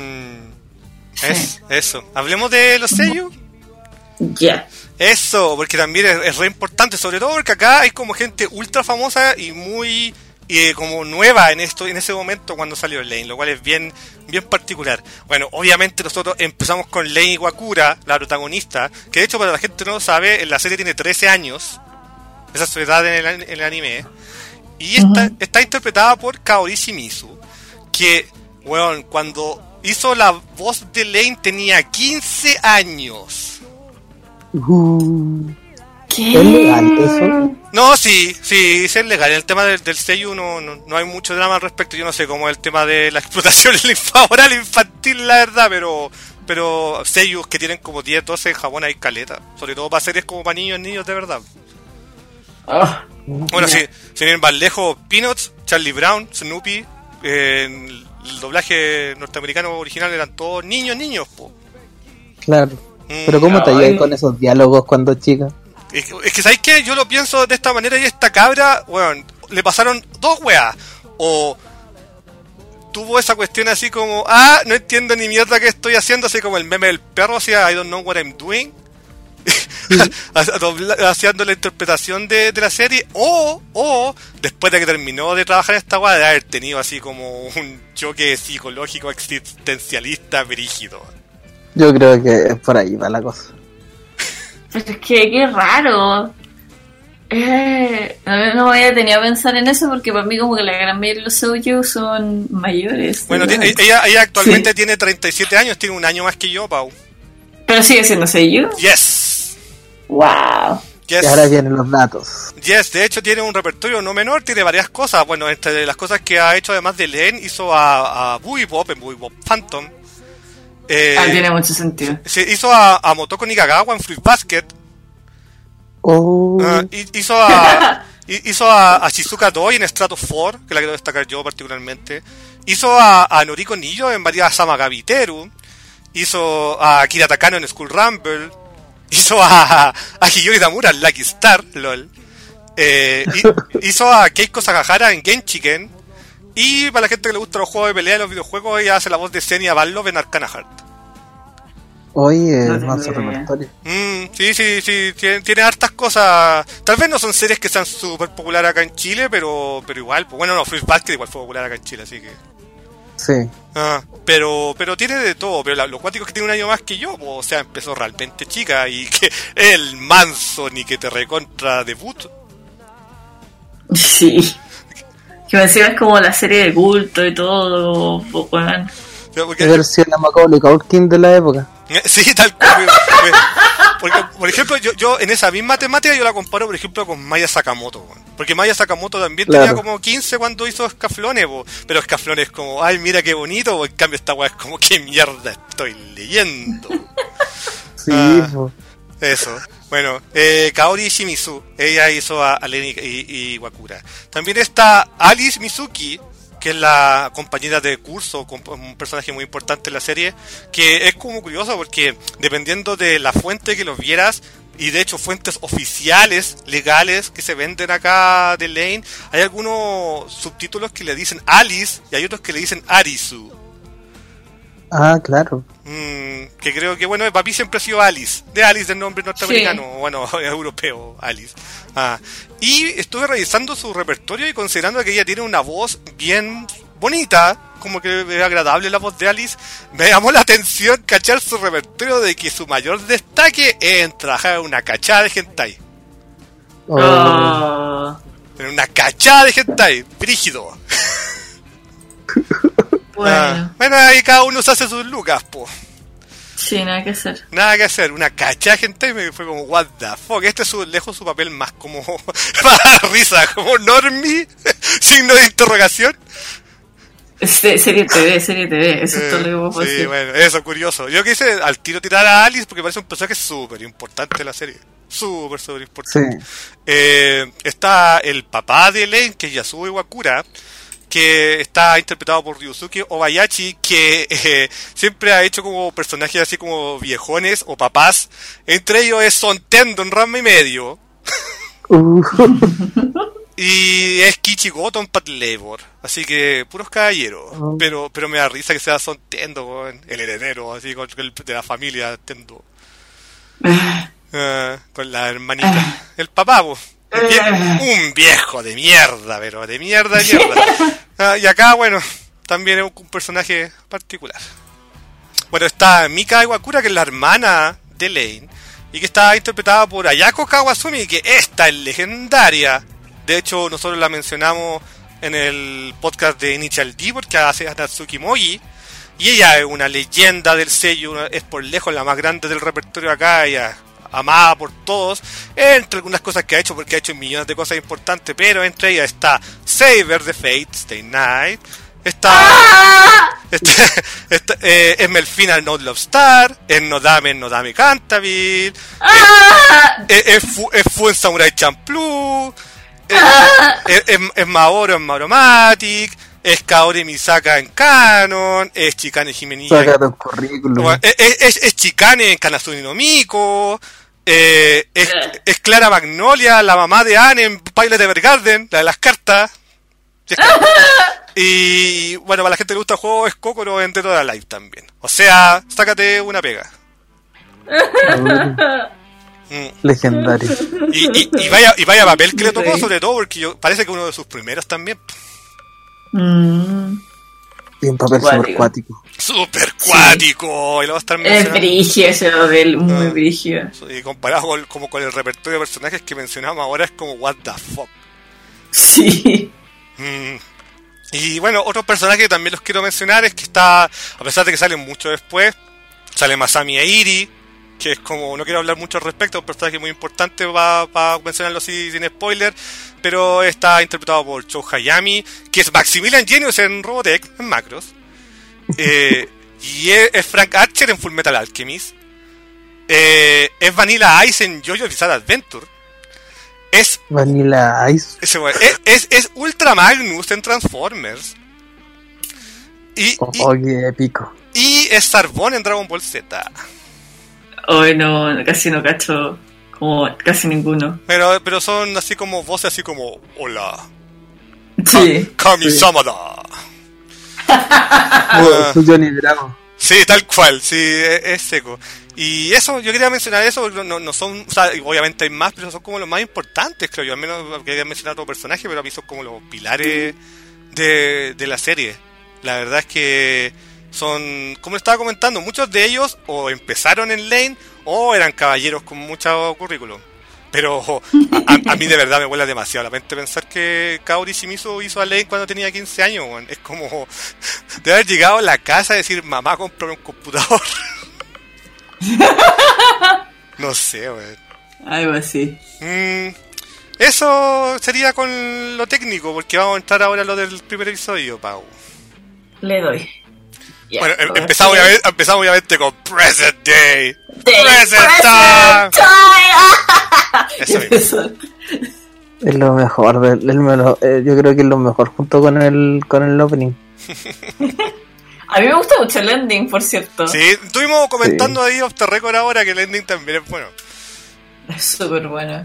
Eso. Hablemos de los sellos. Ya. Eso, porque también es re importante, sobre todo porque acá hay como gente ultra famosa y muy como nueva en ese momento cuando salió Lane, lo cual es bien particular. Bueno, obviamente nosotros empezamos con Lane Iwakura, la protagonista, que de hecho para la gente no lo sabe, en la serie tiene 13 años, esa es su edad en el anime, y está interpretada por Kaori Shimizu, que, bueno, cuando hizo la voz de Lane tenía 15 años. ¿Qué? ¿Es legal eso? No, sí, es legal. El tema del sello no hay mucho drama al respecto. Yo no sé cómo es el tema de la explotación oral infantil, la verdad, pero sellos que tienen como 10, 12 en Japón hay caleta. Sobre todo para series como para niños de verdad. Bueno, sí, sin ir más lejos, Peanuts, Charlie Brown, Snoopy, el doblaje norteamericano original eran todos niños, po. Claro. Pero ¿cómo te ayudas con esos diálogos cuando chica? Es que ¿sabes qué? Yo lo pienso de esta manera y esta cabra, bueno, le pasaron dos weas. O tuvo esa cuestión así como, no entiendo ni mierda qué estoy haciendo, así como el meme del perro, así, I don't know what I'm doing. Haciendo la interpretación de la serie, o después de que terminó de trabajar en esta weá, de haber tenido así como un choque psicológico existencialista brígido. Yo creo que es por ahí va la cosa. Pero es que qué raro. No me había tenido a pensar en eso porque para mí como que la gran mayoría de los seiyuu son mayores. Bueno, ella actualmente tiene 37 años, tiene un año más que yo, Pau. Pero sigue siendo seiyuu. Yes. Wow. Yes. Y ahora vienen los datos. Yes, de hecho tiene un repertorio no menor, tiene varias cosas. Bueno, entre las cosas que ha hecho además de Len, hizo a Boogie Bop en Boogie Bop Phantom. Tiene mucho sentido. Hizo a Motoko Nikagawa en Fruit Basket. Hizo a Shizuka Doi en Strato 4, que la quiero destacar yo particularmente. Hizo a Noriko Niyo en Maria Samagabiteru. Hizo a Kira Takano en School Rumble. Hizo a Hiyori Tamura en Lucky Star, lol. Hizo a Keiko Sakahara en Genshiken. Y para la gente que le gusta los juegos de pelea y los videojuegos, ella hace la voz de Senia Barlov en Arcana Heart. Oye, es más repertorio. Sí, tiene hartas cosas. Tal vez no son series que sean súper populares acá en Chile, pero igual, pues bueno, no, Fruit Basket igual fue popular acá en Chile, así que... Sí. Pero tiene de todo, pero lo cuático es que tiene un año más que yo, pues, o sea, empezó realmente chica y que el manso ni que te recontra debut. Sí. Que me decías como la serie de culto y todo, bueno. Versión la Macaulay Culkin de la época. Sí, tal cual. Porque, por ejemplo, yo en esa misma temática yo la comparo, por ejemplo, con Maya Sakamoto. Porque Maya Sakamoto también tenía como 15 cuando hizo Escaflones, pero Escaflones es como, ay, mira qué bonito, en cambio esta weá es como, qué mierda estoy leyendo. Sí, eso. Bueno, Kaori Shimizu, ella hizo a Len y Wakura. También está Alice Mizuki, que es la compañera de curso, un personaje muy importante en la serie, que es como curioso porque dependiendo de la fuente que los vieras, y de hecho fuentes oficiales, legales, que se venden acá de Lane, hay algunos subtítulos que le dicen Alice y hay otros que le dicen Arisu. Claro. Que creo que, bueno, papi siempre ha sido Alice, de Alice del nombre norteamericano, sí. Bueno, europeo, Alice. Y estuve revisando su repertorio y considerando que ella tiene una voz bien bonita, como que es agradable la voz de Alice, me llamó la atención cachar su repertorio de que su mayor destaque es en trabajar en una cachada de hentai. En una cachada de hentai, brígido. Bueno, ahí cada uno se hace sus lucas, po. Sí, nada que hacer. Nada que hacer, una cachada de hentai me fue como, what the fuck, este es lejos su papel más como, para risa, como normie, signo de interrogación. Serie TV, eso es todo lo que puedo decir. Sí, bueno, eso, curioso. Yo quise al tiro tirar a Alice porque parece un personaje súper importante en la serie. Súper importante. Sí. Está el papá de Len, que es Yasuo Iwakura, que está interpretado por Ryusuke Obayashi, que siempre ha hecho como personajes así como viejones o papás. Entre ellos es Son Tendo en Ranma y medio. Y es Kichigoto en Pat Labor. Así que puros caballeros. Pero me da risa que sea Son Tendo, el heredero, así con de la familia Tendo. Con la hermanita. El papá, un viejo de mierda, pero de mierda. Y acá, bueno, también es un personaje particular. Bueno, está Mika Iwakura, que es la hermana de Lane, y que está interpretada por Ayako Kawasumi, que esta es legendaria. De hecho, nosotros la mencionamos en el podcast de Initial D, porque hace a Natsuki Mogi, y ella es una leyenda del sello, es por lejos la más grande del repertorio acá, ella amada por todos, entre algunas cosas que ha hecho, porque ha hecho millones de cosas importantes, pero entre ellas está Saber the Fate, Stay Night, está es Melfina en No Love Star, es Nodame Cantabile, es Fuen Samurai Champloo, es Maoro en Mauromatic, es Kaori Misaka en Canon, es Chikane Jimenilla es Chikane en Kanazuni no Miko, es Clara Magnolia, la mamá de Anne en Pilot Evergarden, la de las cartas. Sí, y bueno, para la gente que le gusta el juego, es Kokoro en Dead or Alive también. O sea, sácate una pega. Legendario. Y vaya papel que le tocó, sobre todo porque parece que uno de sus primeros también. Y un papel super cuático. Super cuático. Y lo va a estar es brígido ese papel, muy brígido. Y comparado con el repertorio de personajes que mencionamos ahora, es como what the fuck. Sí. Y bueno, otros personajes que también los quiero mencionar es que está, a pesar de que salen mucho después, sale Masami Airi, que es como, no quiero hablar mucho al respecto, un personaje muy importante para mencionarlo así sin spoiler, pero está interpretado por Chou Hayami, que es Maximilian Genius en Robotech, en Macros, y es Frank Archer en Fullmetal Alchemist, es Vanilla Ice en JoJo's Bizarre Adventure, es Vanilla Ice, es Ultra Magnus en Transformers, y qué épico, y es Sarbon en Dragon Ball Z. Hoy no, casi no cacho, como casi ninguno. Pero son así como voces así como hola. Sí. Kami-sama da. Johnny Bravo. Sí, tal cual, sí, es seco. Y eso, yo quería mencionar eso, porque no son, o sea, obviamente hay más, pero son como los más importantes, creo yo. Al menos quería mencionar otro personaje, pero a mí son como los pilares de la serie. La verdad es que son, como estaba comentando, muchos de ellos o empezaron en Lane o eran caballeros con mucho currículum. Pero a mí de verdad me vuela demasiado la mente pensar que Kaori Shimizu hizo a Lane cuando tenía 15 años. Man. Es como de haber llegado a la casa y decir, mamá, cómprame un computador. No sé, weón. Algo así. Eso sería con lo técnico, porque vamos a entrar ahora a lo del primer episodio, Pau. Le doy. Bueno, empezamos obviamente con Present Day. Present Time. Eso mismo. Es lo mejor, yo creo que es lo mejor junto con el opening. A mí me gusta mucho el ending, por cierto. Sí, estuvimos comentando ahí off the record ahora que el ending también es bueno. Es súper bueno.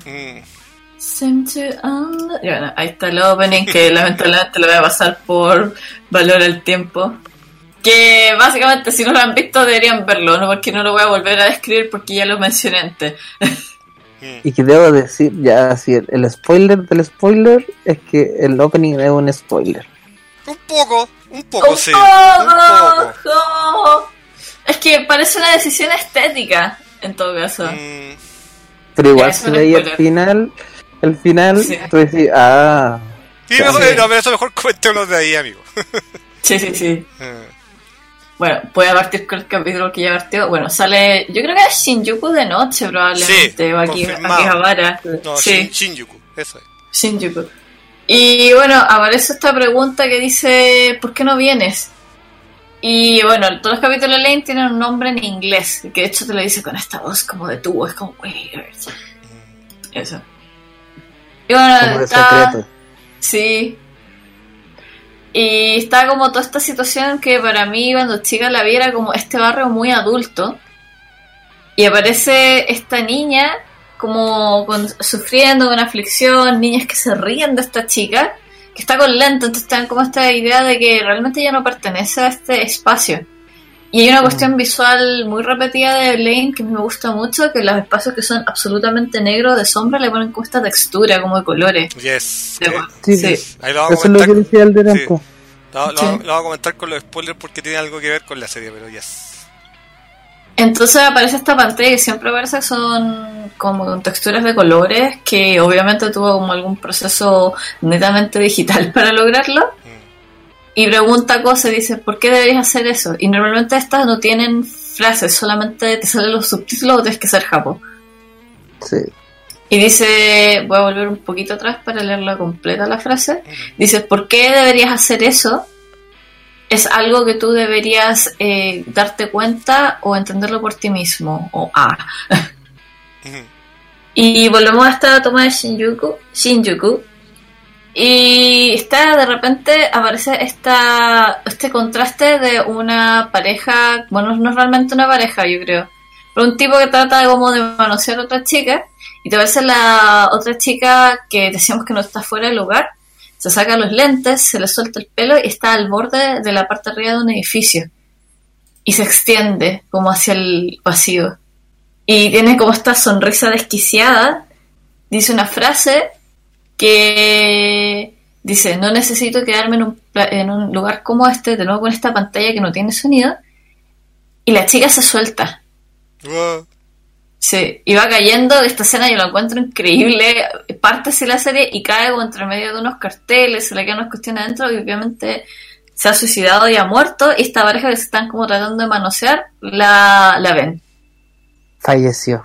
Bueno, ahí está el opening, que lamentablemente lo voy a pasar por valor al tiempo. Que básicamente si no lo han visto deberían verlo, ¿no? Porque no lo voy a volver a describir porque ya lo mencioné antes. Y que debo decir, ya así, el spoiler del spoiler es que el opening es un spoiler. Un poco, sí. Un poco. Es que parece una decisión estética, en todo caso. Pero igual se veía el final, sí. Tú decís, Sí, mejor, no, pero eso mejor comentémonos de ahí, amigo. Sí. Bueno, voy a partir con el capítulo que ya partió. Bueno, sale, yo creo que es Shinjuku de noche probablemente, sí, o Akihabara. No, sí. Shinjuku, eso es. Shinjuku. Y bueno, aparece esta pregunta que dice, ¿por qué no vienes? Y bueno, todos los capítulos de Lane tienen un nombre en inglés, que de hecho te lo dice con esta voz como de tubo, es como, eso. Y bueno, como de secreto. Sí. Y está como toda esta situación que para mí cuando chica la vi era como este barrio muy adulto. Y aparece esta niña como sufriendo con aflicción, niñas que se ríen de esta chica, que está con lento, entonces están como esta idea de que realmente ella no pertenece a este espacio. Y hay una cuestión visual muy repetida de Lane que me gusta mucho, que los espacios que son absolutamente negros de sombra le ponen como esta textura, como de colores. Yes. Sí. Ahí lo vamos a comentar. Eso es lo que decía el Deranco. Lo vamos a comentar con los spoilers porque tiene algo que ver con la serie, pero yes. Entonces aparece esta pantalla que siempre aparece, son como texturas de colores, que obviamente tuvo como algún proceso netamente digital para lograrlo. Y pregunta cosas, dice, ¿por qué deberías hacer eso? Y normalmente estas no tienen frases, solamente te salen los subtítulos o tienes que ser japo. Sí. Y dice, voy a volver un poquito atrás para leerla completa la frase. Dice, ¿por qué deberías hacer eso? Es algo que tú deberías darte cuenta o entenderlo por ti mismo. O Y volvemos a esta toma de Shinjuku. Y de repente aparece este contraste de una pareja, bueno, no es realmente una pareja, yo creo, pero un tipo que trata de como de manosear a otra chica, y te aparece la otra chica que decíamos que no está fuera del lugar, se saca los lentes, se le suelta el pelo y está al borde de la parte de arriba de un edificio. Y se extiende como hacia el vacío. Y tiene como esta sonrisa desquiciada. Dice una frase que dice: no necesito quedarme en un lugar como este, de nuevo con esta pantalla que no tiene sonido. Y la chica se suelta. Sí, y va cayendo. Esta escena yo la encuentro increíble. Parte así la serie y cae como entre medio de unos carteles, se le quedan unas cuestiones adentro y obviamente se ha suicidado y ha muerto. Y esta pareja que se están como tratando de manosear la ven. Falleció.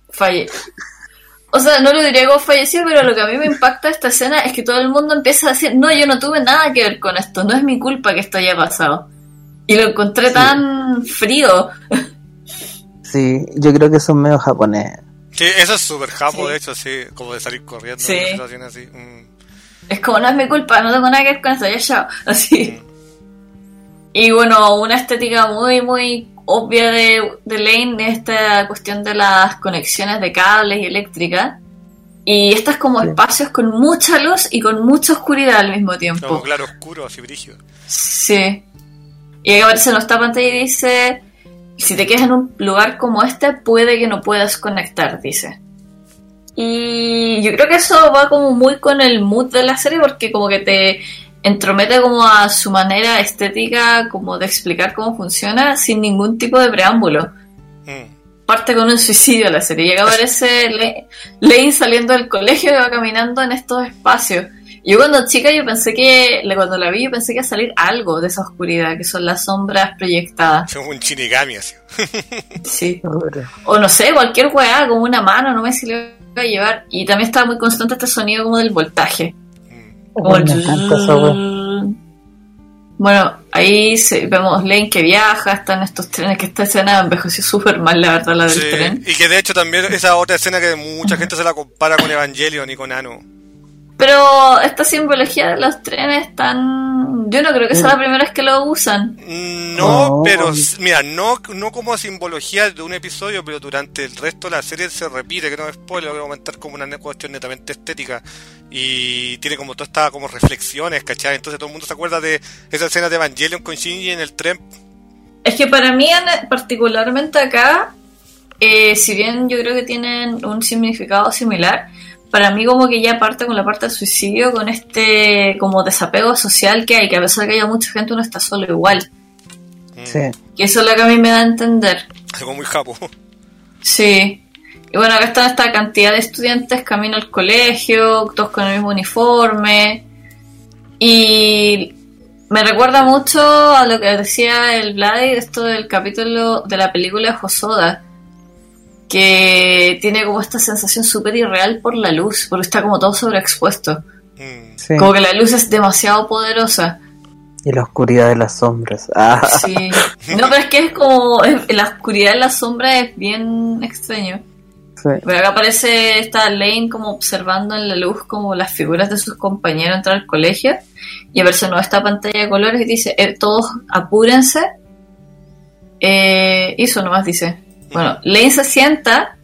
O sea, no lo diría como falleció, pero lo que a mí me impacta de esta escena es que todo el mundo empieza a decir: no, yo no tuve nada que ver con esto, no es mi culpa que esto haya pasado. Y lo encontré tan frío. Sí, yo creo que son medio japoneses. Sí, eso es súper japo, de hecho, sí, como de salir corriendo en una situación así. Es como: no es mi culpa, no tengo nada que ver con esto, ya chao, así. Y bueno, una estética muy, muy obvia de Lane, esta cuestión de las conexiones de cables y eléctricas. Y estas como espacios con mucha luz y con mucha oscuridad al mismo tiempo. Como claro oscuro, así brígido. Sí. Y ahí aparece en nuestra pantalla y dice: si te quedas en un lugar como este, puede que no puedas conectar, dice. Y yo creo que eso va como muy con el mood de la serie, porque como que te entromete como a su manera estética como de explicar cómo funciona sin ningún tipo de preámbulo. Parte con un suicidio la serie. Y acá aparece Lane saliendo del colegio y va caminando en estos espacios. Yo cuando chica cuando la vi yo pensé que iba a salir algo de esa oscuridad, que son las sombras proyectadas. Son un Shinigami así. Sí. O no sé, cualquier weá, como una mano, no me sé si le va a llevar. Y también estaba muy constante este sonido como del voltaje. Como bueno, ahí vemos Lane que viaja, está en estos trenes, que esta escena envejeció súper mal, la verdad, la del tren. Y que de hecho también esa otra escena que mucha gente se la compara con Evangelion y con Anno. Pero esta simbología de los trenes yo no creo que sea la primera vez que lo usan. No, pero mira, no como simbología de un episodio, pero durante el resto de la serie se repite, que no es spoiler, lo voy a comentar como una cuestión netamente estética. Y tiene como todas estas como reflexiones, ¿cachai? Entonces todo el mundo se acuerda de esa escena de Evangelion con Shinji en el tren. Es que para mí, particularmente acá, si bien yo creo que tienen un significado similar, para mí como que ya parte con la parte del suicidio, con este como desapego social que hay, que a pesar de que haya mucha gente uno está solo igual. Sí. Y eso es lo que a mí me da a entender. Algo muy japo. Sí. Y bueno, acá está esta cantidad de estudiantes camino al colegio, todos con el mismo uniforme. Y me recuerda mucho a lo que decía el Vladi, esto del capítulo de la película Hosoda, que tiene como esta sensación súper irreal por la luz, porque está como todo sobreexpuesto. Sí. Como que la luz es demasiado poderosa. Y la oscuridad de las sombras. Sí. No, pero es que es como... la oscuridad de las sombras es bien extraño. Sí. Pero acá aparece esta Lane como observando en la luz como las figuras de sus compañeros entrar al colegio. Y aparece esta pantalla de colores y dice: todos apúrense. Eso nomás dice. Bueno, Lane se sienta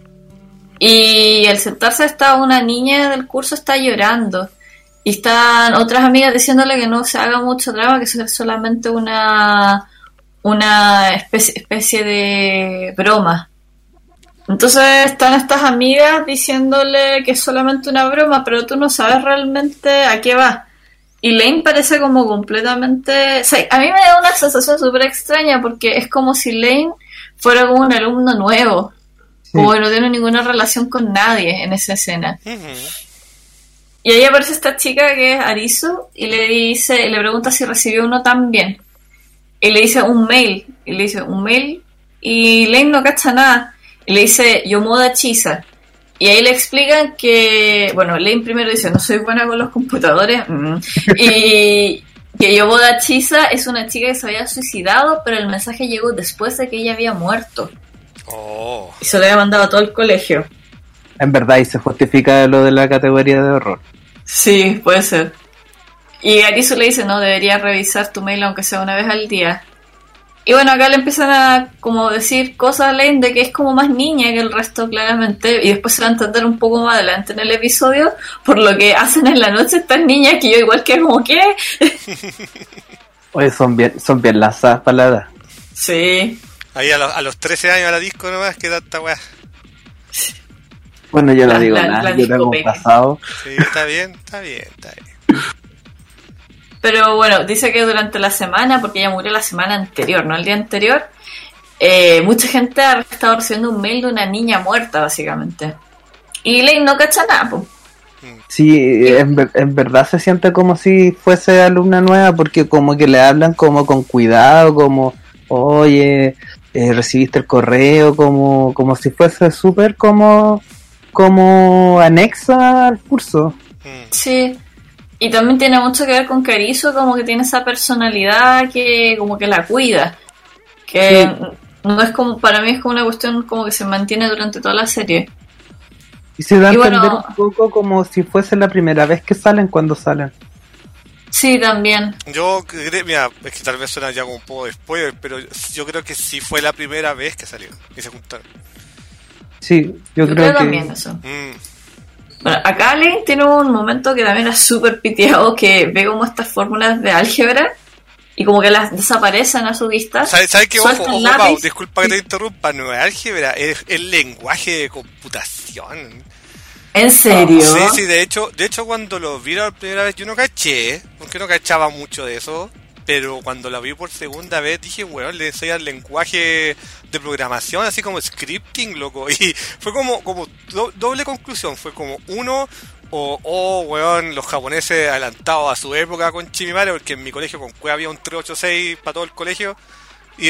y al sentarse está una niña del curso está llorando y están otras amigas diciéndole que no se haga mucho drama, que eso es solamente una especie de broma. Entonces están estas amigas diciéndole que es solamente una broma, pero tú no sabes realmente a qué va. Y Lane parece como completamente... O sea, a mí me da una sensación súper extraña porque es como si Lane fuera como un alumno nuevo, como que no tiene ninguna relación con nadie en esa escena. Y ahí aparece esta chica que es Arisu y le pregunta si recibió uno también. Y le dice un mail, y Lane no cacha nada. Y le dice Yomoda Chisa. Y ahí le explican que, bueno, Lane primero dice: no soy buena con los computadores. Y que Yomoda Chisa es una chica que se había suicidado, pero el mensaje llegó después de que ella había muerto. Y se lo había mandado a todo el colegio. En verdad, y se justifica lo de la categoría de horror. Sí, puede ser. Y Arisu le dice: no, deberías revisar tu mail aunque sea una vez al día. Y bueno, acá le empiezan a como decir cosas a Lane de que es como más niña que el resto, claramente, y después se va a entender un poco más adelante en el episodio, por lo que hacen en la noche estas niñas que yo igual que como, ¿qué? Oye, son bien lanzadas para la edad. Sí. Ahí a los 13 años a la disco nomás, que tanta weá. Bueno, yo no digo nada, yo tengo un pasado. Sí, está bien. Pero bueno, dice que durante la semana, porque ella murió la semana anterior, no el día anterior, mucha gente ha estado recibiendo un mail de una niña muerta, básicamente. Y Lane no cacha nada, pues. Sí, en verdad se siente como si fuese alumna nueva, porque como que le hablan como con cuidado, como, oye, recibiste el correo, como si fuese súper como anexa al curso. Sí. Y también tiene mucho que ver con Carrizo, como que tiene esa personalidad que como que la cuida. Que sí. No es como, para mí es como una cuestión como que se mantiene durante toda la serie. Y se da a entender un poco como si fuese la primera vez que salen cuando salen. Sí, también. Yo creo, mira, es que tal vez suena ya como un poco de spoiler, pero yo creo que sí fue la primera vez que salieron y se juntaron. Sí, yo creo que también eso. Bueno, acá Lane tiene un momento que también es súper piteado, que ve como estas fórmulas de álgebra y como que las desaparecen a su vista. ¿Sabes qué? Ojo, Pau, disculpa que te interrumpa, no es álgebra, es el lenguaje de computación. ¿En serio? Sí, de hecho cuando lo vi la primera vez yo no caché, porque no cachaba mucho de eso, pero cuando la vi por segunda vez dije, bueno, le enseñan lenguaje de programación, así como scripting, loco, y fue como doble conclusión, fue como uno, weón, los japoneses adelantados a su época con Chimimare, porque en mi colegio con Cueva había un 386 para todo el colegio, y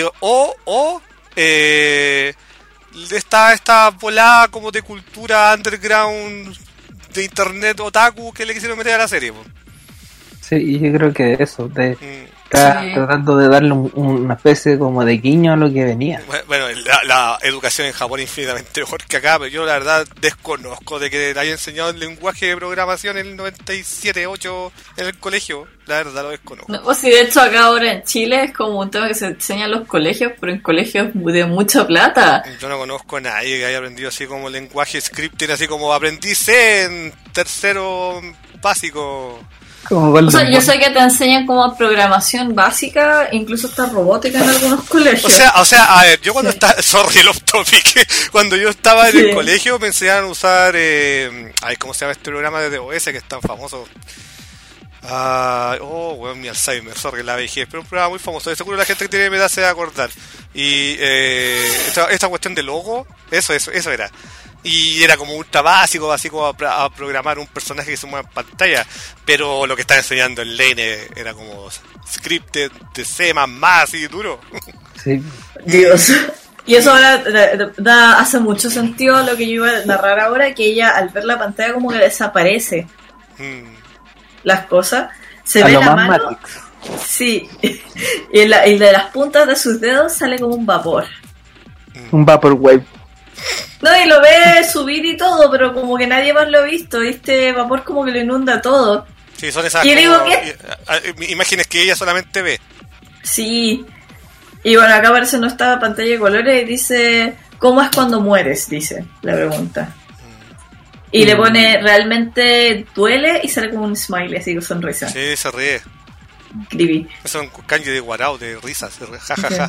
esta volada como de cultura underground de internet otaku que le quisieron meter a la serie, po. Sí, y yo creo que eso, tratando de darle una especie como de guiño a lo que venía. Bueno, la educación en Japón es infinitamente mejor que acá, pero yo la verdad desconozco de que le haya enseñado el lenguaje de programación en el 97, 8 en el colegio, la verdad lo desconozco. No, pues sí, de hecho acá ahora en Chile es como un tema que se enseña en los colegios, pero en colegios de mucha plata. Yo no conozco a nadie que haya aprendido así como lenguaje scripting, así como aprendí C en tercero básico. O sea, yo sé que te enseñan como programación básica, incluso hasta robótica en algunos colegios. O sea, a ver, yo cuando estaba, sorry el off topic, cuando yo estaba en el colegio me enseñaron a usar, ¿cómo se llama este programa de DOS que es tan famoso? Bueno, mi Alzheimer, sorry, la vejez, pero un programa muy famoso, de seguro la gente que tiene mi edad se va a acordar. Y esta cuestión de logo, eso era. Y era como ultra básico a programar un personaje que se mueva en pantalla. Pero lo que estaba enseñando en Lane era como script de C++ así duro. Sí. Dios. Y eso ahora hace mucho sentido lo que yo iba a narrar ahora, que ella al ver la pantalla como que desaparece las cosas. Se ve la mano. Matrix. Sí. Y de las puntas de sus dedos sale como un vapor. Un vaporwave. No, y lo ve subir y todo, pero como que nadie más lo ha visto, y este vapor como que lo inunda todo. Sí, son esas imágenes que ella solamente ve. Sí. Y bueno, acá aparece nuestra pantalla de colores y dice, ¿cómo es cuando mueres? Dice la pregunta. Y le pone, realmente duele, y sale como un smiley, así con sonrisa. Sí, se ríe. Creepy. Eso es un kanji de guarao, de risas, jajaja.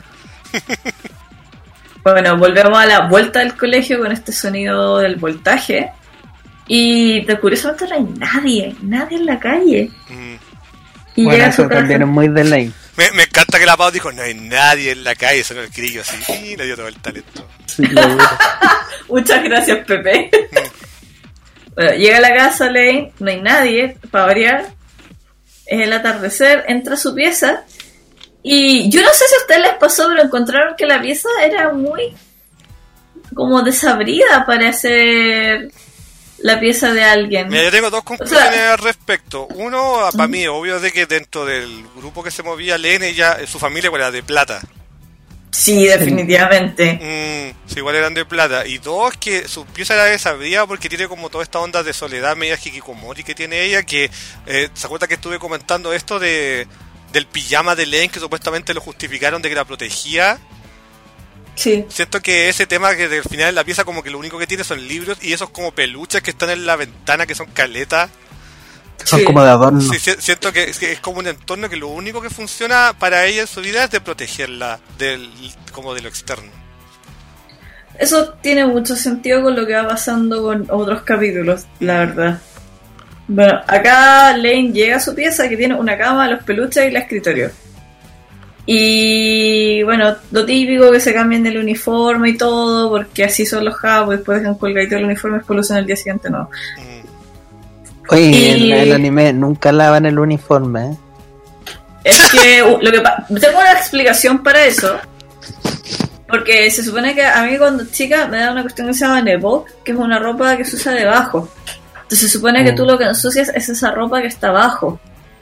Bueno, volvemos a la vuelta del colegio con este sonido del voltaje. Y curiosamente no hay nadie en la calle. Y bueno, llega eso también es muy de Lane. Me encanta que la Pau dijo, no hay nadie en la calle, solo el grillo así, y le dio todo el talento. Sí, muchas gracias, Pepe. Bueno, llega a la casa Lane, no hay nadie, para variar. Es el atardecer, entra a su pieza. Y yo no sé si a ustedes les pasó, pero encontraron que la pieza era muy como desabrida para hacer la pieza de alguien. Mira, yo tengo dos conclusiones al respecto. Uno, para mí, obvio de que dentro del grupo que se movía Lene, ya su familia era de plata. Sí, definitivamente. Sí, igual eran de plata. Y dos, que su pieza era desabrida porque tiene como toda esta onda de soledad media hikikomori que tiene ella, que ¿se acuerda que estuve comentando esto de del pijama de Lane, que supuestamente lo justificaron de que la protegía. Sí. Siento que ese tema que al final la pieza como que lo único que tiene son libros y esos como peluches que están en la ventana que son caletas. Son Sí. como de adorno. Sí, siento que es como un entorno que lo único que funciona para ella en su vida es de protegerla como de lo externo. Eso tiene mucho sentido con lo que va pasando con otros capítulos, la verdad. Bueno, acá Lane llega a su pieza que tiene una cama, los peluches y el escritorio. Y bueno, lo típico que se cambien el uniforme y todo, porque así son los japos, después dejan colgadito el uniforme, después lo usan el día siguiente, no. Oye, Y- en el anime nunca lavan el uniforme, ¿eh? Es que tengo una explicación para eso. Porque se supone que a mí cuando chica me da una cuestión que se llama nevo, que es una ropa que se usa debajo. Entonces se supone que tú lo que ensucias es esa ropa que está abajo.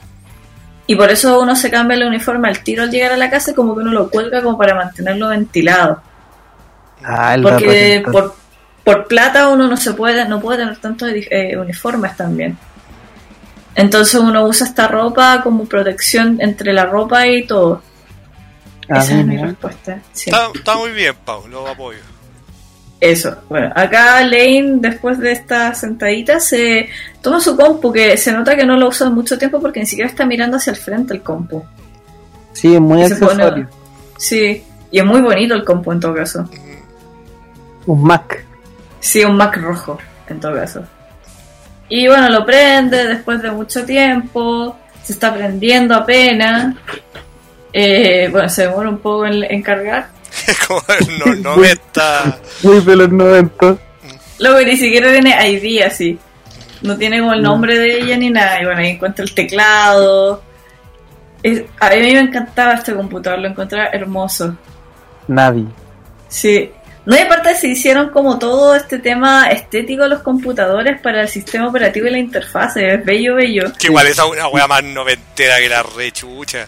Y por eso uno se cambia el uniforme al tiro al llegar a la casa y como que uno lo cuelga como para mantenerlo ventilado. Ah, el Porque representante. por plata uno no puede tener tantos uniformes también. Entonces uno usa esta ropa como protección entre la ropa y todo. Ah, Esa es mi mira. respuesta. Sí. Está muy bien, Pau, lo apoyo. Eso. Bueno, acá Lane, después de esta sentadita, se toma su compu, que se nota que no lo usa mucho tiempo porque ni siquiera está mirando hacia el frente el compu. Sí, es muy Y se pone- accesorio. Sí, y es muy bonito el compu en todo caso. Un Mac. Sí, un Mac rojo, en todo caso. Y bueno, lo prende después de mucho tiempo, se está prendiendo apenas. Bueno, se demora un poco en cargar. Como en los 90. Muy de los 90. Luego ni siquiera tiene ID así. No tiene como el nombre de ella ni nada. Y bueno, ahí encuentra el teclado. A mí me encantaba este computador, lo encontraba hermoso. Navi. Sí. No, y aparte se hicieron como todo este tema estético de los computadores para el sistema operativo y la interfaz. Es bello, bello. Que igual esa es una wea más noventera que la rechucha.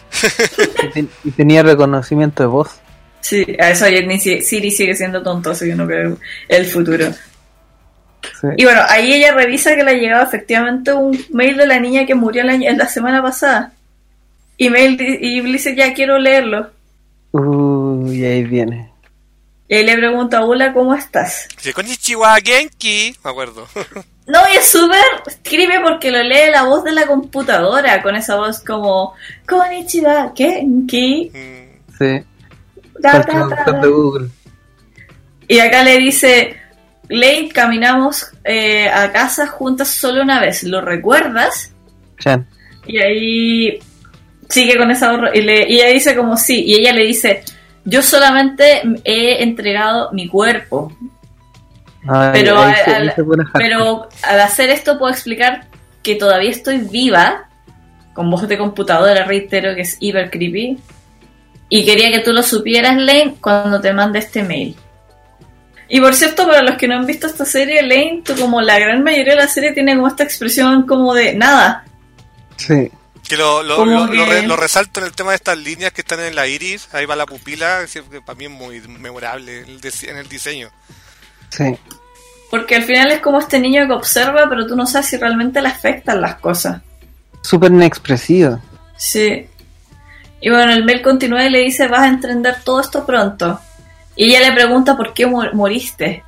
Y tenía reconocimiento de voz. Sí, a eso ayer Siri sigue siendo tonto, así que no creo el futuro. Sí. Y bueno, ahí ella revisa que le ha llegado efectivamente un mail de la niña que murió la semana pasada. Y dice, ya quiero leerlo. Uy, ahí viene. Y ahí le pregunta, hola, ¿cómo estás? Dice, konnichiwa, genki. Me acuerdo. No, y es súper escribe porque lo lee la voz de la computadora, con esa voz como, konnichiwa, genki. Sí. Ta, Al ta, ta, traductor ta. de Google. Y acá le dice, Lane, caminamos a casa juntas solo una vez, ¿lo recuerdas? Chan. Y ahí sigue con esa voz y ella dice como sí, y ella le dice, yo solamente he entregado mi cuerpo, Ay, pero, ahí se pone hardcore. pero al hacer esto puedo explicar que todavía estoy viva, con voz de computadora, reitero que es hiper creepy, y quería que tú lo supieras, Lane, cuando te mande este mail. Y por cierto, para los que no han visto esta serie, Lane, tú, como la gran mayoría de la serie, tiene como esta expresión como de nada. Sí. Que lo Como que- resalto en el tema de estas líneas que están en la iris. Ahí va la pupila. Que para mí es muy memorable en el diseño. Sí. Porque al final es como este niño que observa, pero tú no sabes si realmente le afectan las cosas. Súper inexpresivo. Sí. Y bueno, el mail continúa y le dice, vas a entender todo esto pronto. Y ella le pregunta por qué moriste.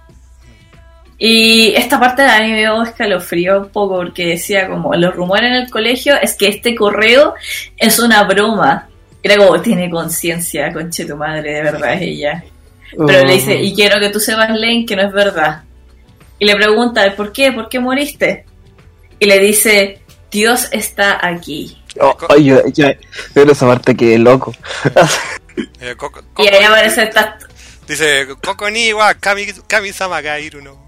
Y esta parte a mí me dio escalofrío un poco porque decía como, los rumores en el colegio es que este correo es una broma. Era como, tiene conciencia, conche tu madre, de verdad es ella. Pero le dice, y quiero que tú sepas, Lane, que no es verdad. Y le pregunta, ¿por qué? ¿Por qué moriste? Y le dice, Dios está aquí. Oye, yo en esa parte quedé loco. Y ahí aparece esta... Dice, Koko ni wa kami-sama ga iru no.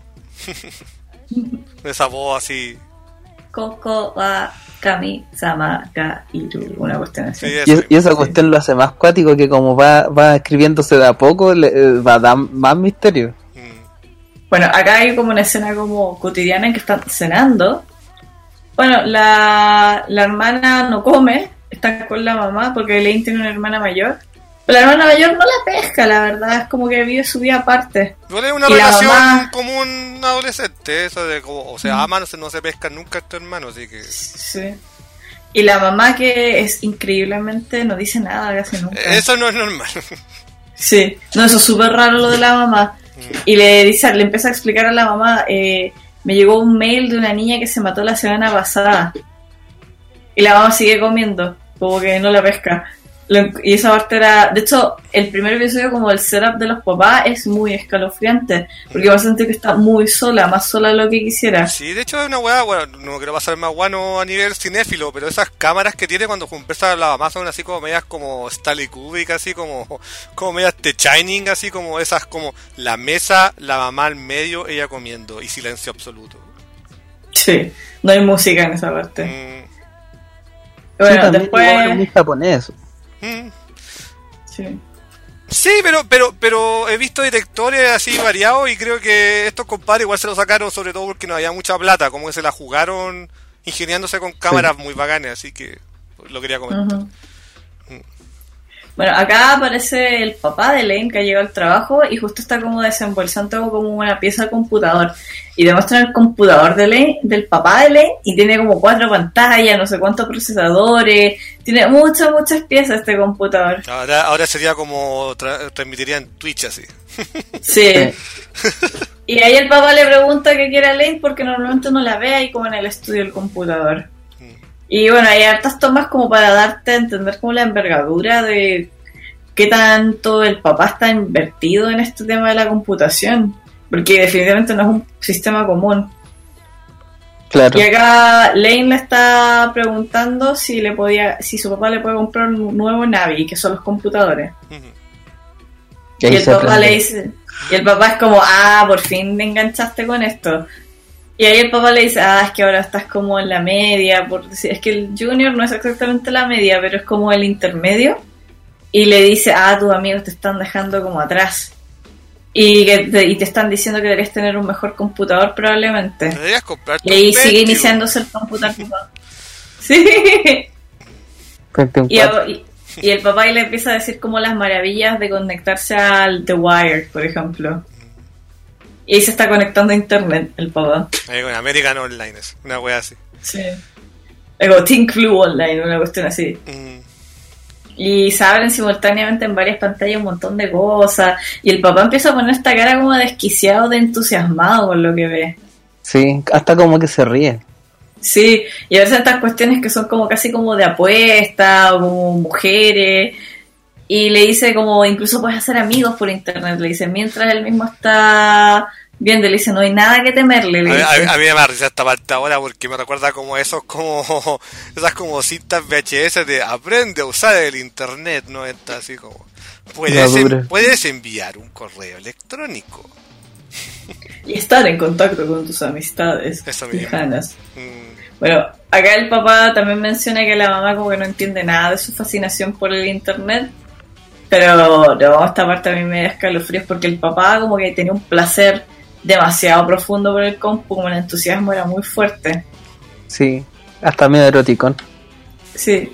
Esa voz así. Koko wa kami-sama ga iru. Una cuestión así. Sí, eso. Y esa cuestión lo hace más cuático, que como va escribiéndose de a poco, va a dar más misterio. Bueno, acá hay como una escena como cotidiana en que están cenando. Bueno, la hermana no come, está con la mamá porque Lane tiene una hermana mayor. Pero la hermana mayor no la pesca, la verdad, es como que vive su vida aparte. Igual es una Y la relación mamá- como un adolescente, eso de como, o sea, aman, no se pescan nunca estos hermanos, así que... Sí. Y la mamá, que es increíblemente, no dice nada casi nunca. Eso no es normal. Sí, no, eso es súper raro lo de la mamá. Y le empieza a explicar a la mamá, me llegó un mail de una niña que se mató la semana pasada. Y la mamá sigue comiendo, como que no la pesca. Y esa parte era... De hecho, el primer episodio, como el setup de los papás, es muy escalofriante. Porque va a sentir que está muy sola, más sola de lo que quisiera. Sí, de hecho es una weá, bueno, no quiero pasar más guano a nivel cinéfilo, pero esas cámaras que tiene cuando empieza la mamá son así como medias como Stanley Kubrick, así como medias The Shining, así como esas como la mesa, la mamá al medio, ella comiendo y silencio absoluto. Sí, no hay música en esa parte. Bueno, sí, después... es muy japonés. Sí. Sí, pero he visto directores así variados y creo que estos compadres igual se lo sacaron sobre todo porque no había mucha plata, como que se la jugaron ingeniándose con cámaras muy bacanas, así que lo quería comentar. Bueno, acá aparece el papá de Lane que ha llegado al trabajo y justo está como desembolsando como una pieza de computador y demuestran el computador de Lane, del papá de Lane, y tiene como 4 pantallas, no sé cuántos procesadores, tiene muchas piezas este computador. Ahora sería como transmitiría en Twitch así. Sí. Y ahí el papá le pregunta qué quiere a Lane porque normalmente uno la ve ahí como en el estudio del computador. Y bueno, hay hartas tomas como para darte a entender como la envergadura de qué tanto el papá está invertido en este tema de la computación, porque definitivamente no es un sistema común. Claro. Y acá Lane le está preguntando si su papá le puede comprar un nuevo Navi, que son los computadores. Y el papá le dice, y el papá es como, por fin me enganchaste con esto. Y ahí el papá le dice, es que ahora estás como en la media, por decir, es que el junior no es exactamente la media, pero es como el intermedio. Y le dice, tus amigos te están dejando como atrás. Y te están diciendo que deberías tener un mejor computador probablemente. Deberías comprarte y ahí sigue iniciándose el computador. Sí. Y el papá ahí le empieza a decir como las maravillas de conectarse al The Wire, por ejemplo. Y ahí se está conectando a internet, el papá. Ahí con American Online, es una wea así. Sí. Como Think Flu Online, una cuestión así. Y se abren simultáneamente en varias pantallas un montón de cosas. Y el papá empieza a poner esta cara como desquiciado, de entusiasmado con lo que ve. Sí, hasta como que se ríe. Sí, y a veces estas cuestiones que son como casi como de apuesta, o como mujeres... Y le dice como, incluso puedes hacer amigos por internet, le dice, mientras él mismo está viendo, le dice, no hay nada que temerle. A mí me da risa esta parte ahora porque me recuerda como esas como cintas VHS de aprende a usar el internet, ¿no? Está así como, puedes enviar un correo electrónico. Y estar en contacto con tus amistades lejanas. Bueno, acá el papá también menciona que la mamá como que no entiende nada de su fascinación por el internet. Pero no, esta parte a mí me da escalofríos porque el papá como que tenía un placer demasiado profundo por el compu, como el entusiasmo era muy fuerte. Sí, hasta medio eroticón. Sí.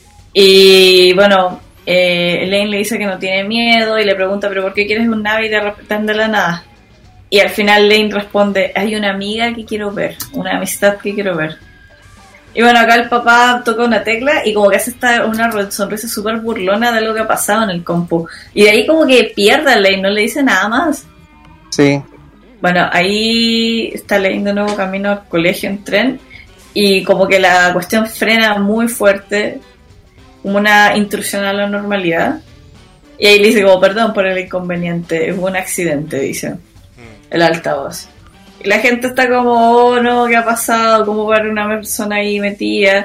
Y bueno, Elaine le dice que no tiene miedo y le pregunta, ¿pero por qué quieres un Navi de repente de la nada? Y al final Elaine responde, hay una amiga que quiero ver, una amistad que quiero ver. Y bueno, acá el papá toca una tecla y como que hace una sonrisa súper burlona de lo que ha pasado en el compu. Y de ahí como que pierde a Lane, no le dice nada más. Sí. Bueno, ahí está Lane de nuevo camino al colegio en tren y como que la cuestión frena muy fuerte, como una intrusión a la normalidad. Y ahí le dice como, perdón por el inconveniente, hubo un accidente, dice el altavoz. Y la gente está como, oh no, ¿qué ha pasado? ¿Cómo va a haber una persona ahí metida?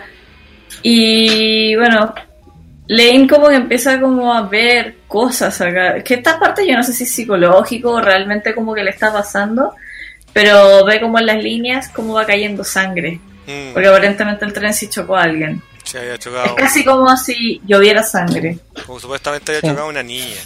Y bueno, Lane como que empieza como a ver cosas acá. Que esta parte yo no sé si es psicológico o realmente como que le está pasando, pero ve como en las líneas cómo va cayendo sangre. Porque aparentemente el tren sí chocó a alguien. Se había chocado. Es casi como si lloviera sangre. Como supuestamente había chocado a una niña.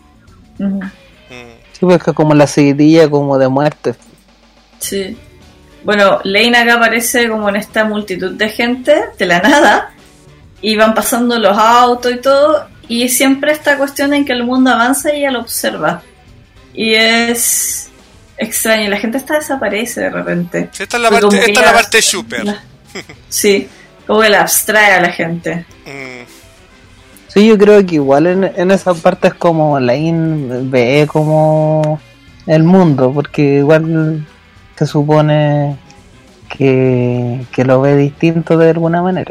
Sí, pues que como la seguidilla como de muerte. Sí. Bueno, Lane acá aparece como en esta multitud de gente, de la nada, y van pasando los autos y todo, y siempre esta cuestión en que el mundo avanza y ella lo observa. Y es extraño, la gente desaparece de repente. Sí, esta es la parte super. Sí, como que la abstrae a la gente. Sí, yo creo que igual en esa parte es como Lane ve como el mundo, porque igual se supone que lo ve distinto de alguna manera.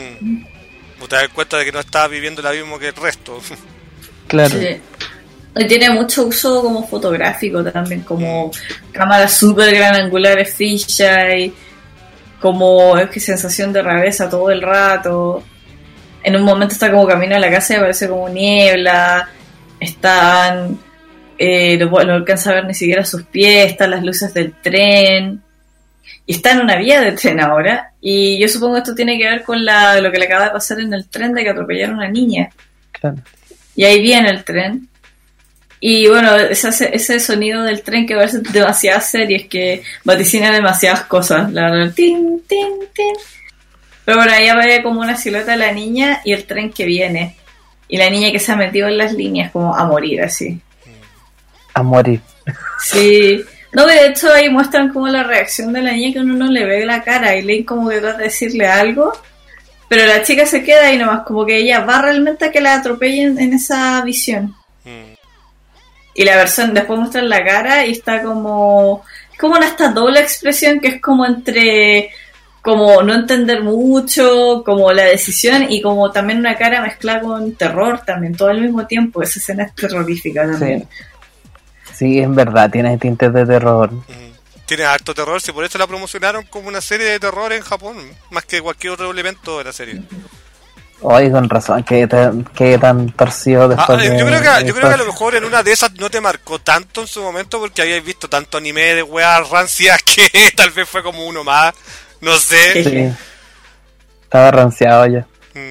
Te das cuenta de que no está viviendo lo mismo que el resto. Claro. Sí. Y tiene mucho uso como fotográfico también, como cámaras súper gran angulares fisheye, como es que sensación de rareza todo el rato. En un momento está como camino a la casa y aparece como niebla, están, no alcanza a ver ni siquiera sus pies, están las luces del tren, y está en una vía de tren ahora, y yo supongo que esto tiene que ver con lo que le acaba de pasar en el tren de que atropellaron a una niña. Claro. Y ahí viene el tren. Y bueno, ese sonido del tren que parece demasiadas series que vaticina demasiadas cosas. La verdad, tin, tin, tin. Pero bueno, ahí ve como una silueta de la niña y el tren que viene. Y la niña que se ha metido en las líneas como a morir así. A morir. Sí. No, de hecho ahí muestran como la reacción de la niña que uno no le ve la cara y Lane como que trata de decirle algo. Pero la chica se queda ahí nomás, como que ella va realmente a que la atropellen en esa visión. Y la versión, después muestran la cara y está como esta doble expresión que es como entre como no entender mucho, como la decisión y como también una cara mezclada con terror también, todo al mismo tiempo. Esa escena es terrorífica también. Sí, en verdad, tiene tintes de terror. Tiene harto terror, si por eso la promocionaron como una serie de terror en Japón, más que cualquier otro elemento de la serie. Oye, con razón, que tan torcido después yo creo que a lo mejor en una de esas no te marcó tanto en su momento porque habíais visto tanto anime de weas rancias que tal vez fue como uno más, no sé. Sí, estaba ranciado ya.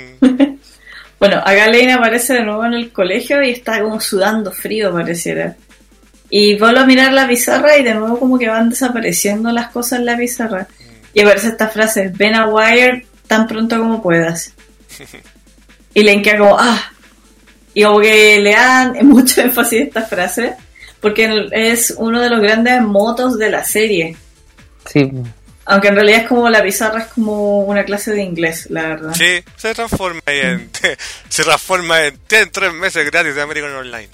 Bueno, acá Lane aparece de nuevo en el colegio y está como sudando frío pareciera. Y vuelvo a mirar la pizarra y de nuevo como que van desapareciendo las cosas en la pizarra. Y aparece esta frase, ven a Wire tan pronto como puedas. Y Lane queda como, y como que le dan mucho énfasis a esta frase porque es uno de los grandes motos de la serie. Sí. Aunque en realidad es como la pizarra es como una clase de inglés, la verdad. Sí, se transforma en 3 meses gratis de American Online.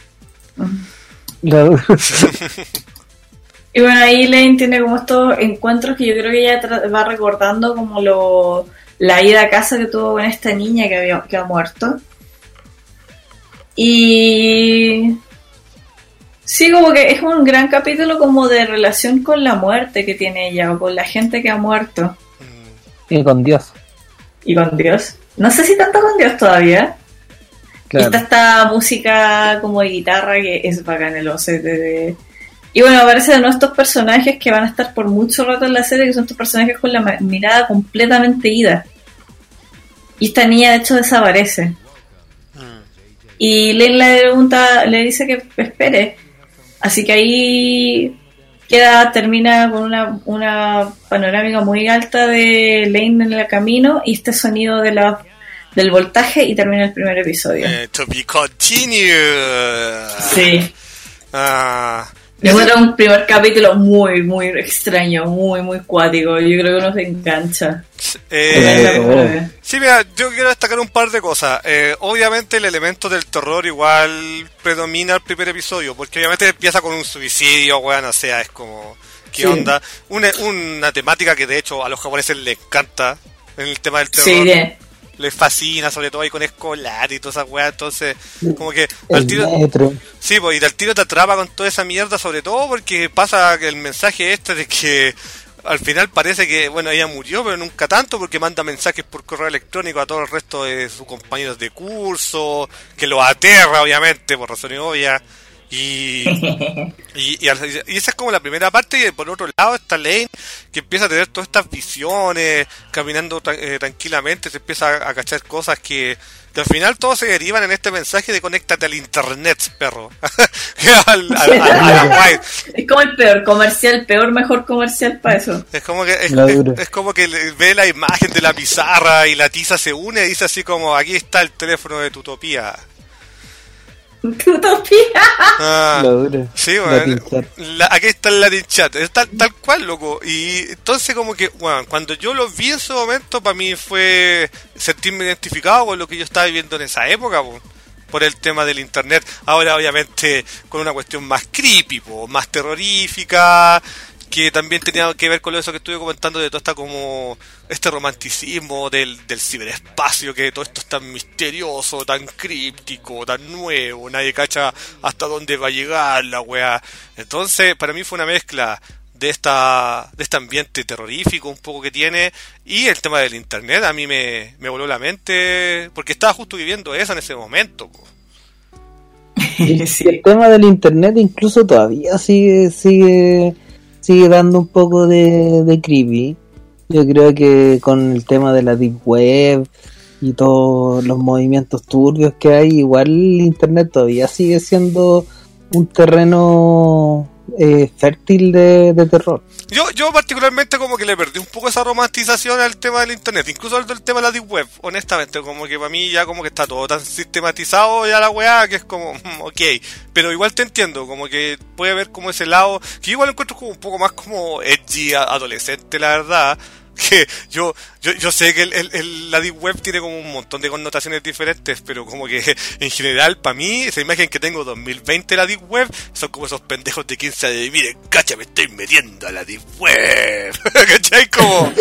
Y bueno, ahí Lane tiene como estos encuentros que yo creo que ella va recordando como la ida a casa que tuvo con esta niña que ha muerto. Y sí, como que es un gran capítulo como de relación con la muerte que tiene ella o con la gente que ha muerto. Y con Dios. Y con Dios. No sé si tanto con Dios todavía. Claro. Y está esta música como de guitarra que es bacán el OCT. Y bueno, aparecen de nuevo estos personajes que van a estar por mucho rato en la serie, que son estos personajes con la mirada completamente ida. Y esta niña de hecho desaparece. Y Lane le dice que espere. Así que ahí termina con una panorámica muy alta de Lane en el camino y este sonido del voltaje y termina el primer episodio. To be continued. Sí. Era un primer capítulo muy, muy extraño, muy, muy cuático. Yo creo que uno se engancha. Sí, mira, yo quiero destacar un par de cosas. Obviamente el elemento del terror igual predomina el primer episodio, porque obviamente empieza con un suicidio, weón, o sea, es como... ¿Qué onda? Una temática que de hecho a los japoneses les encanta, en el tema del terror. Sí, les fascina, sobre todo ahí con escolar y todas esas weas, entonces como que al tiro, sí, pues, y al tiro te atrapa con toda esa mierda, sobre todo porque pasa que el mensaje de que al final parece que, bueno, ella murió, pero nunca tanto, porque manda mensajes por correo electrónico a todo el resto de sus compañeros de curso, que los aterra, obviamente, por razones obvias. Y esa es como la primera parte, y por otro lado está Lane, que empieza a tener todas estas visiones, caminando tranquilamente, se empieza a cachar cosas que al final todos se derivan en este mensaje de conéctate al internet, perro. Es como el mejor comercial para eso. Es como que ve la imagen de la pizarra y la tiza se une y dice así como, aquí está el teléfono de tu utopía. Utopía. Ah, La dura. sí, Latin bueno, chat. aquí está el Latin Chat, es tal cual, loco. Y entonces como que, bueno, cuando yo lo vi en su momento, para mí fue sentirme identificado con lo que yo estaba viviendo en esa época, po, por el tema del internet. Ahora obviamente con una cuestión más creepy, po, más terrorífica, que también tenía que ver con eso que estuve comentando de todo esta como este romanticismo del ciberespacio, que todo esto es tan misterioso, tan críptico, tan nuevo, nadie cacha hasta dónde va a llegar la weá. Entonces para mí fue una mezcla de este ambiente terrorífico un poco que tiene, y el tema del internet a mí me voló la mente porque estaba justo viviendo eso en ese momento, po. Sí. El tema del internet incluso todavía sigue dando un poco de creepy. Yo creo que con el tema de la deep web y todos los movimientos turbios que hay, igual el internet todavía sigue siendo un terreno fértil de terror. Yo particularmente como que le perdí un poco esa romantización al tema del internet, incluso al del tema de la deep web, honestamente, como que para mí ya como que está todo tan sistematizado ya la weá, que es como, ok, pero igual te entiendo, como que puede haber como ese lado, que igual encuentro como un poco más como edgy, adolescente, la verdad, que yo sé que la deep web tiene como un montón de connotaciones diferentes, pero como que en general para mí esa imagen que tengo 2020 de la deep web son como esos pendejos de 15 de miren, cacha, me estoy metiendo a la deep web. ¿Cachai? Como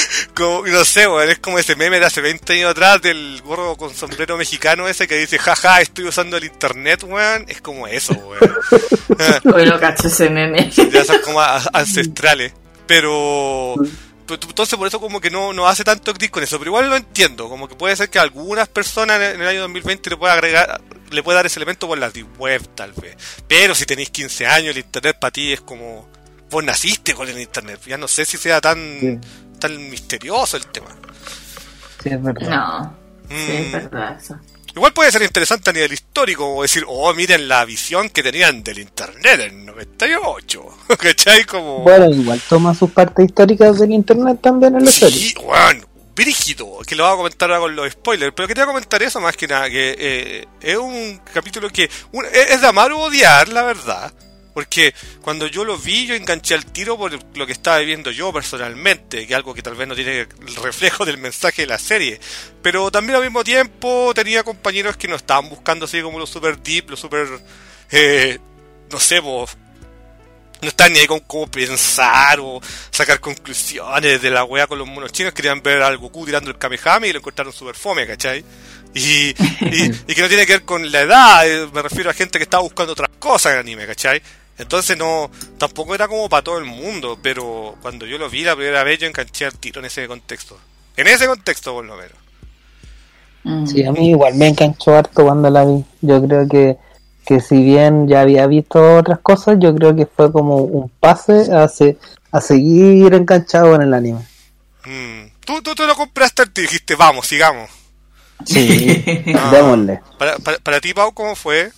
no sé, weón, es como ese meme de hace 20 años atrás del gorro con sombrero mexicano ese que dice jaja, estoy usando el internet, weón. Es como eso, weón. Hoy lo cacho ese meme. Ya son como ancestrales, pero entonces por eso como que no hace tanto clic con eso, pero igual lo entiendo, como que puede ser que a algunas personas en el año 2020 le pueda dar ese elemento por la deep web tal vez, pero si tenéis 15 años el internet para ti es como vos naciste con el internet, ya no sé si sea tan misterioso el tema. Sí, es verdad. No, sí, es verdad eso. Igual puede ser interesante a nivel histórico, como decir, oh, miren la visión que tenían del internet en 98, ¿cachai? Como... Bueno, igual toma sus partes históricas del internet también en la serie. Sí, bueno, brígido, que lo voy a comentar ahora con los spoilers, pero quería comentar eso más que nada, que es un capítulo que es de amar o odiar, la verdad. Porque cuando yo lo vi, yo enganché al tiro por lo que estaba viviendo yo personalmente, que es algo que tal vez no tiene el reflejo del mensaje de la serie. Pero también al mismo tiempo tenía compañeros que no estaban buscando así como lo super deep, lo super, no sé, vos, no estaban ni ahí con cómo pensar o sacar conclusiones de la wea con los monos chinos, querían ver al Goku tirando el Kamehame y lo encontraron super fome, ¿cachai? Y que no tiene que ver con la edad, me refiero a gente que estaba buscando otras cosas en el anime, ¿cachai? Entonces tampoco era como para todo el mundo, pero cuando yo lo vi la primera vez yo enganché al tiro en ese contexto. En ese contexto por lo menos. Sí, a mí igual me enganchó harto cuando la vi. Yo creo que si bien ya había visto otras cosas, yo creo que fue como un pase a seguir enganchado en el anime. Tú lo compraste y dijiste, vamos, sigamos. Sí, démosle. Para ti, Pau, ¿cómo fue?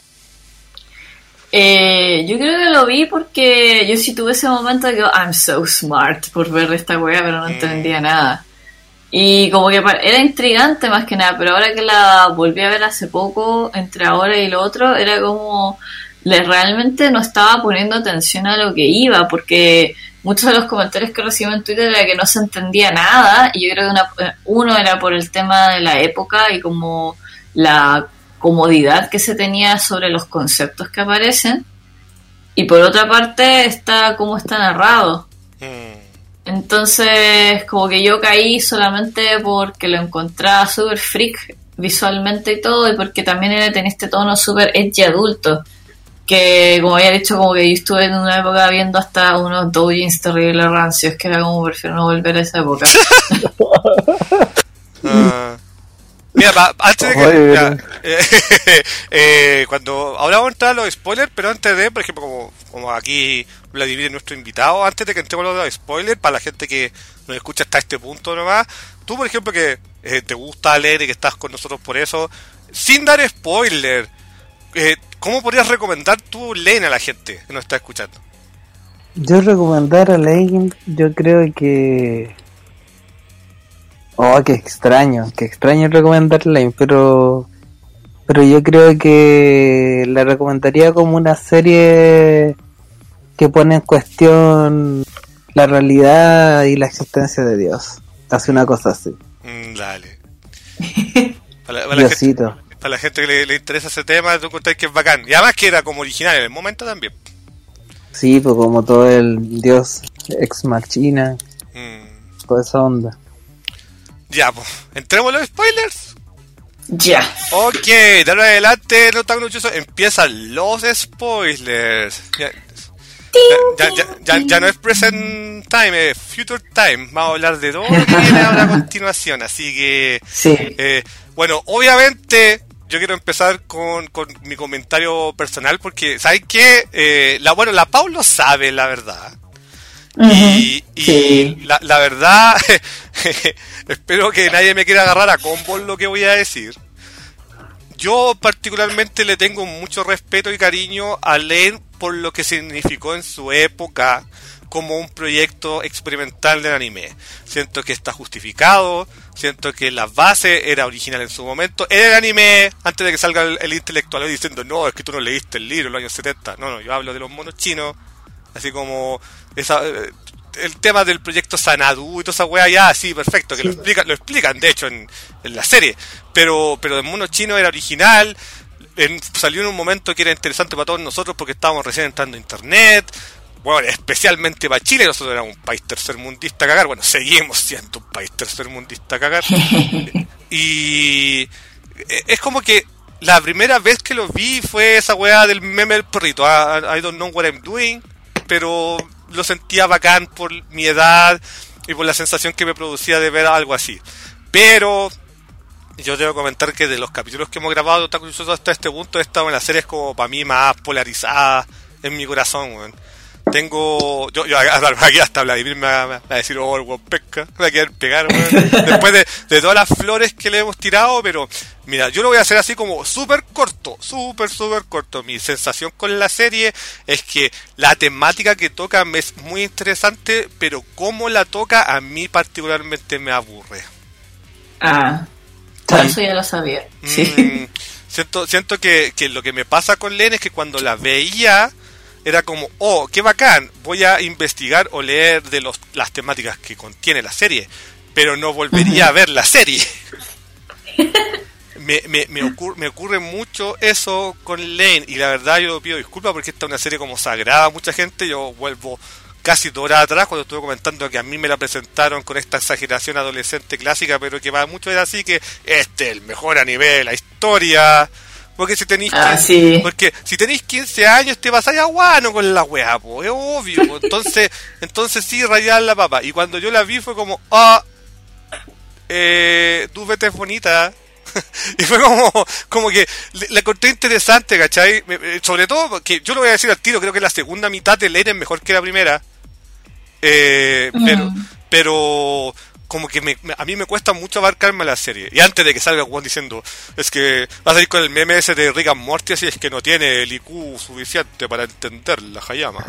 Yo creo que lo vi porque yo sí tuve ese momento de que I'm so smart por ver esta wea, pero no entendía nada. Y como que era intrigante más que nada, pero ahora que la volví a ver hace poco, entre ahora y lo otro, era como realmente no estaba poniendo atención a lo que iba, porque muchos de los comentarios que recibí en Twitter era que no se entendía nada, y yo creo que uno era por el tema de la época y como la comodidad que se tenía sobre los conceptos que aparecen, y por otra parte está cómo está narrado. Entonces como que yo caí solamente porque lo encontraba súper freak visualmente y todo, y porque también tenía este tono súper edgy adulto, que como había dicho, como que yo estuve en una época viendo hasta unos doujins terribles rancios, que era como prefiero no volver a esa época. Mira, antes de que cuando ahora vamos a entrar a los spoilers, pero antes de, por ejemplo, como aquí Vladimir es nuestro invitado, antes de que entremos a los spoilers, para la gente que nos escucha hasta este punto nomás, tú por ejemplo que te gusta leer y que estás con nosotros por eso, sin dar spoiler, ¿cómo podrías recomendar tu Lane a la gente que nos está escuchando? Yo recomendar a Lane, yo creo que... Oh, qué extraño recomendar Lane, pero pero yo creo que la recomendaría como una serie que pone en cuestión la realidad y la existencia de Dios. Hace una cosa así. Dale. Diosito. Para la gente que le interesa ese tema, tú contáis que es bacán. Y además que era como original en el momento también. Sí, pues como todo el Dios ex machina, toda esa onda. Ya, pues, entremos a los spoilers. Ya. Ok, de ahora en adelante, no tan luchoso, empiezan los spoilers. Ya no es present time, es future time. Vamos a hablar de todo lo que viene ahora a continuación. Así que, Sí. bueno, obviamente yo quiero empezar con mi comentario personal porque, ¿sabes qué? La Pau lo sabe, la verdad. Y Sí. la verdad, espero que nadie me quiera agarrar a combo en lo que voy a decir. Yo particularmente le tengo mucho respeto y cariño a Lane por lo que significó en su época como un proyecto experimental del anime. Siento que está justificado, siento que la base era original en su momento. Era el anime, antes de que salga el intelectual diciendo, no, es que tú no leíste el libro en los años 70. No, yo hablo de los monos chinos, así como el tema del proyecto Sanadu y toda esa wea, ya, sí, perfecto, que lo explican de hecho en la serie, pero el mono chino era original, salió en un momento que era interesante para todos nosotros porque estábamos recién entrando a internet, bueno, especialmente para Chile, nosotros éramos un país tercermundista a cagar, bueno, seguimos siendo un país tercermundista a cagar, y es como que la primera vez que lo vi fue esa wea del meme del perrito, I don't know what I'm doing, pero lo sentía bacán por mi edad y por la sensación que me producía de ver algo así. Pero yo debo comentar que de los capítulos que hemos grabado de Otaku Chuchoso hasta este punto, he estado en las series como para mí más polarizadas en mi corazón, weón. Tengo... Yo aquí hasta Vladimir me va a decir, oh, el weón pesca, me va a quedar pegar, weón. Después de todas las flores que le hemos tirado, pero mira, yo lo voy a hacer así como súper corto. Mi sensación con la serie es que la temática que toca me es muy interesante, pero cómo la toca a mí particularmente me aburre. Eso ya lo sabía. Sí. Siento que lo que me pasa con Len es que cuando la veía era como, oh, qué bacán, voy a investigar o leer de las temáticas que contiene la serie, pero no volvería a ver la serie. Me ocurre mucho eso con Lane, y la verdad yo pido disculpas porque esta es una serie como sagrada a mucha gente. Yo vuelvo casi 2 horas atrás cuando estuve comentando que a mí me la presentaron con esta exageración adolescente clásica, pero que para muchos era así, que este es el mejor anime de la historia. Porque si tenéis porque si tenéis 15 años te pasáis aguano con la weá, po, es obvio, po. Entonces sí, rayar la papa. Y cuando yo la vi fue como, tú vete bonita. Y fue como que la encontré interesante, ¿cachai? Sobre todo porque yo lo voy a decir al tiro, creo que la segunda mitad de Lane es mejor que la primera. Pero como que a mí me cuesta mucho abarcarme la serie. Y antes de que salga Juan diciendo, es que va a salir con el meme ese de Rick and Morty, así es que no tiene el IQ suficiente para entender la Hayama.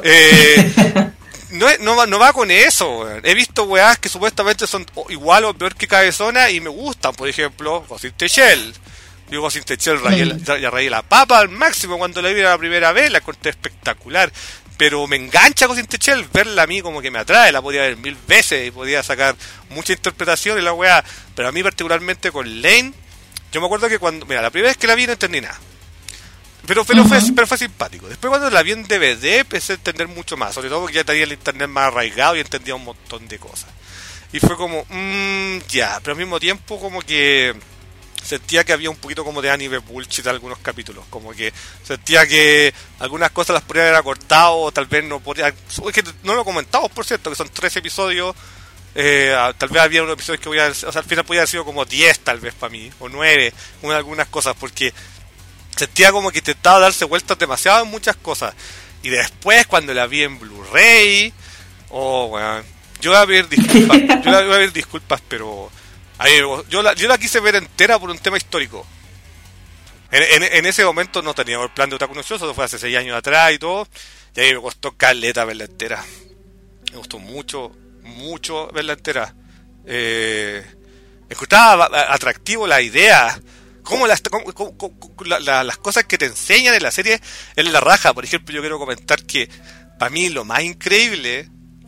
No va con eso, weón. He visto weas que supuestamente son igual o peor que Cabezona y me gustan, por ejemplo, Ghost in the Shell. Yo Ghost in the Shell rayé la papa al máximo cuando la vi la primera vez, la encontré espectacular. Pero me engancha Ghost in the Shell, verla a mí como que me atrae, la podía ver 1000 veces y podía sacar mucha interpretación en la wea. Pero a mí particularmente con Lane, yo me acuerdo que la primera vez que la vi no entendí nada. Pero fue simpático. Después cuando la vi en DVD empecé a entender mucho más, sobre todo porque ya tenía el internet más arraigado y entendía un montón de cosas. Y fue como, pero al mismo tiempo como que sentía que había un poquito como de anime bullshit en algunos capítulos, como que sentía que algunas cosas las podrían haber acortado, o tal vez no podrían, es que no lo comentamos por cierto, que son 13 episodios, tal vez había unos episodios que al final podía haber sido como 10 tal vez para mí, o 9, algunas cosas, porque sentía como que intentaba darse vueltas demasiado en muchas cosas, y después cuando la vi en Blu-ray, bueno, yo voy a pedir disculpas, pero yo la quise ver entera por un tema histórico. En ese momento no tenía el plan de Otaku no Chuchoso, eso fue hace 6 años atrás y todo, y a mí me costó caleta verla entera. Me gustó mucho verla entera. Encontraba atractivo la idea, cómo las cosas que te enseñan en la serie es la raja. Por ejemplo, yo quiero comentar que para mí lo más increíble,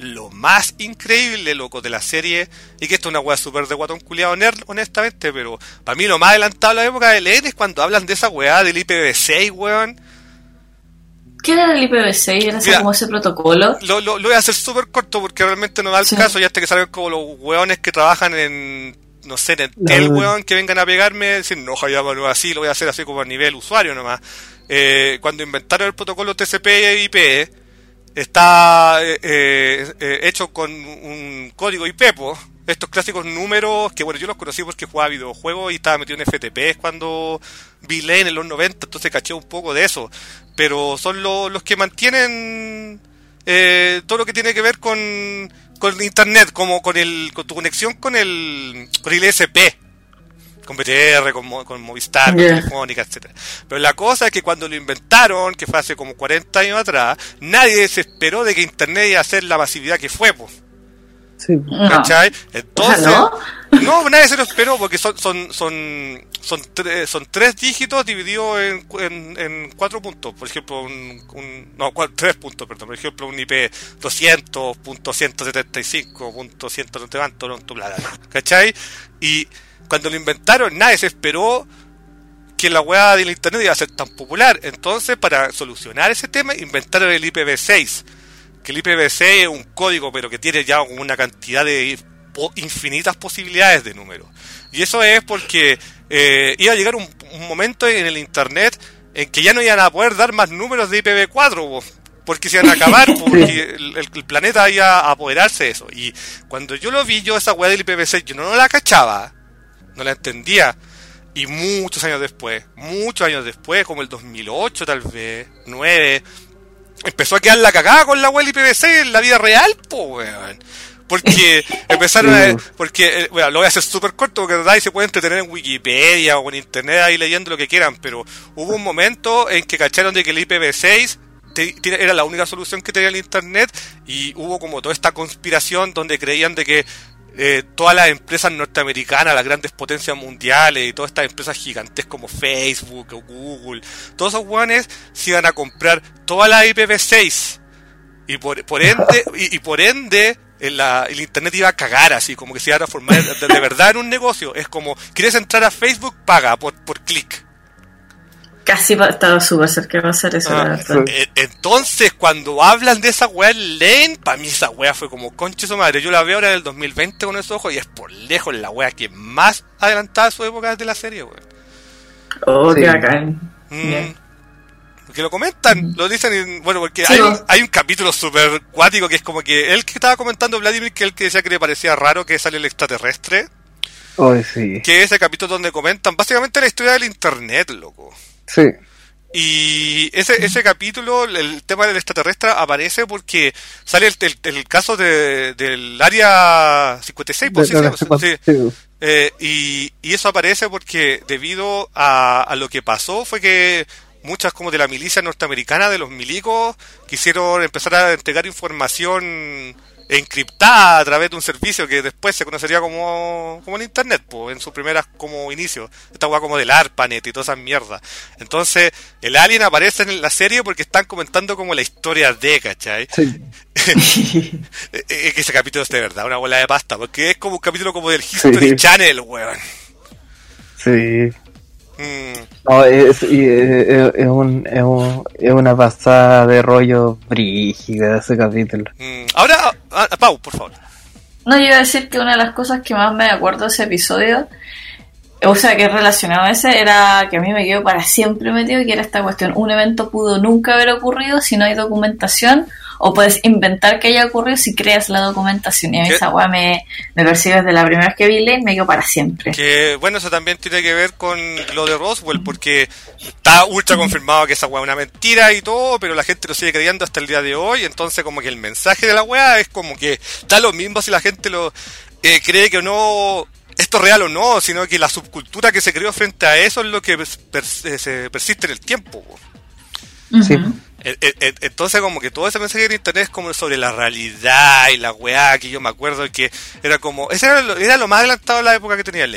loco, de la serie, y que esto es una weá súper de guatón culiado nerd, honestamente, pero para mí lo más adelantado de la época de Len es cuando hablan de esa weá del IPv6, weón. ¿Qué era el IPv6? ¿Era así como ese protocolo? Lo voy a hacer súper corto porque realmente no da el caso, ya hasta que salgan como los weones que trabajan en, no sé, en Entel, weón, que vengan a pegarme, decir, no, no así, lo voy a hacer así como a nivel usuario nomás. Cuando inventaron el protocolo TCP/IP, está hecho con un código IP, po. Estos clásicos números, que bueno, yo los conocí porque jugaba videojuegos y estaba metido en FTP cuando vi Lane en los 90, entonces caché un poco de eso. Pero son los que mantienen todo lo que tiene que ver con internet, como con tu conexión con el ISP, con BTR, con Movistar, con Telefónica, etcétera. Pero la cosa es que cuando lo inventaron, que fue hace como 40 años atrás, nadie se esperó de que internet iba a ser la masividad que fue, pues. Sí. ¿Cachai? Entonces, no, nadie se lo esperó porque son 3 dígitos divididos en 4 puntos. Por ejemplo, 3 puntos, perdón. Por ejemplo, un IP 200.175.100, ¿cachai? Y cuando lo inventaron, nadie se esperó que la weá del internet iba a ser tan popular. Entonces, para solucionar ese tema, inventaron el IPv6. Que el IPv6 es un código, pero que tiene ya una cantidad de infinitas posibilidades de números. Y eso es porque iba a llegar un momento en el internet en que ya no iban a poder dar más números de IPv4, porque se iban a acabar, porque el planeta iba a apoderarse de eso. Y cuando yo lo vi, esa weá del IPv6, yo no la cachaba, no la entendía. Y muchos años después, como el 2008 tal vez, 2009, empezó a quedar la cagada con la web IPv6 en la vida real, weón. Porque empezaron bueno, lo voy a hacer súper corto porque verdad y se puede entretener en Wikipedia o en internet ahí leyendo lo que quieran, pero hubo un momento en que cacharon de que el IPv6 era la única solución que tenía el internet y hubo como toda esta conspiración donde creían de que todas las empresas norteamericanas, las grandes potencias mundiales y todas estas empresas gigantes como Facebook o Google, todos esos guanes se iban a comprar toda la IPv6 y por ende el internet iba a cagar así, como que se iba a transformar de verdad en un negocio. Es como, ¿quieres entrar a Facebook? Paga por clic. Casi estaba súper cerca de pasar eso, la verdad. Entonces, cuando hablan de esa weá en Lane, para mí esa weá fue como concha su madre. Yo la veo ahora en el 2020 con esos ojos y es por lejos la weá que más adelantada a su época de la serie, weón. Oh, qué bacán. Porque lo comentan, lo dicen, bueno, porque sí, hay un capítulo súper cuático que es como que él que estaba comentando Vladimir, que él que decía que le parecía raro que sale el extraterrestre. Oh, sí. Que es ese capítulo donde comentan básicamente la historia del internet, loco. Sí. Y ese capítulo, el tema del extraterrestre aparece porque sale el caso del área 56, pues, y eso aparece porque debido a lo que pasó fue que muchas como de la milicia norteamericana, de los milicos, quisieron empezar a entregar información encriptada a través de un servicio que después se conocería como el internet, pues, en sus primeras como inicios, esta hueá como del ARPANET y todas esas mierdas. Entonces el alien aparece en la serie porque están comentando como la historia de, ¿cachai? Sí. Ese capítulo es de verdad una bola de pasta, porque es como un capítulo como del History Channel, weón. Sí. No, es una pasada de rollo brígida ese capítulo. Ahora, Pau, por favor. No, yo iba a decir que una de las cosas que más me acuerdo de ese episodio, o sea, que es relacionado a ese, era que a mí me quedó para siempre metido, que era esta cuestión: un evento pudo nunca haber ocurrido si no hay documentación, o puedes inventar que haya ocurrido si creas la documentación. Y a mí esa weá me persigue desde la primera vez que vi Lane, me quedo para siempre. Que bueno, eso también tiene que ver con lo de Roswell, porque está ultra confirmado que esa weá es una mentira y todo, pero la gente lo sigue creyendo hasta el día de hoy. Entonces como que el mensaje de la weá es como que da lo mismo si la gente lo cree que no, esto es real o no, sino que la subcultura que se creó frente a eso es lo que se persiste en el tiempo. Sí. Entonces como que todo ese mensaje en internet es como sobre la realidad y la weá, que yo me acuerdo que era como, ese era lo más adelantado de la época que tenía Lane.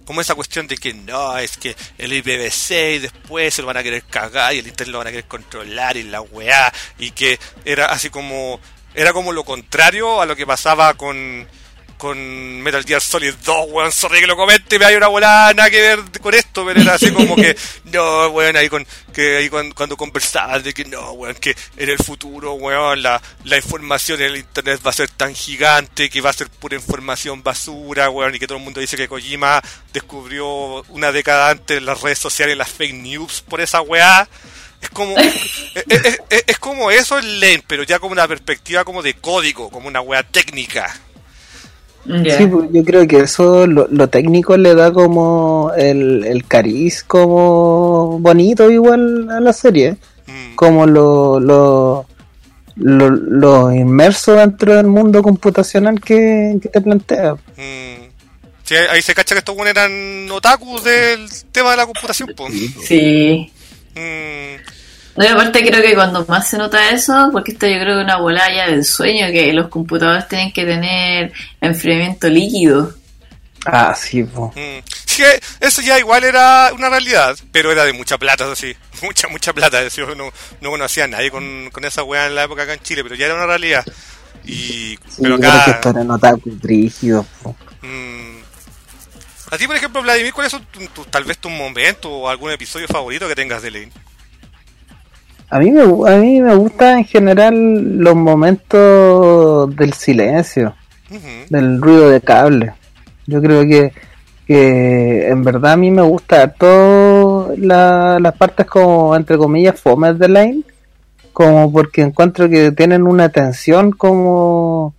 como esa cuestión de que no, es que el IPv6 después se lo van a querer cagar y el internet lo van a querer controlar y la weá, y que era así como, era como lo contrario a lo que pasaba con Metal Gear Solid 2, weón, sorry que lo comente, me hay una volada, nada que ver con esto, pero era así como que, no, weón, cuando conversaban de que no, weón, que en el futuro, weón, la información en el internet va a ser tan gigante que va a ser pura información basura, weón, y que todo el mundo dice que Kojima descubrió una década antes las redes sociales, las fake news por esa weá. Es como es como eso en Lane, pero ya como una perspectiva como de código, como una weá técnica. Yeah. Sí, pues yo creo que eso, lo técnico le da como el cariz como bonito igual a la serie, como lo inmerso dentro del mundo computacional que te plantea. Sí, ahí se cacha que estos buenos eran otakus del tema de la computación, pues. Sí. No, y aparte creo que cuando más se nota eso, porque esto yo creo que es una volada ya del sueño, que los computadores tienen que tener enfriamiento líquido. Ah, sí, po. Sí, eso ya igual era una realidad, pero era de mucha plata, así. Mucha plata. Eso no conocía a nadie con esa weá en la época acá en Chile, pero ya era una realidad. Y sí, pero acá... que esto era otaku rígido, po. A ti, por ejemplo, Vladimir, ¿cuáles son tal vez tus momentos o algún episodio favorito que tengas de Lane? A mí me gusta en general los momentos del silencio, del ruido de cable. Yo creo que en verdad a mí me gusta todas las partes como entre comillas fomes de Lane, como porque encuentro que tienen una tensión como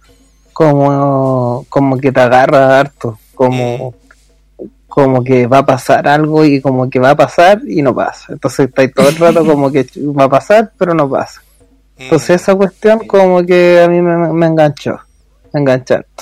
que te agarra harto, como que va a pasar algo y como que va a pasar y no pasa. Entonces está ahí todo el rato como que va a pasar pero no pasa. Entonces esa cuestión como que a mí me enganchó, me engancha harto.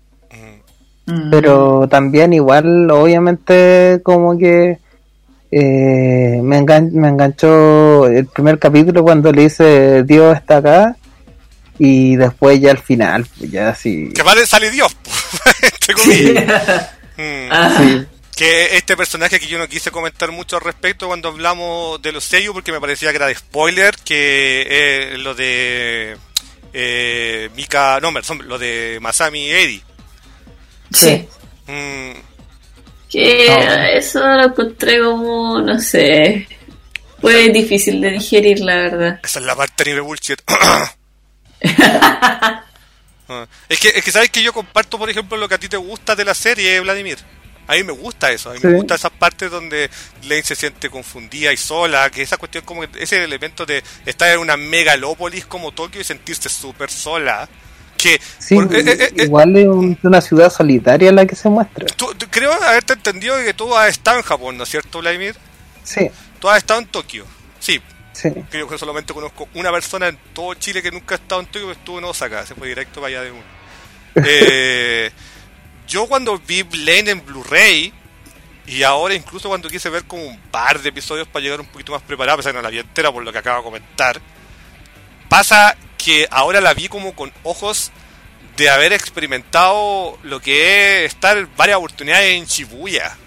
Pero también igual obviamente como que me enganchó el primer capítulo cuando le dice Dios está acá, y después ya al final pues ya así que va a salir Dios entre comillas. Sí. Que este personaje que yo no quise comentar mucho al respecto cuando hablamos de los sellos, porque me parecía que era de spoiler, que lo de Mika, no, lo de Masami Edi. Sí. Que eso lo encontré como, no sé, fue difícil de digerir, la verdad. Esa es la parte nivel bullshit. Es que sabes que yo comparto, por ejemplo, lo que a ti te gusta de la serie, Vladimir. A mí me gusta eso, a mí me gusta esas partes donde Lane se siente confundida y sola, que esa cuestión como ese elemento de estar en una megalópolis como Tokio y sentirse súper sola. Que sí, igual es una ciudad solitaria la que se muestra. Creo haberte entendido que tú has estado en Japón, ¿no es cierto, Vladimir? Sí. Tú has estado en Tokio, sí. Sí. Creo que solamente conozco una persona en todo Chile que nunca ha estado en Tokio, que estuvo en Osaka, se fue directo para allá de uno. Yo cuando vi Lane en Blu-ray, y ahora incluso cuando quise ver como un par de episodios para llegar un poquito más preparado, a pesar que no la vi entera por lo que acabo de comentar, pasa que ahora la vi como con ojos de haber experimentado lo que es estar varias oportunidades en Shibuya.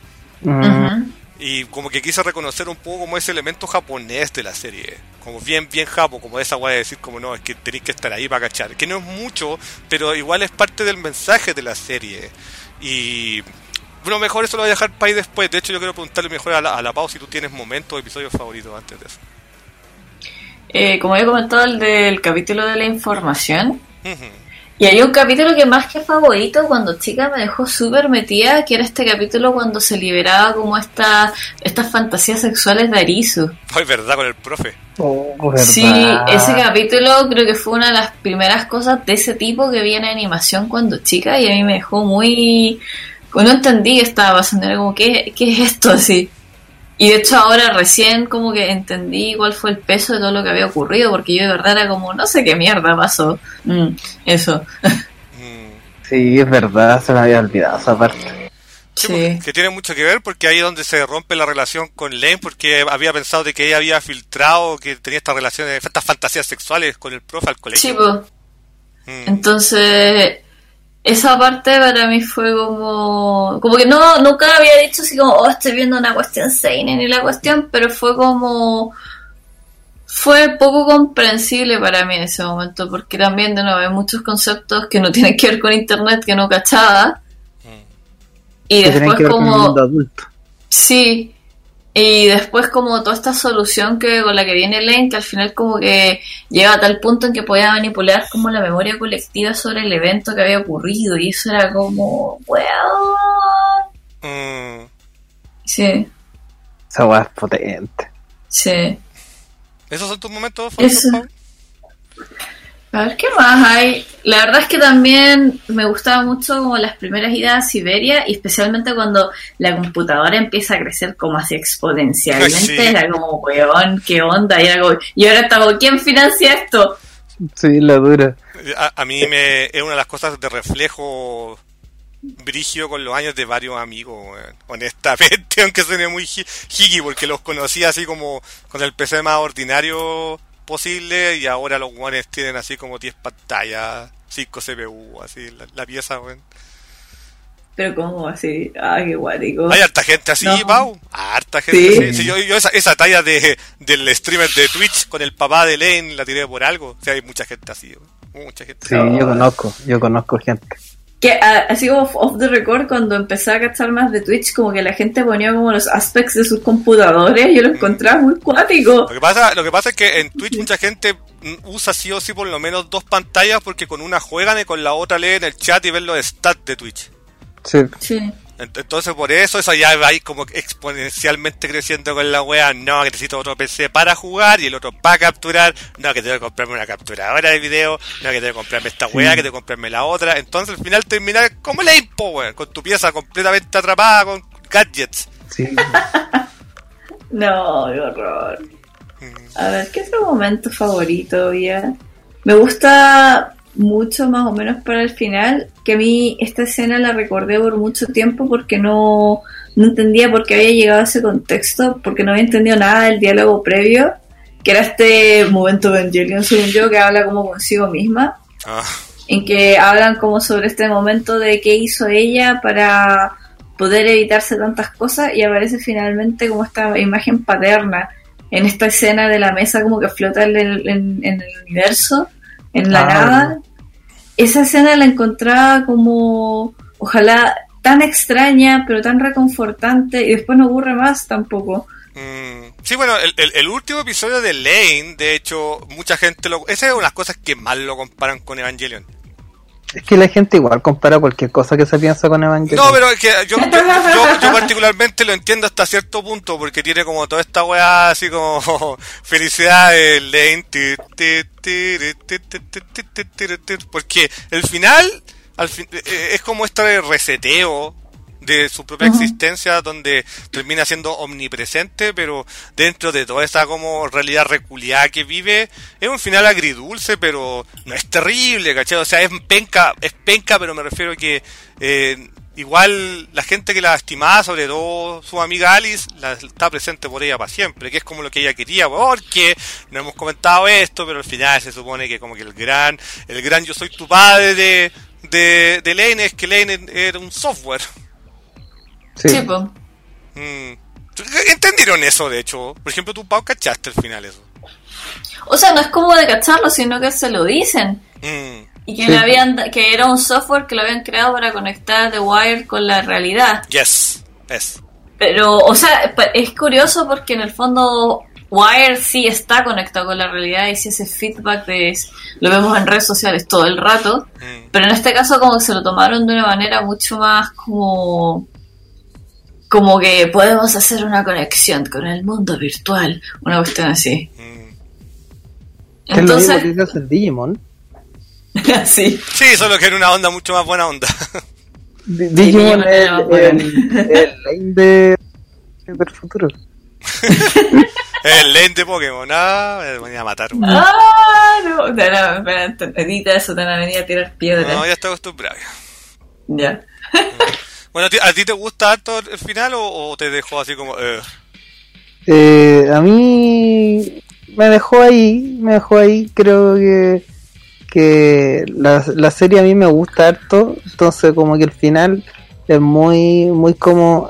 Y como que quise reconocer un poco como ese elemento japonés de la serie, como bien japo, como esa guay de decir como no, es que tenéis que estar ahí para cachar, que no es mucho, pero igual es parte del mensaje de la serie. Y bueno, mejor eso lo voy a dejar para ahí después. De hecho yo quiero preguntarle mejor a la Pau si tú tienes momentos o episodios favoritos antes de eso. Como había comentado el del capítulo de la información, y hay un capítulo que más que favorito, cuando chica me dejó súper metida, que era este capítulo cuando se liberaba como estas fantasías sexuales de Arisu. Ay, verdad, con el profe. ¿Verdad? Sí, ese capítulo creo que fue una de las primeras cosas de ese tipo que vi en animación cuando chica, y a mí me dejó muy... No entendí qué estaba pasando, era como, ¿qué es esto así? Y de hecho ahora recién como que entendí cuál fue el peso de todo lo que había ocurrido, porque yo de verdad era como, no sé qué mierda pasó. Eso. Sí, es verdad, se me había olvidado esa parte. Sí. Que tiene mucho que ver porque ahí es donde se rompe la relación con Lane, porque había pensado de que ella había filtrado que tenía estas relaciones, estas fantasías sexuales con el profe al colegio. Sí, pues. Entonces, esa parte para mí fue como que no, nunca había dicho así como, oh, estoy viendo una cuestión seinen y la cuestión, pero fue poco comprensible para mí en ese momento, porque también de nuevo hay muchos conceptos que no tienen que ver con internet que no cachaba, y que tienen después que ver con el como, mundo adulto. sí, y después como toda esta solución con la que viene Lane, que al final como que llega a tal punto en que podía manipular como la memoria colectiva sobre el evento que había ocurrido, y eso era como, sí, Esa weá es potente. sí. ¿Esos son tus momentos favoritos, Pau? A ver, ¿qué más hay? La verdad es que también me gustaba mucho como las primeras idas a Siberia, y especialmente cuando la computadora empieza a crecer como así exponencialmente. Sí. Era como, weón, ¿qué onda? Y era como, y ahora estamos, ¿quién financia esto? Sí, la dura. A mí es una de las cosas de reflejo brigio con los años de varios amigos, weón. Honestamente, aunque suene muy hiki, porque los conocí así como con el PC más ordinario posible, y ahora los guanes tienen así como 10 pantallas, 5 CPU, así la pieza, weón. Pero como así, ay, qué guático. Hay harta gente así, No. Pau. Harta gente Sí. así. Sí, yo esa talla del streamer de Twitch con el papá de Lane la tiré por algo. O sea, hay mucha gente así, weón. Mucha gente. Sí, yo conozco gente. Que así como off the record, cuando empecé a cachar más de Twitch, como que la gente ponía como los aspects de sus computadores, yo lo encontraba muy cuático. Lo que pasa es que en Twitch mucha gente usa sí o sí por lo menos 2 pantallas, porque con una juegan y con la otra leen el chat y ven los stats de Twitch. Sí. Sí. Entonces por eso ya va ahí como exponencialmente creciendo con la wea. No, que necesito otro PC para jugar y el otro para capturar. No, que tengo que comprarme una capturadora de video. No, que tengo que comprarme esta wea, que tengo que comprarme la otra. Entonces al final terminas como la impo, weón, con tu pieza completamente atrapada con gadgets. Sí. No, qué horror. A ver, ¿qué otro momento favorito había? Me gusta mucho más o menos para el final, que a mí esta escena la recordé por mucho tiempo porque no entendía por qué había llegado a ese contexto, porque no había entendido nada del diálogo previo, que era este momento de Evangelion, según yo, que habla como consigo misma, en que hablan como sobre este momento de qué hizo ella para poder evitarse tantas cosas, y aparece finalmente como esta imagen paterna en esta escena de la mesa como que flota en el universo, en la nada. Esa escena la encontraba como, ojalá, tan extraña, pero tan reconfortante, y después no ocurre más tampoco. Sí, bueno, el último episodio de Lane, de hecho, mucha gente esa es una de las cosas que más lo comparan con Evangelion. Es que la gente igual compara cualquier cosa que se piensa con Evangelion. No, pero es que yo particularmente lo entiendo hasta cierto punto, porque tiene como toda esta weá así como felicidad del Lane, porque el final es como este reseteo de su propia existencia, donde termina siendo omnipresente, pero dentro de toda esa como realidad reculiada que vive, es un final agridulce, pero no es terrible, ¿cachai? O sea, es penca, pero me refiero a que igual la gente que la estimaba, sobre todo su amiga Alice, está presente por ella para siempre, que es como lo que ella quería, porque no hemos comentado esto, pero al final se supone que como que el gran yo soy tu padre de Lane es que Lane era un software. Sí. Sí, pues. ¿Entendieron eso, de hecho? Por ejemplo, tú, Pau, ¿cachaste al final eso? O sea, no es como de cacharlo, sino que se lo dicen. Y que que era un software que lo habían creado para conectar The Wire con la realidad. Yes. Pero, o sea, es curioso porque en el fondo Wire sí está conectado con la realidad, y sí ese feedback lo vemos en redes sociales todo el rato. Pero en este caso como que se lo tomaron de una manera mucho más como que podemos hacer una conexión con el mundo virtual, una cuestión así. Entonces, es lo mismo que hace el Digimon. Sí. Sí, solo que era una onda mucho más buena onda. Digimon es el Lane del futuro. El Lane de Pokémon, me venía a matar. No, espera, edita eso, te van a venir a tirar piedras. No, ya estoy acostumbrado. Ya. Bueno, ¿a ti te gusta harto el final o te dejó así como...? A mí me dejó ahí, creo que que la serie a mí me gusta harto, entonces como que el final es muy como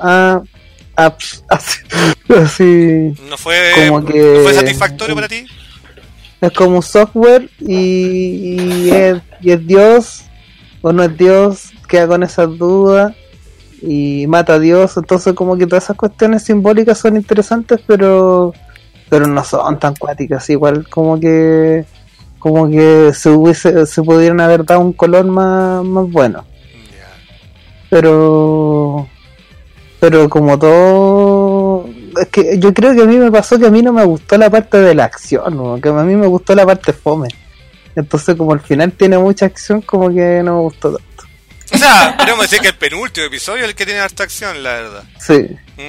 así ¿No fue, como que ¿no fue satisfactorio para ti? es como un software y es Dios o no es Dios, queda con esas dudas y mata a Dios, entonces como que todas esas cuestiones simbólicas son interesantes, pero no son tan cuáticas, igual como que se pudieran haber dado un color más bueno. Pero como todo, es que yo creo que a mí me pasó que a mí no me gustó la parte de la acción, ¿no? Que a mí me gustó la parte fome. Entonces como al final tiene mucha acción, como que no me gustó tanto. O sea, podríamos decir que el penúltimo episodio es el que tiene harta acción, la verdad. Sí,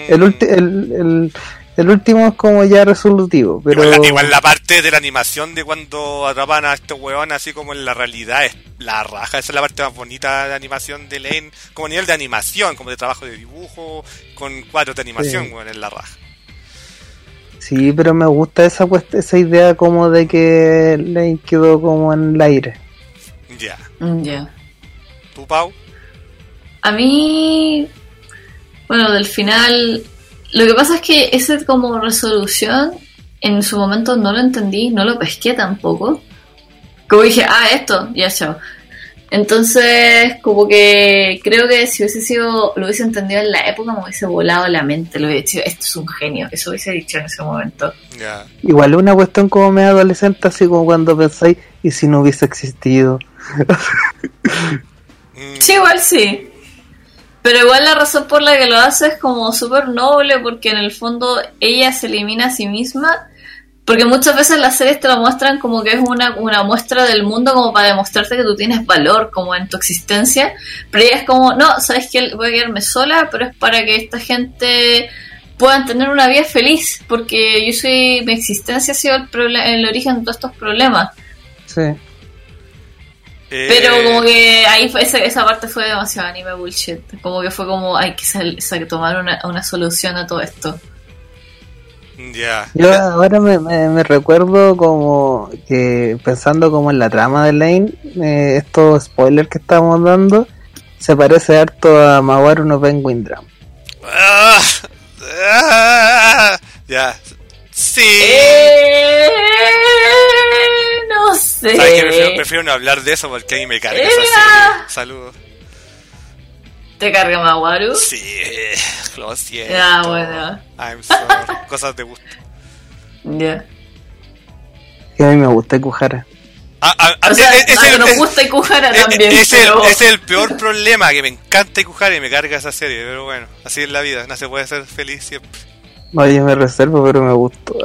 el último es como ya resolutivo, pero igual la parte de la animación de cuando atrapan a este huevón así como en la realidad es la raja. Esa es la parte más bonita de la animación de Lane, como nivel de animación, como de trabajo de dibujo, con cuadros de animación, bueno, es la raja. Sí, pero me gusta esa idea como de que Lane quedó como en el aire. Ya. Ya. ¿Tú, Pau? A mí, bueno, del final, lo que pasa es que ese como resolución, en su momento no lo entendí, no lo pesqué tampoco. Como dije, esto, ya chao. Entonces, como que creo que si lo hubiese entendido en la época, me hubiese volado la mente, lo hubiese dicho, esto es un genio, eso hubiese dicho en ese momento. Yeah. Igual es una cuestión como medio adolescente, así como cuando pensáis, ¿y si no hubiese existido? Sí, igual sí. Pero igual la razón por la que lo hace es como súper noble, porque en el fondo ella se elimina a sí misma, porque muchas veces las series te lo muestran como que es una muestra del mundo como para demostrarte que tú tienes valor como en tu existencia, pero ella es como, no, ¿sabes qué? Voy a quedarme sola, pero es para que esta gente puedan tener una vida feliz, porque mi existencia ha sido el origen de todos estos problemas. Sí. Pero como que ahí esa parte fue demasiado anime bullshit. Como que fue como hay que tomar una solución a todo esto. Ya. Yo ahora me recuerdo como que pensando como en la trama de Lane, estos spoilers que estamos dando se parece harto a Mawaru no Penguin Drum. Ya. Sí. No sé. ¿Sabes que prefiero no hablar de eso porque a mí me carga esa serie? Saludos. ¿Te carga Mawaru? Sí, lo siento. Ya, bueno. I'm sorry. Cosas de gusto. Ya. Que a mí me gusta Ikuhara. O sea, nos gusta Ikuhara también. Ese es el peor problema, que me encanta Ikuhara y me carga esa serie. Pero bueno, así es la vida. No se puede ser feliz siempre. Oye, me reservo, pero me gustó.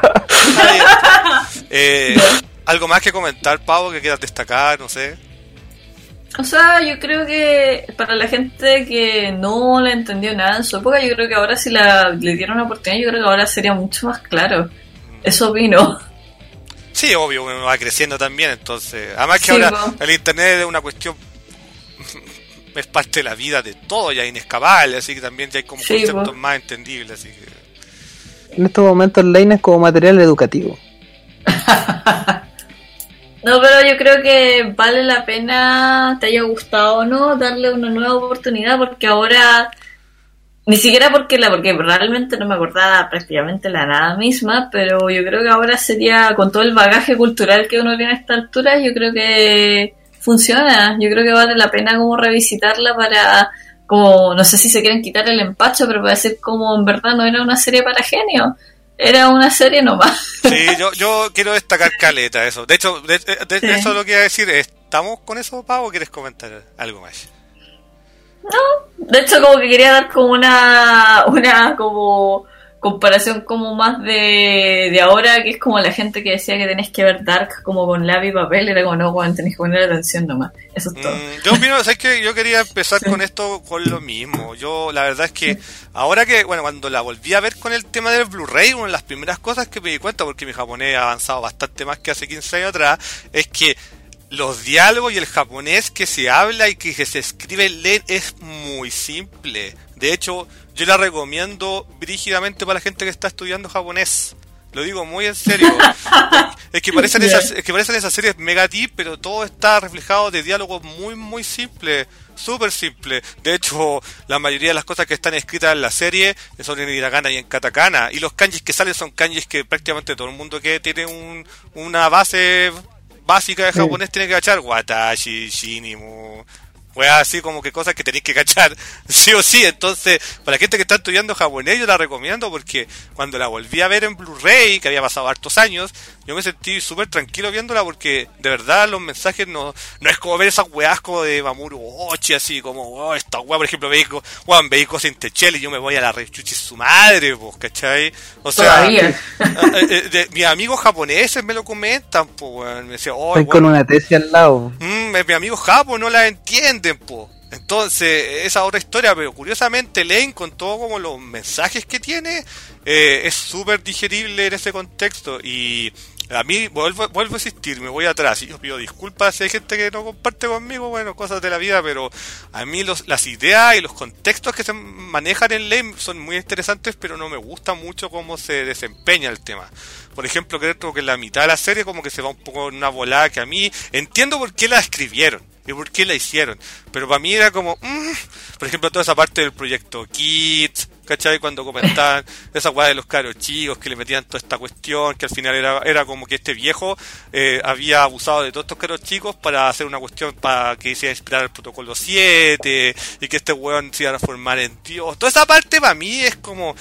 ¿Algo más que comentar, Pau, que quieras destacar? No sé. O sea, yo creo que para la gente que no le entendió nada en su época, yo creo que ahora si le dieron una oportunidad, yo creo que ahora sería mucho más claro. Eso opino. Sí, obvio, uno va creciendo también, entonces. Además que Sí, ahora ¿no? el internet es una cuestión, es parte de la vida de todo, ya inescapable, así que también ya hay como Sí, conceptos ¿no? más entendibles, así que... En estos momentos Lane es como material educativo. No, pero yo creo que vale la pena, te haya gustado o no, darle una nueva oportunidad, porque ahora, ni siquiera porque realmente no me acordaba prácticamente la nada misma, pero yo creo que ahora sería, con todo el bagaje cultural que uno tiene a esta altura, yo creo que funciona, yo creo que vale la pena como revisitarla para, como, no sé si se quieren quitar el empacho, pero para decir como en verdad no era una serie para genios. Era una serie nomás. Sí, yo quiero destacar caleta, eso. De hecho, de Sí. eso es lo que iba a decir. ¿Estamos con eso, Pau, o quieres comentar algo más? De hecho, como que quería dar como una como comparación como más de ahora, que es como la gente que decía que tenés que ver Dark como con lápiz y papel, era como no, bueno, tenés que poner atención nomás. Eso es todo. Yo opino, ¿sabes qué? Yo quería empezar con esto, con lo mismo. Yo, la verdad es que ahora que, bueno, cuando la volví a ver con el tema del Blu-ray, una de las primeras cosas que me di cuenta, porque mi japonés ha avanzado bastante más que hace 15 años atrás, es que los diálogos y el japonés que se habla y que se escribe es muy simple. De hecho, yo la recomiendo brígidamente para la gente que está estudiando japonés. Lo digo muy en serio. Es que parecen esas series mega deep, pero todo está reflejado de diálogos muy, muy simples. Súper simple. De hecho, la mayoría de las cosas que están escritas en la serie son en hiragana y en katakana. Y los kanjis que salen son kanjis que prácticamente todo el mundo que tiene una base básica de japonés tiene que cachar. Watashi, shinimu... Pues así como que cosas que tenéis que cachar sí o sí. Entonces, para la gente que está estudiando japonés, yo la recomiendo porque cuando la volví a ver en Blu-ray, que había pasado hartos años, yo me sentí súper tranquilo viéndola porque de verdad los mensajes no es como ver esas weas como de Mamoru Oshii, así como, oh, esta wea, por ejemplo, veis cosas en Techel y yo me voy a la rechuchi su madre, pues, ¿cachai? O sea, mis amigos japoneses me lo comentan, pues, weón, me decían, oh, con una tesis al lado. Mis amigos japos no la entienden, po. Entonces, esa otra historia, pero curiosamente Lane, con todo como los mensajes que tiene, es súper digerible en ese contexto. Y a mí, vuelvo a insistir, me voy atrás y yo pido disculpas si hay gente que no comparte conmigo, bueno, cosas de la vida, pero a mí las ideas y los contextos que se manejan en Lane son muy interesantes, pero no me gusta mucho cómo se desempeña el tema. Por ejemplo, creo que en la mitad de la serie como que se va un poco en una volada que a mí entiendo por qué la escribieron y por qué la hicieron, pero para mí era como por ejemplo, toda esa parte del proyecto Kids, ¿cachai? Cuando comentaban esa weá de los caros chicos que le metían toda esta cuestión, que al final era como que este viejo había abusado de todos estos caros chicos para hacer una cuestión para que se inspirar el protocolo 7 y que este weón se iba a transformar en Dios. Toda esa parte para mí es como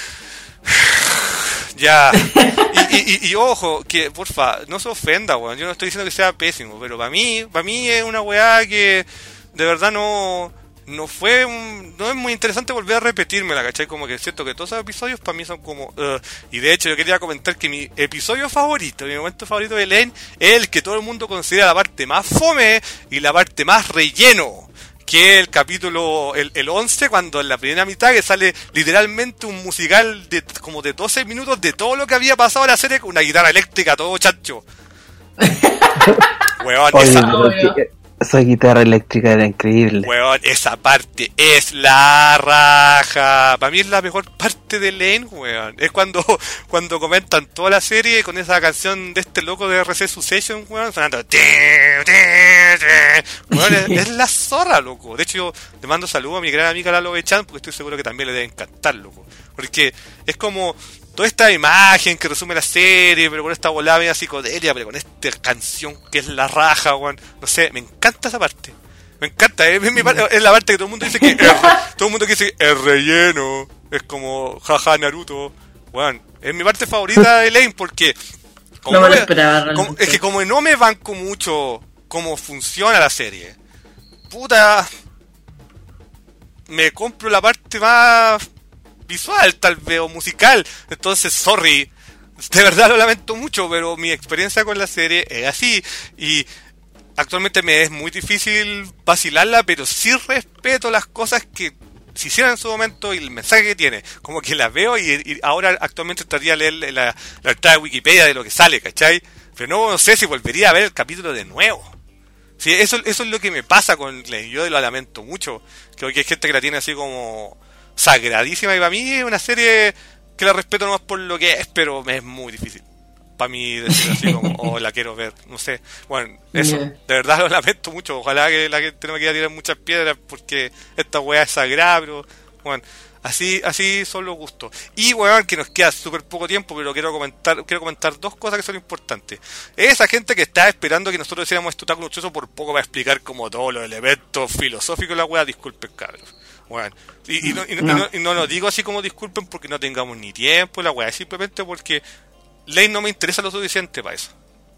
ya. Y ojo, que porfa, no se ofenda, weón. Yo no estoy diciendo que sea pésimo, pero para mí es una weá que de verdad no es muy interesante volver a repetírmela, ¿cachai? Como que es cierto que todos esos episodios para mí son como y de hecho yo quería comentar que mi episodio favorito, mi momento favorito de Lane es el que todo el mundo considera la parte más fome y la parte más relleno, que el capítulo el 11, cuando en la primera mitad que sale literalmente un musical de como de 12 minutos de todo lo que había pasado en la serie con una guitarra eléctrica, todo chacho. Weón, esa guitarra eléctrica era increíble. Weón, esa parte es la raja. Para mí es la mejor parte de Lane, weón. Es cuando comentan toda la serie con esa canción de este loco de RC Succession, weón, sonando. Weón, es la zorra, loco. De hecho, yo le mando saludos a mi gran amiga Lalo Bechan, porque estoy seguro que también le debe encantar, loco. Porque es como toda esta imagen que resume la serie, pero con esta volada media psicodelia, pero con esta canción que es la raja, weón. No sé, me encanta esa parte. Me encanta, es la parte que todo el mundo dice que todo el mundo que dice es relleno, es como jaja Naruto. Weón, es mi parte favorita de Lane porque como no me lo esperaba, es que como no me banco mucho cómo funciona la serie, puta, me compro la parte más visual, tal vez, o musical. Entonces, sorry, de verdad lo lamento mucho, pero mi experiencia con la serie es así. Y actualmente me es muy difícil vacilarla, pero sí respeto las cosas que se hicieron en su momento y el mensaje que tiene. Como que la veo y ahora actualmente estaría a leer la entrada de Wikipedia de lo que sale, ¿cachai? Pero no sé si volvería a ver el capítulo de nuevo. Sí, eso es lo que me pasa con Lane. Yo lo lamento mucho. Creo que hay gente que la tiene así como sagradísima, y para mí es una serie que la respeto nomás por lo que es, pero me es muy difícil para mí decir así como la quiero ver, no sé. Bueno, eso, de verdad lo lamento mucho. Ojalá que la gente no me quiera tirar muchas piedras porque esta weá es sagrada, pero bueno, así son los gustos. Y weón, que nos queda súper poco tiempo, pero quiero comentar dos cosas que son importantes. Esa gente que está esperando que nosotros hiciéramos este otaku luchoso por poco para explicar como todos los elementos filosóficos de la weá, disculpen, cabros. Bueno, y no lo digo así como disculpen porque no tengamos ni tiempo la weá, simplemente porque Lane no me interesa lo suficiente para eso.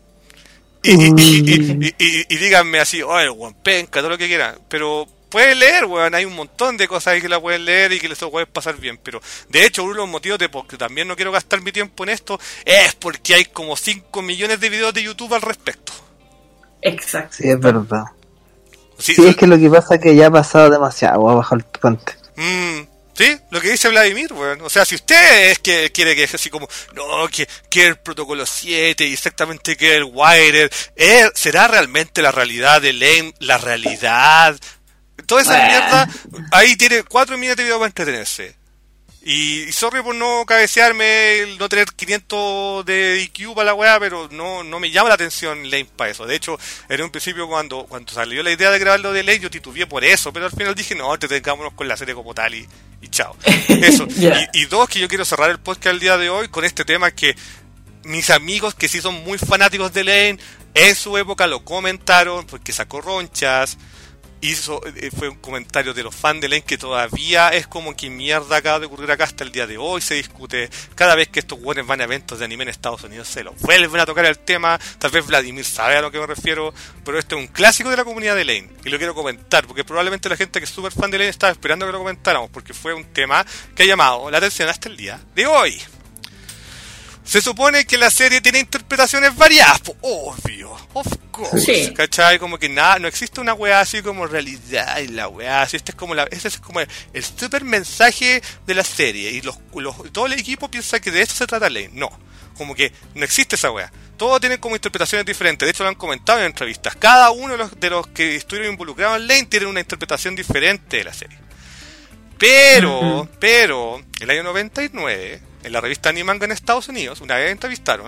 Y díganme así, oye, weón, penca, todo lo que quieran, pero pueden leer, weón, hay un montón de cosas ahí que la pueden leer y que les pueden pasar bien, pero de hecho uno de los motivos de porque también no quiero gastar mi tiempo en esto es porque hay como 5 millones de videos de YouTube al respecto. Exacto. Sí, es verdad. Sí, es que lo que pasa es que ya ha pasado demasiado abajo el puente. Sí, lo que dice Vladimir, weón. O sea, si usted es que quiere que es así como, no, que el protocolo 7 y exactamente que el Wired, ¿será realmente la realidad de Lane? La realidad. Toda esa mierda, ahí tiene 4 millones de videos para entretenerse. Y sorry por no cabecearme, no tener 500 de IQ para la weá, pero no me llama la atención Lane para eso. De hecho, en un principio cuando salió la idea de grabar lo de Lane, yo titubeé por eso, pero al final dije, no, te tengámonos con la serie como tal y chao. Eso. Yeah. Y dos, que yo quiero cerrar el podcast el día de hoy con este tema que mis amigos que sí son muy fanáticos de Lane, en su época lo comentaron porque sacó ronchas. Fue un comentario de los fans de Lane que todavía es como que mierda acaba de ocurrir acá hasta el día de hoy, se discute cada vez que estos güeyes van a eventos de anime en Estados Unidos, se los vuelven a tocar el tema. Tal vez Vladimir sabe a lo que me refiero, pero este es un clásico de la comunidad de Lane y lo quiero comentar porque probablemente la gente que es súper fan de Lane estaba esperando que lo comentáramos porque fue un tema que ha llamado la atención hasta el día de hoy. Se supone que la serie tiene interpretaciones variadas, obvio, of course, sí. ¿Cachai? Como que nada, no existe una weá así como realidad y la weá así, ese es como el super mensaje de la serie y todo el equipo piensa que de esto se trata Lane, no, como que no existe esa weá, todos tienen como interpretaciones diferentes, de hecho lo han comentado en entrevistas, cada uno de los que estuvieron involucrados en Lane tiene una interpretación diferente de la serie, pero, el año 99... en la revista Animanga en Estados Unidos, una vez entrevistaron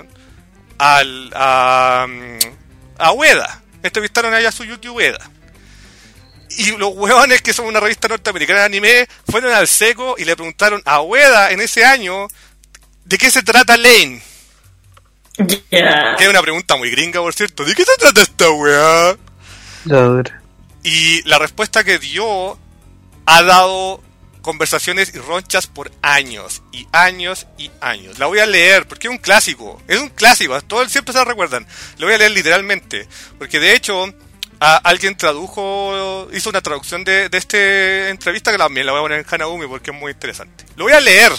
a Ueda. Entrevistaron a Yasuyuki Ueda. Y los hueones que son una revista norteamericana de anime fueron al seco y le preguntaron a Ueda en ese año ¿de qué se trata Lane? Yeah. Que es una pregunta muy gringa, por cierto. ¿De qué se trata esta weá? Y la respuesta que dio ha dado conversaciones y ronchas por años y años y años. La voy a leer porque es un clásico, todos siempre se la recuerdan. Lo voy a leer literalmente, porque de hecho alguien hizo una traducción de esta entrevista que también la voy a poner en Hanaumi porque es muy interesante. Lo voy a leer.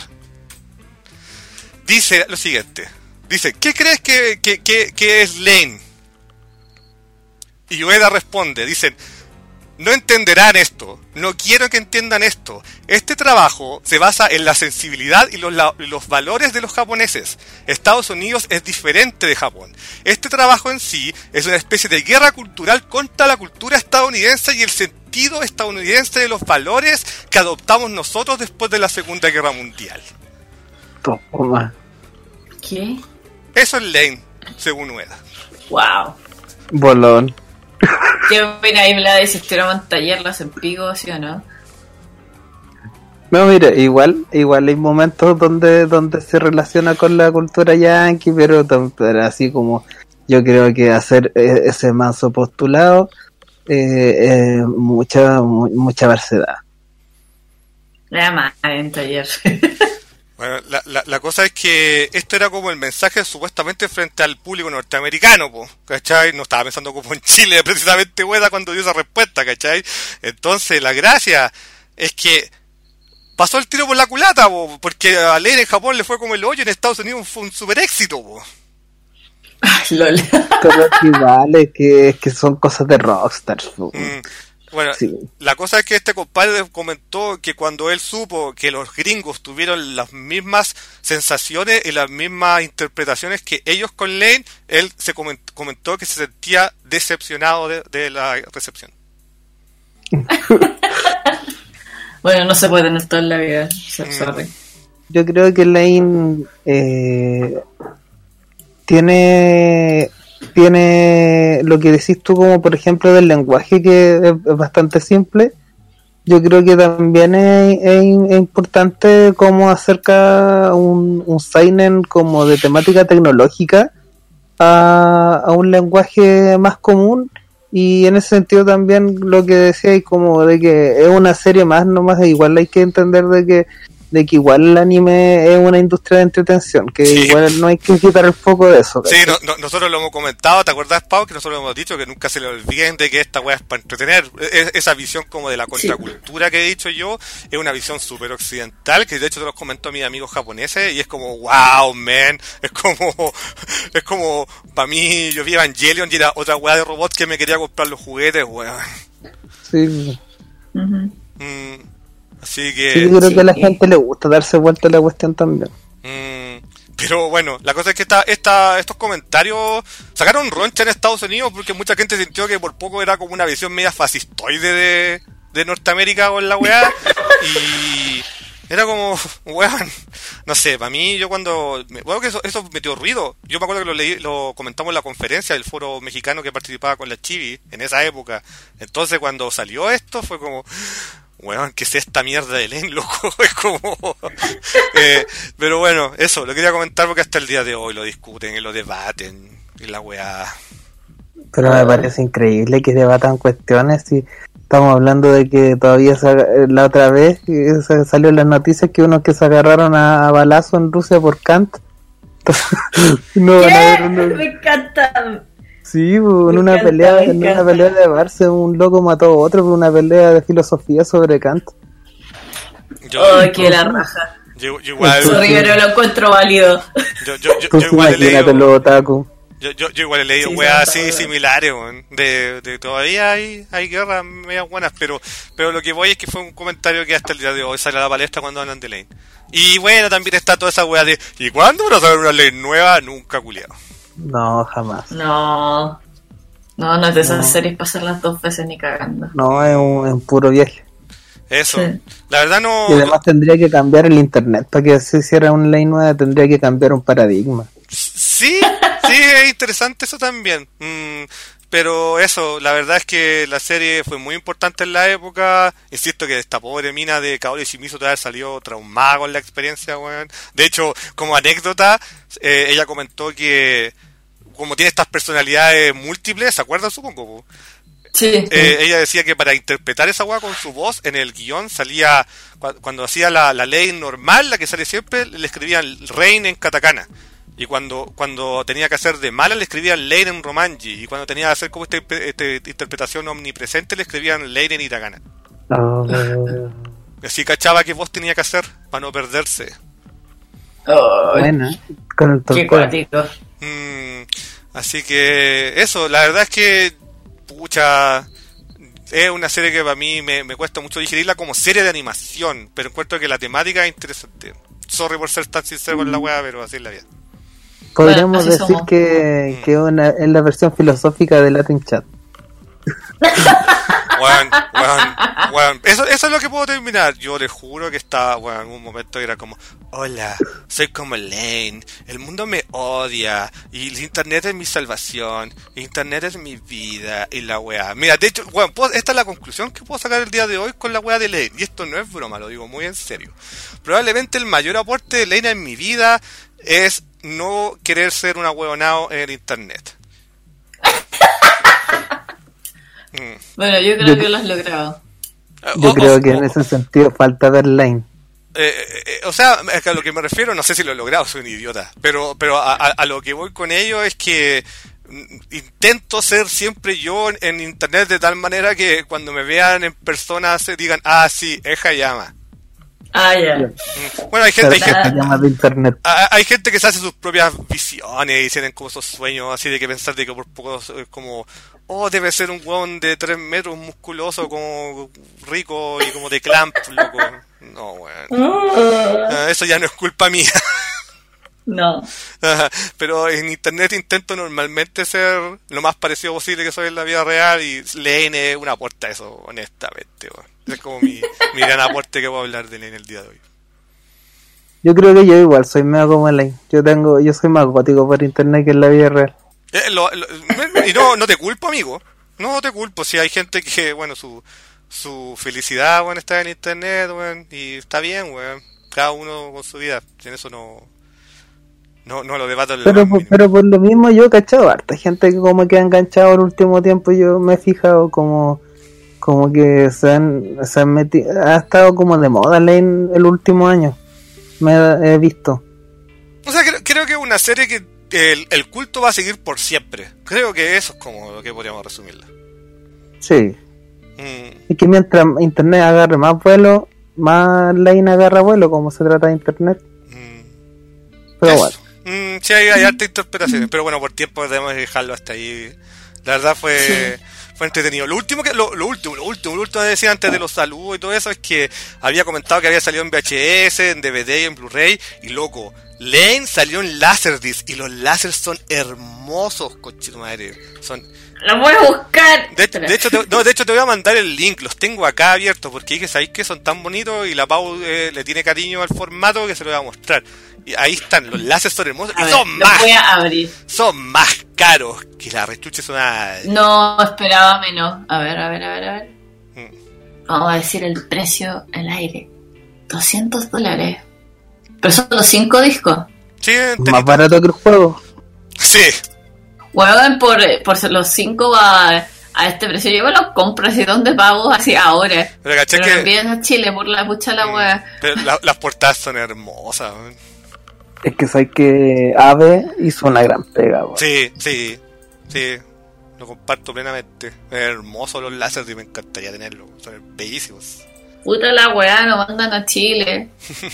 Dice lo siguiente. Dice, ¿qué crees que es Lane? Y Ueda responde, dicen, no entenderán esto, no quiero que entiendan esto. Este trabajo se basa en la sensibilidad y los valores de los japoneses. Estados Unidos es diferente de Japón. Este trabajo en sí es una especie de guerra cultural contra la cultura estadounidense y el sentido estadounidense de los valores que adoptamos nosotros después de la Segunda Guerra Mundial. Toma. ¿Qué? Eso es Lane, según Ueda. Wow. Bolón. ¿Qué opina ahí, Vlad, si estuviéramos en tallerlas en Pico, sí o no? No, mira, igual hay momentos donde se relaciona con la cultura yankee, pero así como yo creo que hacer ese manso postulado mucha barcedad. Nada más en taller. Bueno, la cosa es que esto era como el mensaje supuestamente frente al público norteamericano, ¿cachai? No estaba pensando como en Chile, precisamente Ueda cuando dio esa respuesta, ¿cachai? Entonces la gracia es que pasó el tiro por la culata, porque a Lane en Japón le fue como el hoyo, en Estados Unidos fue un super éxito, Lol. Pero igual es que son cosas de rockstars. Bueno, sí. La cosa es que este compadre comentó que cuando él supo que los gringos tuvieron las mismas sensaciones y las mismas interpretaciones que ellos con Lane, él se comentó que se sentía decepcionado de la recepción. Bueno, no se puede tener todo en la vida. Sorry. Yo creo que Lane tiene lo que decís tú, como por ejemplo del lenguaje, que es bastante simple. Yo creo que también es importante cómo acerca un seinen como de temática tecnológica a un lenguaje más común, y en ese sentido también lo que decíais como de que es una serie más nomás, igual hay que entender de que igual el anime es una industria de entretención, que sí. Igual no hay que quitar el foco de eso. Sí, nosotros lo hemos comentado, ¿te acuerdas, Pau? Que nosotros hemos dicho que nunca se le olviden de que esta weá es para entretener. Esa visión como de la contracultura que he dicho yo, es una visión súper occidental, que de hecho te lo comentó a mis amigos japoneses, y es como, wow, man, es como, para mí, yo vi Evangelion y era otra weá de robots que me quería comprar los juguetes, weón. Sí. Así que sí, yo creo que a la gente le gusta darse vuelta a la cuestión también. Pero bueno, la cosa es que estos comentarios sacaron roncha en Estados Unidos porque mucha gente sintió que por poco era como una visión media fascistoide de Norteamérica con la weá. Era como, weón, no sé, para mí, yo cuando... Bueno, que eso metió ruido. Yo me acuerdo que lo comentamos en la conferencia del foro mexicano que participaba con la Chibi en esa época. Entonces, cuando salió esto, fue como... Weón, ¿qué es esta mierda de Lane, loco? Es como... pero bueno, eso, lo quería comentar porque hasta el día de hoy lo discuten y lo debaten y la weá. Pero me parece increíble que debatan cuestiones y estamos hablando de que todavía la otra vez salió en las noticias que unos que se agarraron a balazo en Rusia por Kant. No van a ver Me encanta. Sí, en una pelea de Barça un loco mató a otro por una pelea de filosofía sobre Kant. Ay, que la raja. Yo igual... Rivero lo encuentro válido. Yo igual he leído... Los otaku. Yo igual he leído weas así similares, weón. De todavía hay guerras medias buenas, pero lo que voy es que fue un comentario que hasta el día de hoy sale a la palestra cuando hablan de Lane. Y bueno, también está toda esa wea de ¿y cuándo van a saber una Lane nueva? Nunca, culiado. No, jamás. No es de esas series pasarlas 2 veces ni cagando. No, es un puro viaje. Eso, Sí. la verdad no... Y además tendría que cambiar el internet para que se hiciera una ley nueva, tendría que cambiar un paradigma. Sí, es interesante eso también. Pero eso, la verdad es que la serie fue muy importante en la época. Insisto que esta pobre mina de Kaori Shimizu todavía salió traumada con la experiencia, weón. De hecho, como anécdota, ella comentó que como tiene estas personalidades múltiples, ¿se acuerdan? Supongo, po? Sí. Ella decía que para interpretar esa weá con su voz en el guión salía, cuando hacía la ley normal, la que sale siempre, le escribían Rain en katakana. Y cuando tenía que hacer de mala le escribían Lane en romanji. Y cuando tenía que hacer como esta interpretación omnipresente le escribían Lane en hiragana. Así cachaba qué voz tenía que hacer para no perderse. Bueno, con el Qué cuático. Así que eso, la verdad es que pucha, es una serie que para mí me cuesta mucho digerirla como serie de animación, pero encuentro que la temática es interesante. Sorry por ser tan sincero con la weá, pero así es la vida. Podríamos Bueno, decir que es la versión filosófica de Latin Chat. Bueno, eso es lo que puedo terminar. Yo les juro que estaba, bueno, en un momento era como, hola, soy como Lane, el mundo me odia, y el internet es mi salvación, internet es mi vida, y la weá. Mira, de hecho, bueno, esta es la conclusión que puedo sacar el día de hoy con la weá de Lane, y esto no es broma, lo digo muy en serio. Probablemente el mayor aporte de Lane en mi vida es no querer ser una huevonao en el internet. Bueno, yo creo que lo has logrado. Yo creo que en ese sentido falta ver Lane. O sea, a lo que me refiero, no sé si lo he logrado, soy un idiota, pero a lo que voy con ello es que intento ser siempre yo en internet de tal manera que cuando me vean en persona se digan, ah, sí, es Hayama. Ah, ya. Bueno, hay gente de internet. Hay gente que se hace sus propias visiones y tienen como esos sueños así de que pensar de que por poco es como, oh, debe ser un hueón de 3 metros musculoso como rico y como de clamp, loco. No, weón. Eso ya no es culpa mía. No. Pero en internet intento normalmente ser lo más parecido posible que soy en la vida real y Lane es un aporte a eso, honestamente, weón. Es como mi gran aporte que puedo hablar de Lane el día de hoy. Yo creo que yo igual soy medio como Lane. Yo soy más gótico por internet que en la vida real. Y no te culpo, amigo. No te culpo. Si hay gente que, bueno, su felicidad, bueno, está en internet, bueno, y está bien, bueno. Cada uno con su vida. En eso no lo debato. Pero por lo mismo yo he cachado harta gente que como que ha enganchado el último tiempo. Yo me he fijado como que se han metido, ha estado como de moda Lane el último año. He visto. O sea, creo que es una serie que el culto va a seguir por siempre. Creo que eso es como lo que podríamos resumirla. Sí. Y que mientras internet agarre más vuelo, más Lane agarra vuelo, como se trata de internet. Pero eso. Bueno. Sí, hay harta interpretaciones, pero bueno, por tiempo debemos dejarlo hasta ahí. La verdad fue entretenido. Lo último que decía antes de los saludos y todo eso es que había comentado que había salido en VHS, en DVD y en Blu-ray, y loco, Lane salió en Laserdisc y los láseres son hermosos, cochito madre. Son Lo voy a buscar. De hecho te voy a mandar el link, los tengo acá abiertos, porque hay que sabéis que son tan bonitos y la Pau le tiene cariño al formato que se lo voy a mostrar. Y ahí están, los láseres son hermosos y voy a abrir. Son más caros que la rechuche son No, esperaba menos. A ver. Vamos a decir el precio al aire. $200. Pero son los 5 discos. Sí, más barato que el juego. Sí. Bueno, por los 5 a este precio yo me los compro, así donde pago así ahora. Pero caché que envían a Chile por la pucha la wea. Pero las portadas son hermosas. Es que sabes que Ave hizo una gran pega, weón. Sí. Lo comparto plenamente. Hermosos los láseres y me encantaría tenerlos. Son bellísimos. Puta la weá, lo mandan a Chile.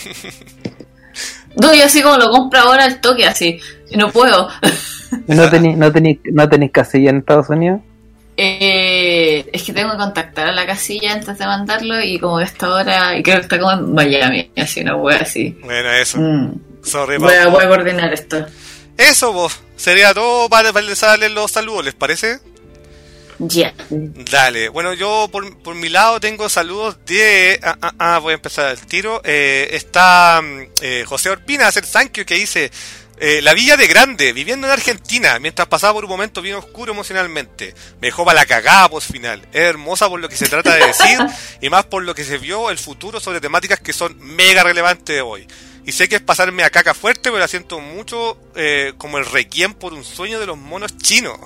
No, yo así como lo compro ahora al toque, así. Y no puedo. ¿No tenéis casilla en Estados Unidos? Es que tengo que contactar a la casilla antes de mandarlo. Y como que está ahora, y creo que está como en Miami, así una wea así. Bueno, eso. Sorry, voy a coordinar esto. Eso, vos. Sería todo para darles los saludos, ¿les parece? Ya. Dale. Bueno, yo por mi lado tengo saludos de... voy a empezar el tiro. Está José Orpina, hacer thank you, que dice... la Villa de Grande, viviendo en Argentina, mientras pasaba por un momento bien oscuro emocionalmente. Me dejó para la cagada post final. Es hermosa por lo que se trata de decir y más por lo que se vio el futuro sobre temáticas que son mega relevantes de hoy. Y sé que es pasarme a caca fuerte, pero la siento mucho como el requiem por un sueño de los monos chinos.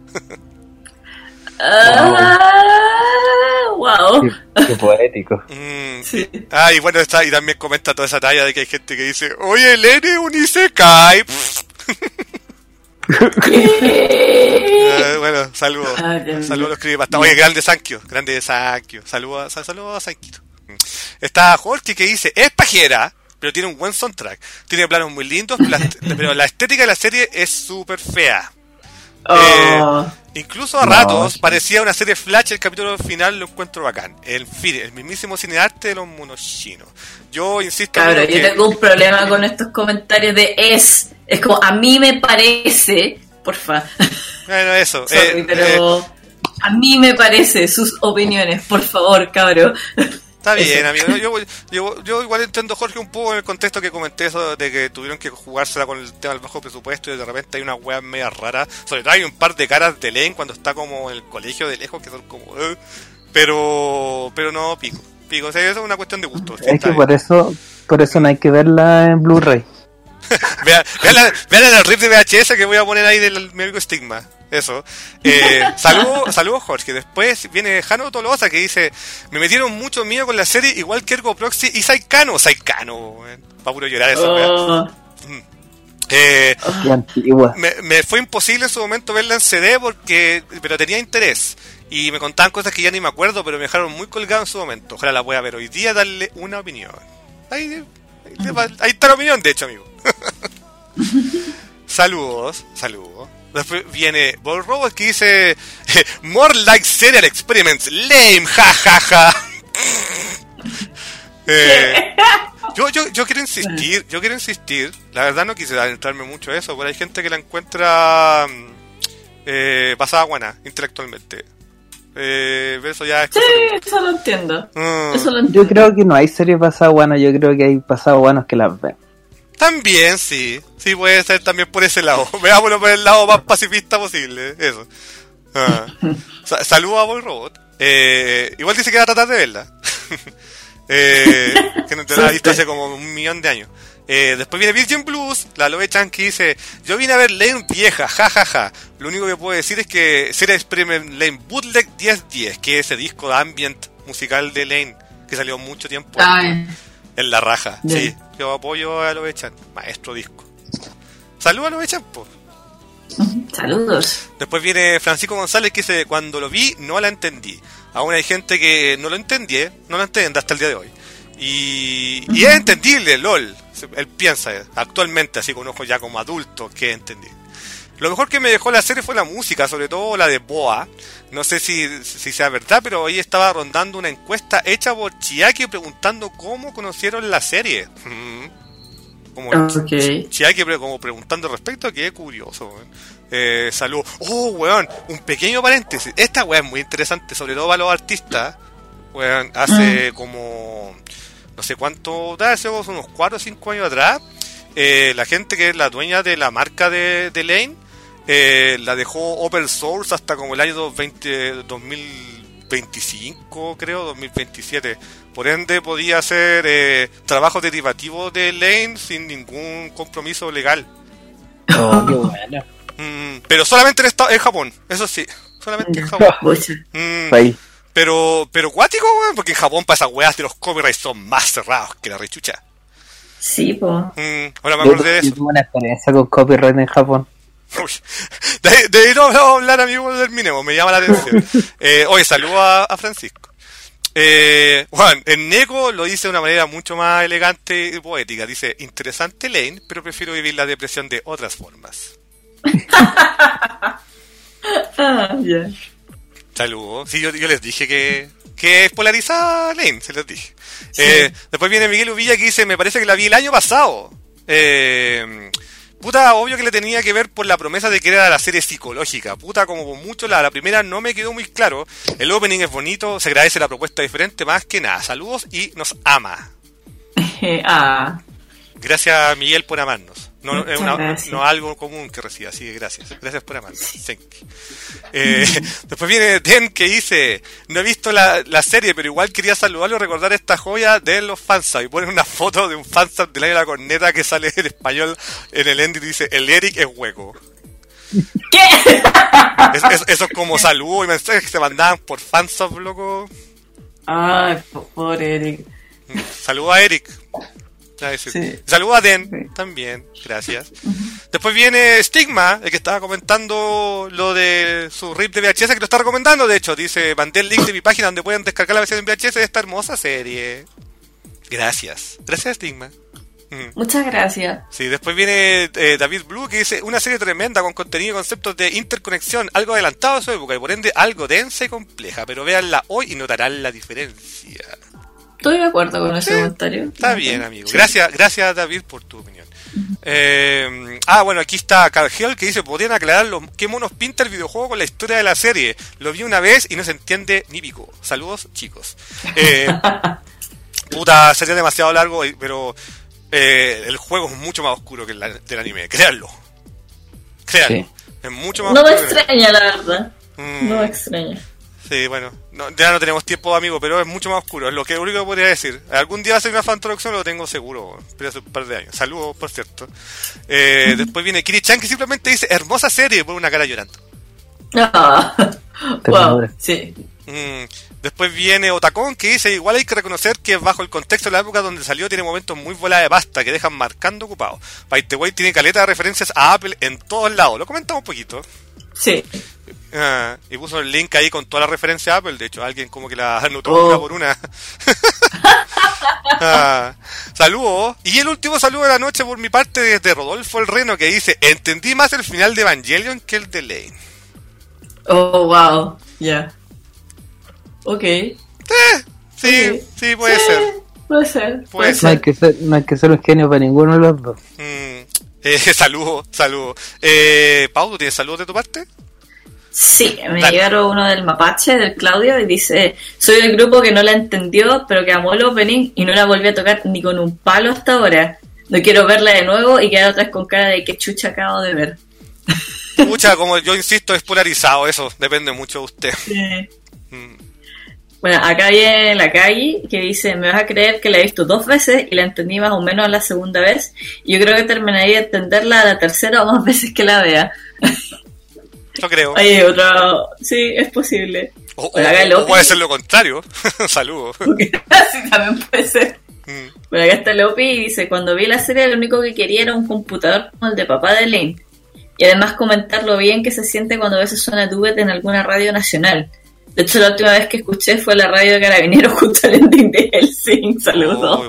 Wow. Qué poético. Sí. Y bueno, y también comenta toda esa talla de que hay gente que dice, oye, el N un isekai. Bueno, saludos. Saludos a los creepypasta. Oye, grande Sankyo. Saludos a Sankito. Está Jorge que dice, es pajera, pero tiene un buen soundtrack. Tiene planos muy lindos, pero la estética de la serie es súper fea. Incluso a ratos parecía una serie Flash. El capítulo final lo encuentro bacán. En fin, el mismísimo cinearte de los monos chinos. Yo insisto. Claro, yo tengo un problema con estos comentarios de es como a mí me parece, porfa. Bueno, eso. Sorry, pero a mí me parece sus opiniones, por favor, cabro. Está bien, amigo. Yo igual entiendo, Jorge, un poco en el contexto que comenté eso de que tuvieron que jugársela con el tema del bajo presupuesto y de repente hay una wea media rara. Sobre todo hay un par de caras de Lane cuando está como en el colegio de lejos que son como... Pero no, pico. O sea, eso es una cuestión de gusto. Es que por eso no hay que verla en Blu-ray. Vean el rip de VHS que voy a poner ahí del mi amigo Stigma. Eso. Saludos Jorge. Después viene Jano Tolosa que dice, me metieron mucho miedo con la serie, igual que Ergo Proxy y Saikano, pa' puro llorar eso. Me fue imposible en su momento verla en CD pero tenía interés y me contaban cosas que ya ni me acuerdo, pero me dejaron muy colgado en su momento. Ojalá la voy a ver hoy día, darle una opinión. Ahí está la opinión, de hecho, amigo. Saludos. Después viene Ball Robot que dice, more like serial experiments, lame, jajaja. Yo quiero insistir, la verdad no quise adentrarme mucho a eso, pero hay gente que la encuentra pasada guana intelectualmente. Eso ya es... Sí, eso lo entiendo. Yo creo que no hay series pasada guana, yo creo que hay pasado guanos que las ven. También, sí puede ser también por ese lado. Veámoslo por el lado más pacifista posible. Eso. Saludos a Boy Robot. Igual dice que va a tratar de verla. Que no te la ha visto hace como 1.000.000 de años. Después viene Virgin Blues, la Loe-chan, que dice, yo vine a ver Lane vieja, jajaja. Lo único que puedo decir es que Serial Experiment Lane Bootleg 1010, que es ese disco de ambient musical de Lane, que salió mucho tiempo en la raja. Bien. Sí, yo apoyo a Loe-chan, maestro disco. Saludos a Loe-chan, po. Saludos. Después viene Francisco González que dice, cuando lo vi no la entendí. Aún hay gente que no lo entiende hasta el día de hoy. Y es entendible, LOL. Él piensa actualmente, así con ojos ya como adultos, que es entendible. Lo mejor que me dejó la serie fue la música, sobre todo la de Boa. No sé si sea verdad, pero hoy estaba rondando una encuesta hecha por Chiaki preguntando cómo conocieron la serie. Como Ok. Chiaki como preguntando al respecto, qué curioso, weón. Salud. Oh, weón, un pequeño paréntesis. Esta weón es muy interesante, sobre todo para los artistas. Weón, hace como no sé cuánto, hace unos 4 o 5 años atrás, la gente que es la dueña de la marca de Lane, la dejó open source hasta como el año 2025, creo, 2027. Por ende podía hacer trabajos derivativos de Lane sin ningún compromiso legal. Oh, qué bueno. Pero solamente en Japón, eso sí, solamente en Japón. Ahí. Pero cuático, weón, porque en Japón para esas weas de los copyrights son más cerrados que la rechucha. Sí, po. Ahora me acordé de eso. Yo tuve una experiencia con copyright en Japón. Uy, de ahí no vamos a hablar, amigo, cuando terminemos, me llama la atención. Oye, saludo a Francisco. Juan, el Neko lo dice de una manera mucho más elegante y poética. Dice, interesante Lane, pero prefiero vivir la depresión de otras formas. Ya. Saludos. Sí, yo les dije que es polarizada Lane, se les dije. Sí. Después viene Miguel Uvilla que dice, me parece que la vi el año pasado. Puta, obvio que le tenía que ver por la promesa de que era la serie psicológica. Puta, como por mucho la primera no me quedó muy claro. El opening es bonito, se agradece la propuesta diferente, más que nada. Saludos y nos ama. Gracias, Miguel, por amarnos. No es no algo común que reciba, así que gracias. Gracias por amarnos. Sí. Después viene Den que dice, no he visto la serie, pero igual quería saludarlo y recordar esta joya de los fansubs. Y ponen una foto de un fansub del año de la corneta que sale en español en el ending y dice, el Eric es hueco. ¿Qué? Eso es como saludos y mensajes que se mandaban por fansub, loco. Ay, pobre Eric. Saludos a Eric. Sí. Saludos a Den también, gracias. Después viene Stigma, el que estaba comentando lo de su RIP de VHS, que lo está recomendando, de hecho, dice, mandé el link de mi página donde pueden descargar la versión en VHS de esta hermosa serie. Gracias Stigma. Muchas gracias. Sí, después viene David Blue, que dice, una serie tremenda con contenido y conceptos de interconexión, algo adelantado a su época y por ende algo densa y compleja, pero véanla hoy y notarán la diferencia. Estoy de acuerdo con ese comentario. Está bien, amigo. Sí. Gracias, David, por tu opinión. Bueno, aquí está Carl Hill, que dice, ¿podrían aclarar qué monos pinta el videojuego con la historia de la serie? Lo vi una vez y no se entiende ni pico. Saludos, chicos. Puta, sería demasiado largo, pero el juego es mucho más oscuro que el del anime. Créanlo. Sí. Es mucho más oscuro. No me extraña, la verdad. No me extraña. Sí, bueno, ya no tenemos tiempo, amigo, pero es mucho más oscuro, es lo único que podría decir. Algún día va a ser una fantroducción, lo tengo seguro, pero hace un par de años. Saludos, por cierto. Después viene Kiri-chan, que simplemente dice, hermosa serie, y pone una cara llorando. Wow, sí. Después viene Otacón, que dice, igual hay que reconocer que bajo el contexto de la época donde salió tiene momentos muy volados de pasta que dejan marcando ocupado. By the way, tiene caleta de referencias a Apple en todos lados, lo comentamos un poquito. Sí. Y puso el link ahí con toda la referencia a Apple. De hecho, alguien como que la anotó una por una. Saludos. Y el último saludo de la noche por mi parte desde Rodolfo el Reno, que dice, entendí más el final de Evangelion que el de Lane. Oh, wow. Ya. Ok. Sí, puede ser. Puede ser. No hay que ser un genio para ninguno de los dos. Saludos. Pau, ¿tú tienes saludos de tu parte? Sí, me llegaron uno del Mapache, del Claudio, y dice, soy del grupo que no la entendió, pero que amó el opening y no la volví a tocar ni con un palo hasta ahora. No quiero verla de nuevo y quedar otra vez con cara de que chucha acabo de ver. Pucha, como yo insisto, es polarizado eso, depende mucho de usted. Sí. Bueno, acá viene la calle que dice, me vas a creer que la he visto 2 veces y la entendí más o menos la segunda vez. Y yo creo que terminaría de entenderla a la tercera o más veces que la vea. Lo creo. Hay otro... Sí, es posible. O puede ser lo contrario. Saludos. Sí, también puede ser. Bueno, acá está Lopi y dice, cuando vi la serie lo único que quería era un computador como el de papá de Lane. Y además comentar lo bien que se siente cuando a veces suena Duet en alguna radio nacional. De hecho, la última vez que escuché fue la radio de Carabineros justo al ending de Helsing. Saludos.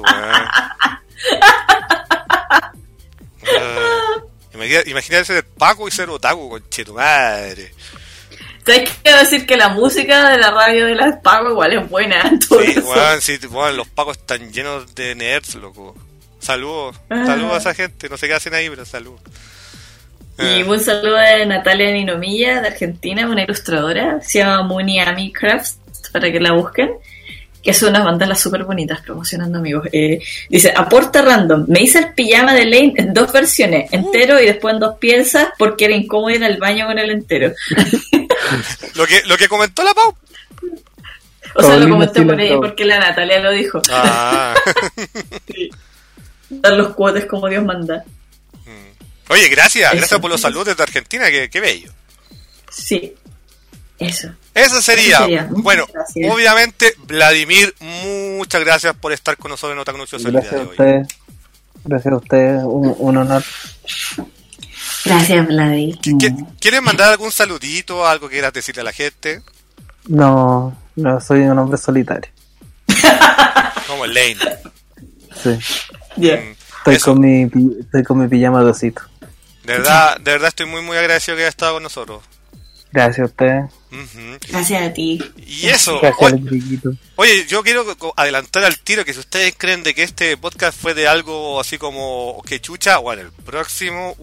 Imagínate ser Paco y ser otaku, conche tu madre. ¿Sabes qué? Quiero decir que la música de la radio de las Paco igual es buena. Sí, los Pacos están llenos de nerds, loco. Saludos a esa gente, no sé qué hacen ahí, pero saludos. Y un saludo de Natalia Ninomilla, de Argentina, una ilustradora, se llama Muniami Crafts, para que la busquen, que hace unas bandalas súper bonitas promocionando amigos. Dice, aporta random, me hice el pijama de Lane en 2 versiones, entero y después en 2 piezas, porque era incómodo ir al baño con el entero. Lo que comentó la Pau. O sea, lo comenté por ahí porque la Natalia lo dijo. Sí. Dar los cuotes como Dios manda. Oye, gracias por los saludos desde Argentina, qué bello. Sí, eso sería. Bueno, gracias. Obviamente, Vladimir, muchas gracias por estar con nosotros en Otaku Noticioso el día de hoy. Gracias a ustedes, un honor. Gracias, Vladimir. ¿Quieres mandar algún saludito, algo que quieras decirle a la gente? No, soy un hombre solitario. Como Lane. Sí. Yeah. Estoy con mi pijama de osito. De verdad estoy muy agradecido que hayas estado con nosotros. Gracias a ustedes. Uh-huh. Gracias a ti. Y eso. Gracias, oye, yo quiero adelantar al tiro que si ustedes creen de que este podcast fue de algo así como que chucha, bueno, el próximo,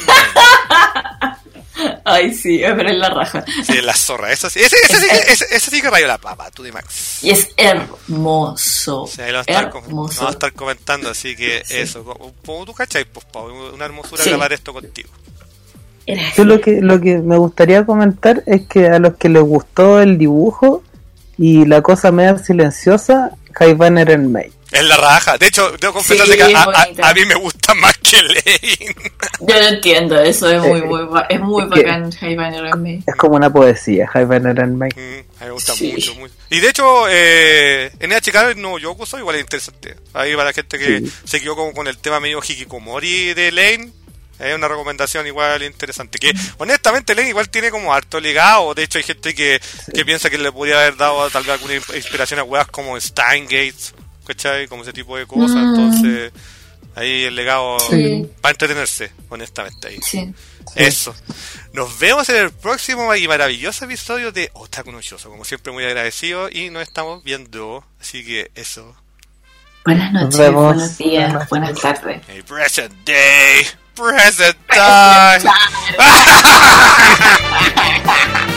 Ay, sí, pero es la raja. Sí, es la zorra. Eso sí, ese sí que rayó la papa, tú de Max. Y es hermoso. Sí, ahí lo vamos a estar comentando, así que sí. Eso, como tú cachai, pues, una hermosura grabar esto contigo. Yo lo que me gustaría comentar es que a los que les gustó el dibujo y la cosa media silenciosa, High Banner en May. Es la raja. De hecho, debo confesarle que a mí me gusta más que Lane. Yo lo entiendo, eso es muy bacán, High Banner en May. Es como una poesía, High Banner en May. A mí me gusta mucho. Y de hecho, NHK no Yoku soy igual es interesante. Ahí para la gente que se quedó como con el tema medio hikikomori de Lane. Es una recomendación igual interesante. Que honestamente Lane igual tiene como harto legado. De hecho hay gente que piensa que le podría haber dado tal vez alguna inspiración a weas como Steingate, ¿cachai? Como ese tipo de cosas. Entonces ahí el legado para entretenerse, honestamente ahí. Sí. Eso. Nos vemos en el próximo y maravilloso episodio de Otaku Noticioso. Como siempre muy agradecido y nos estamos viendo. Así que eso. Buenas noches, buenos días, buenas tardes. Hey, present day. Present time.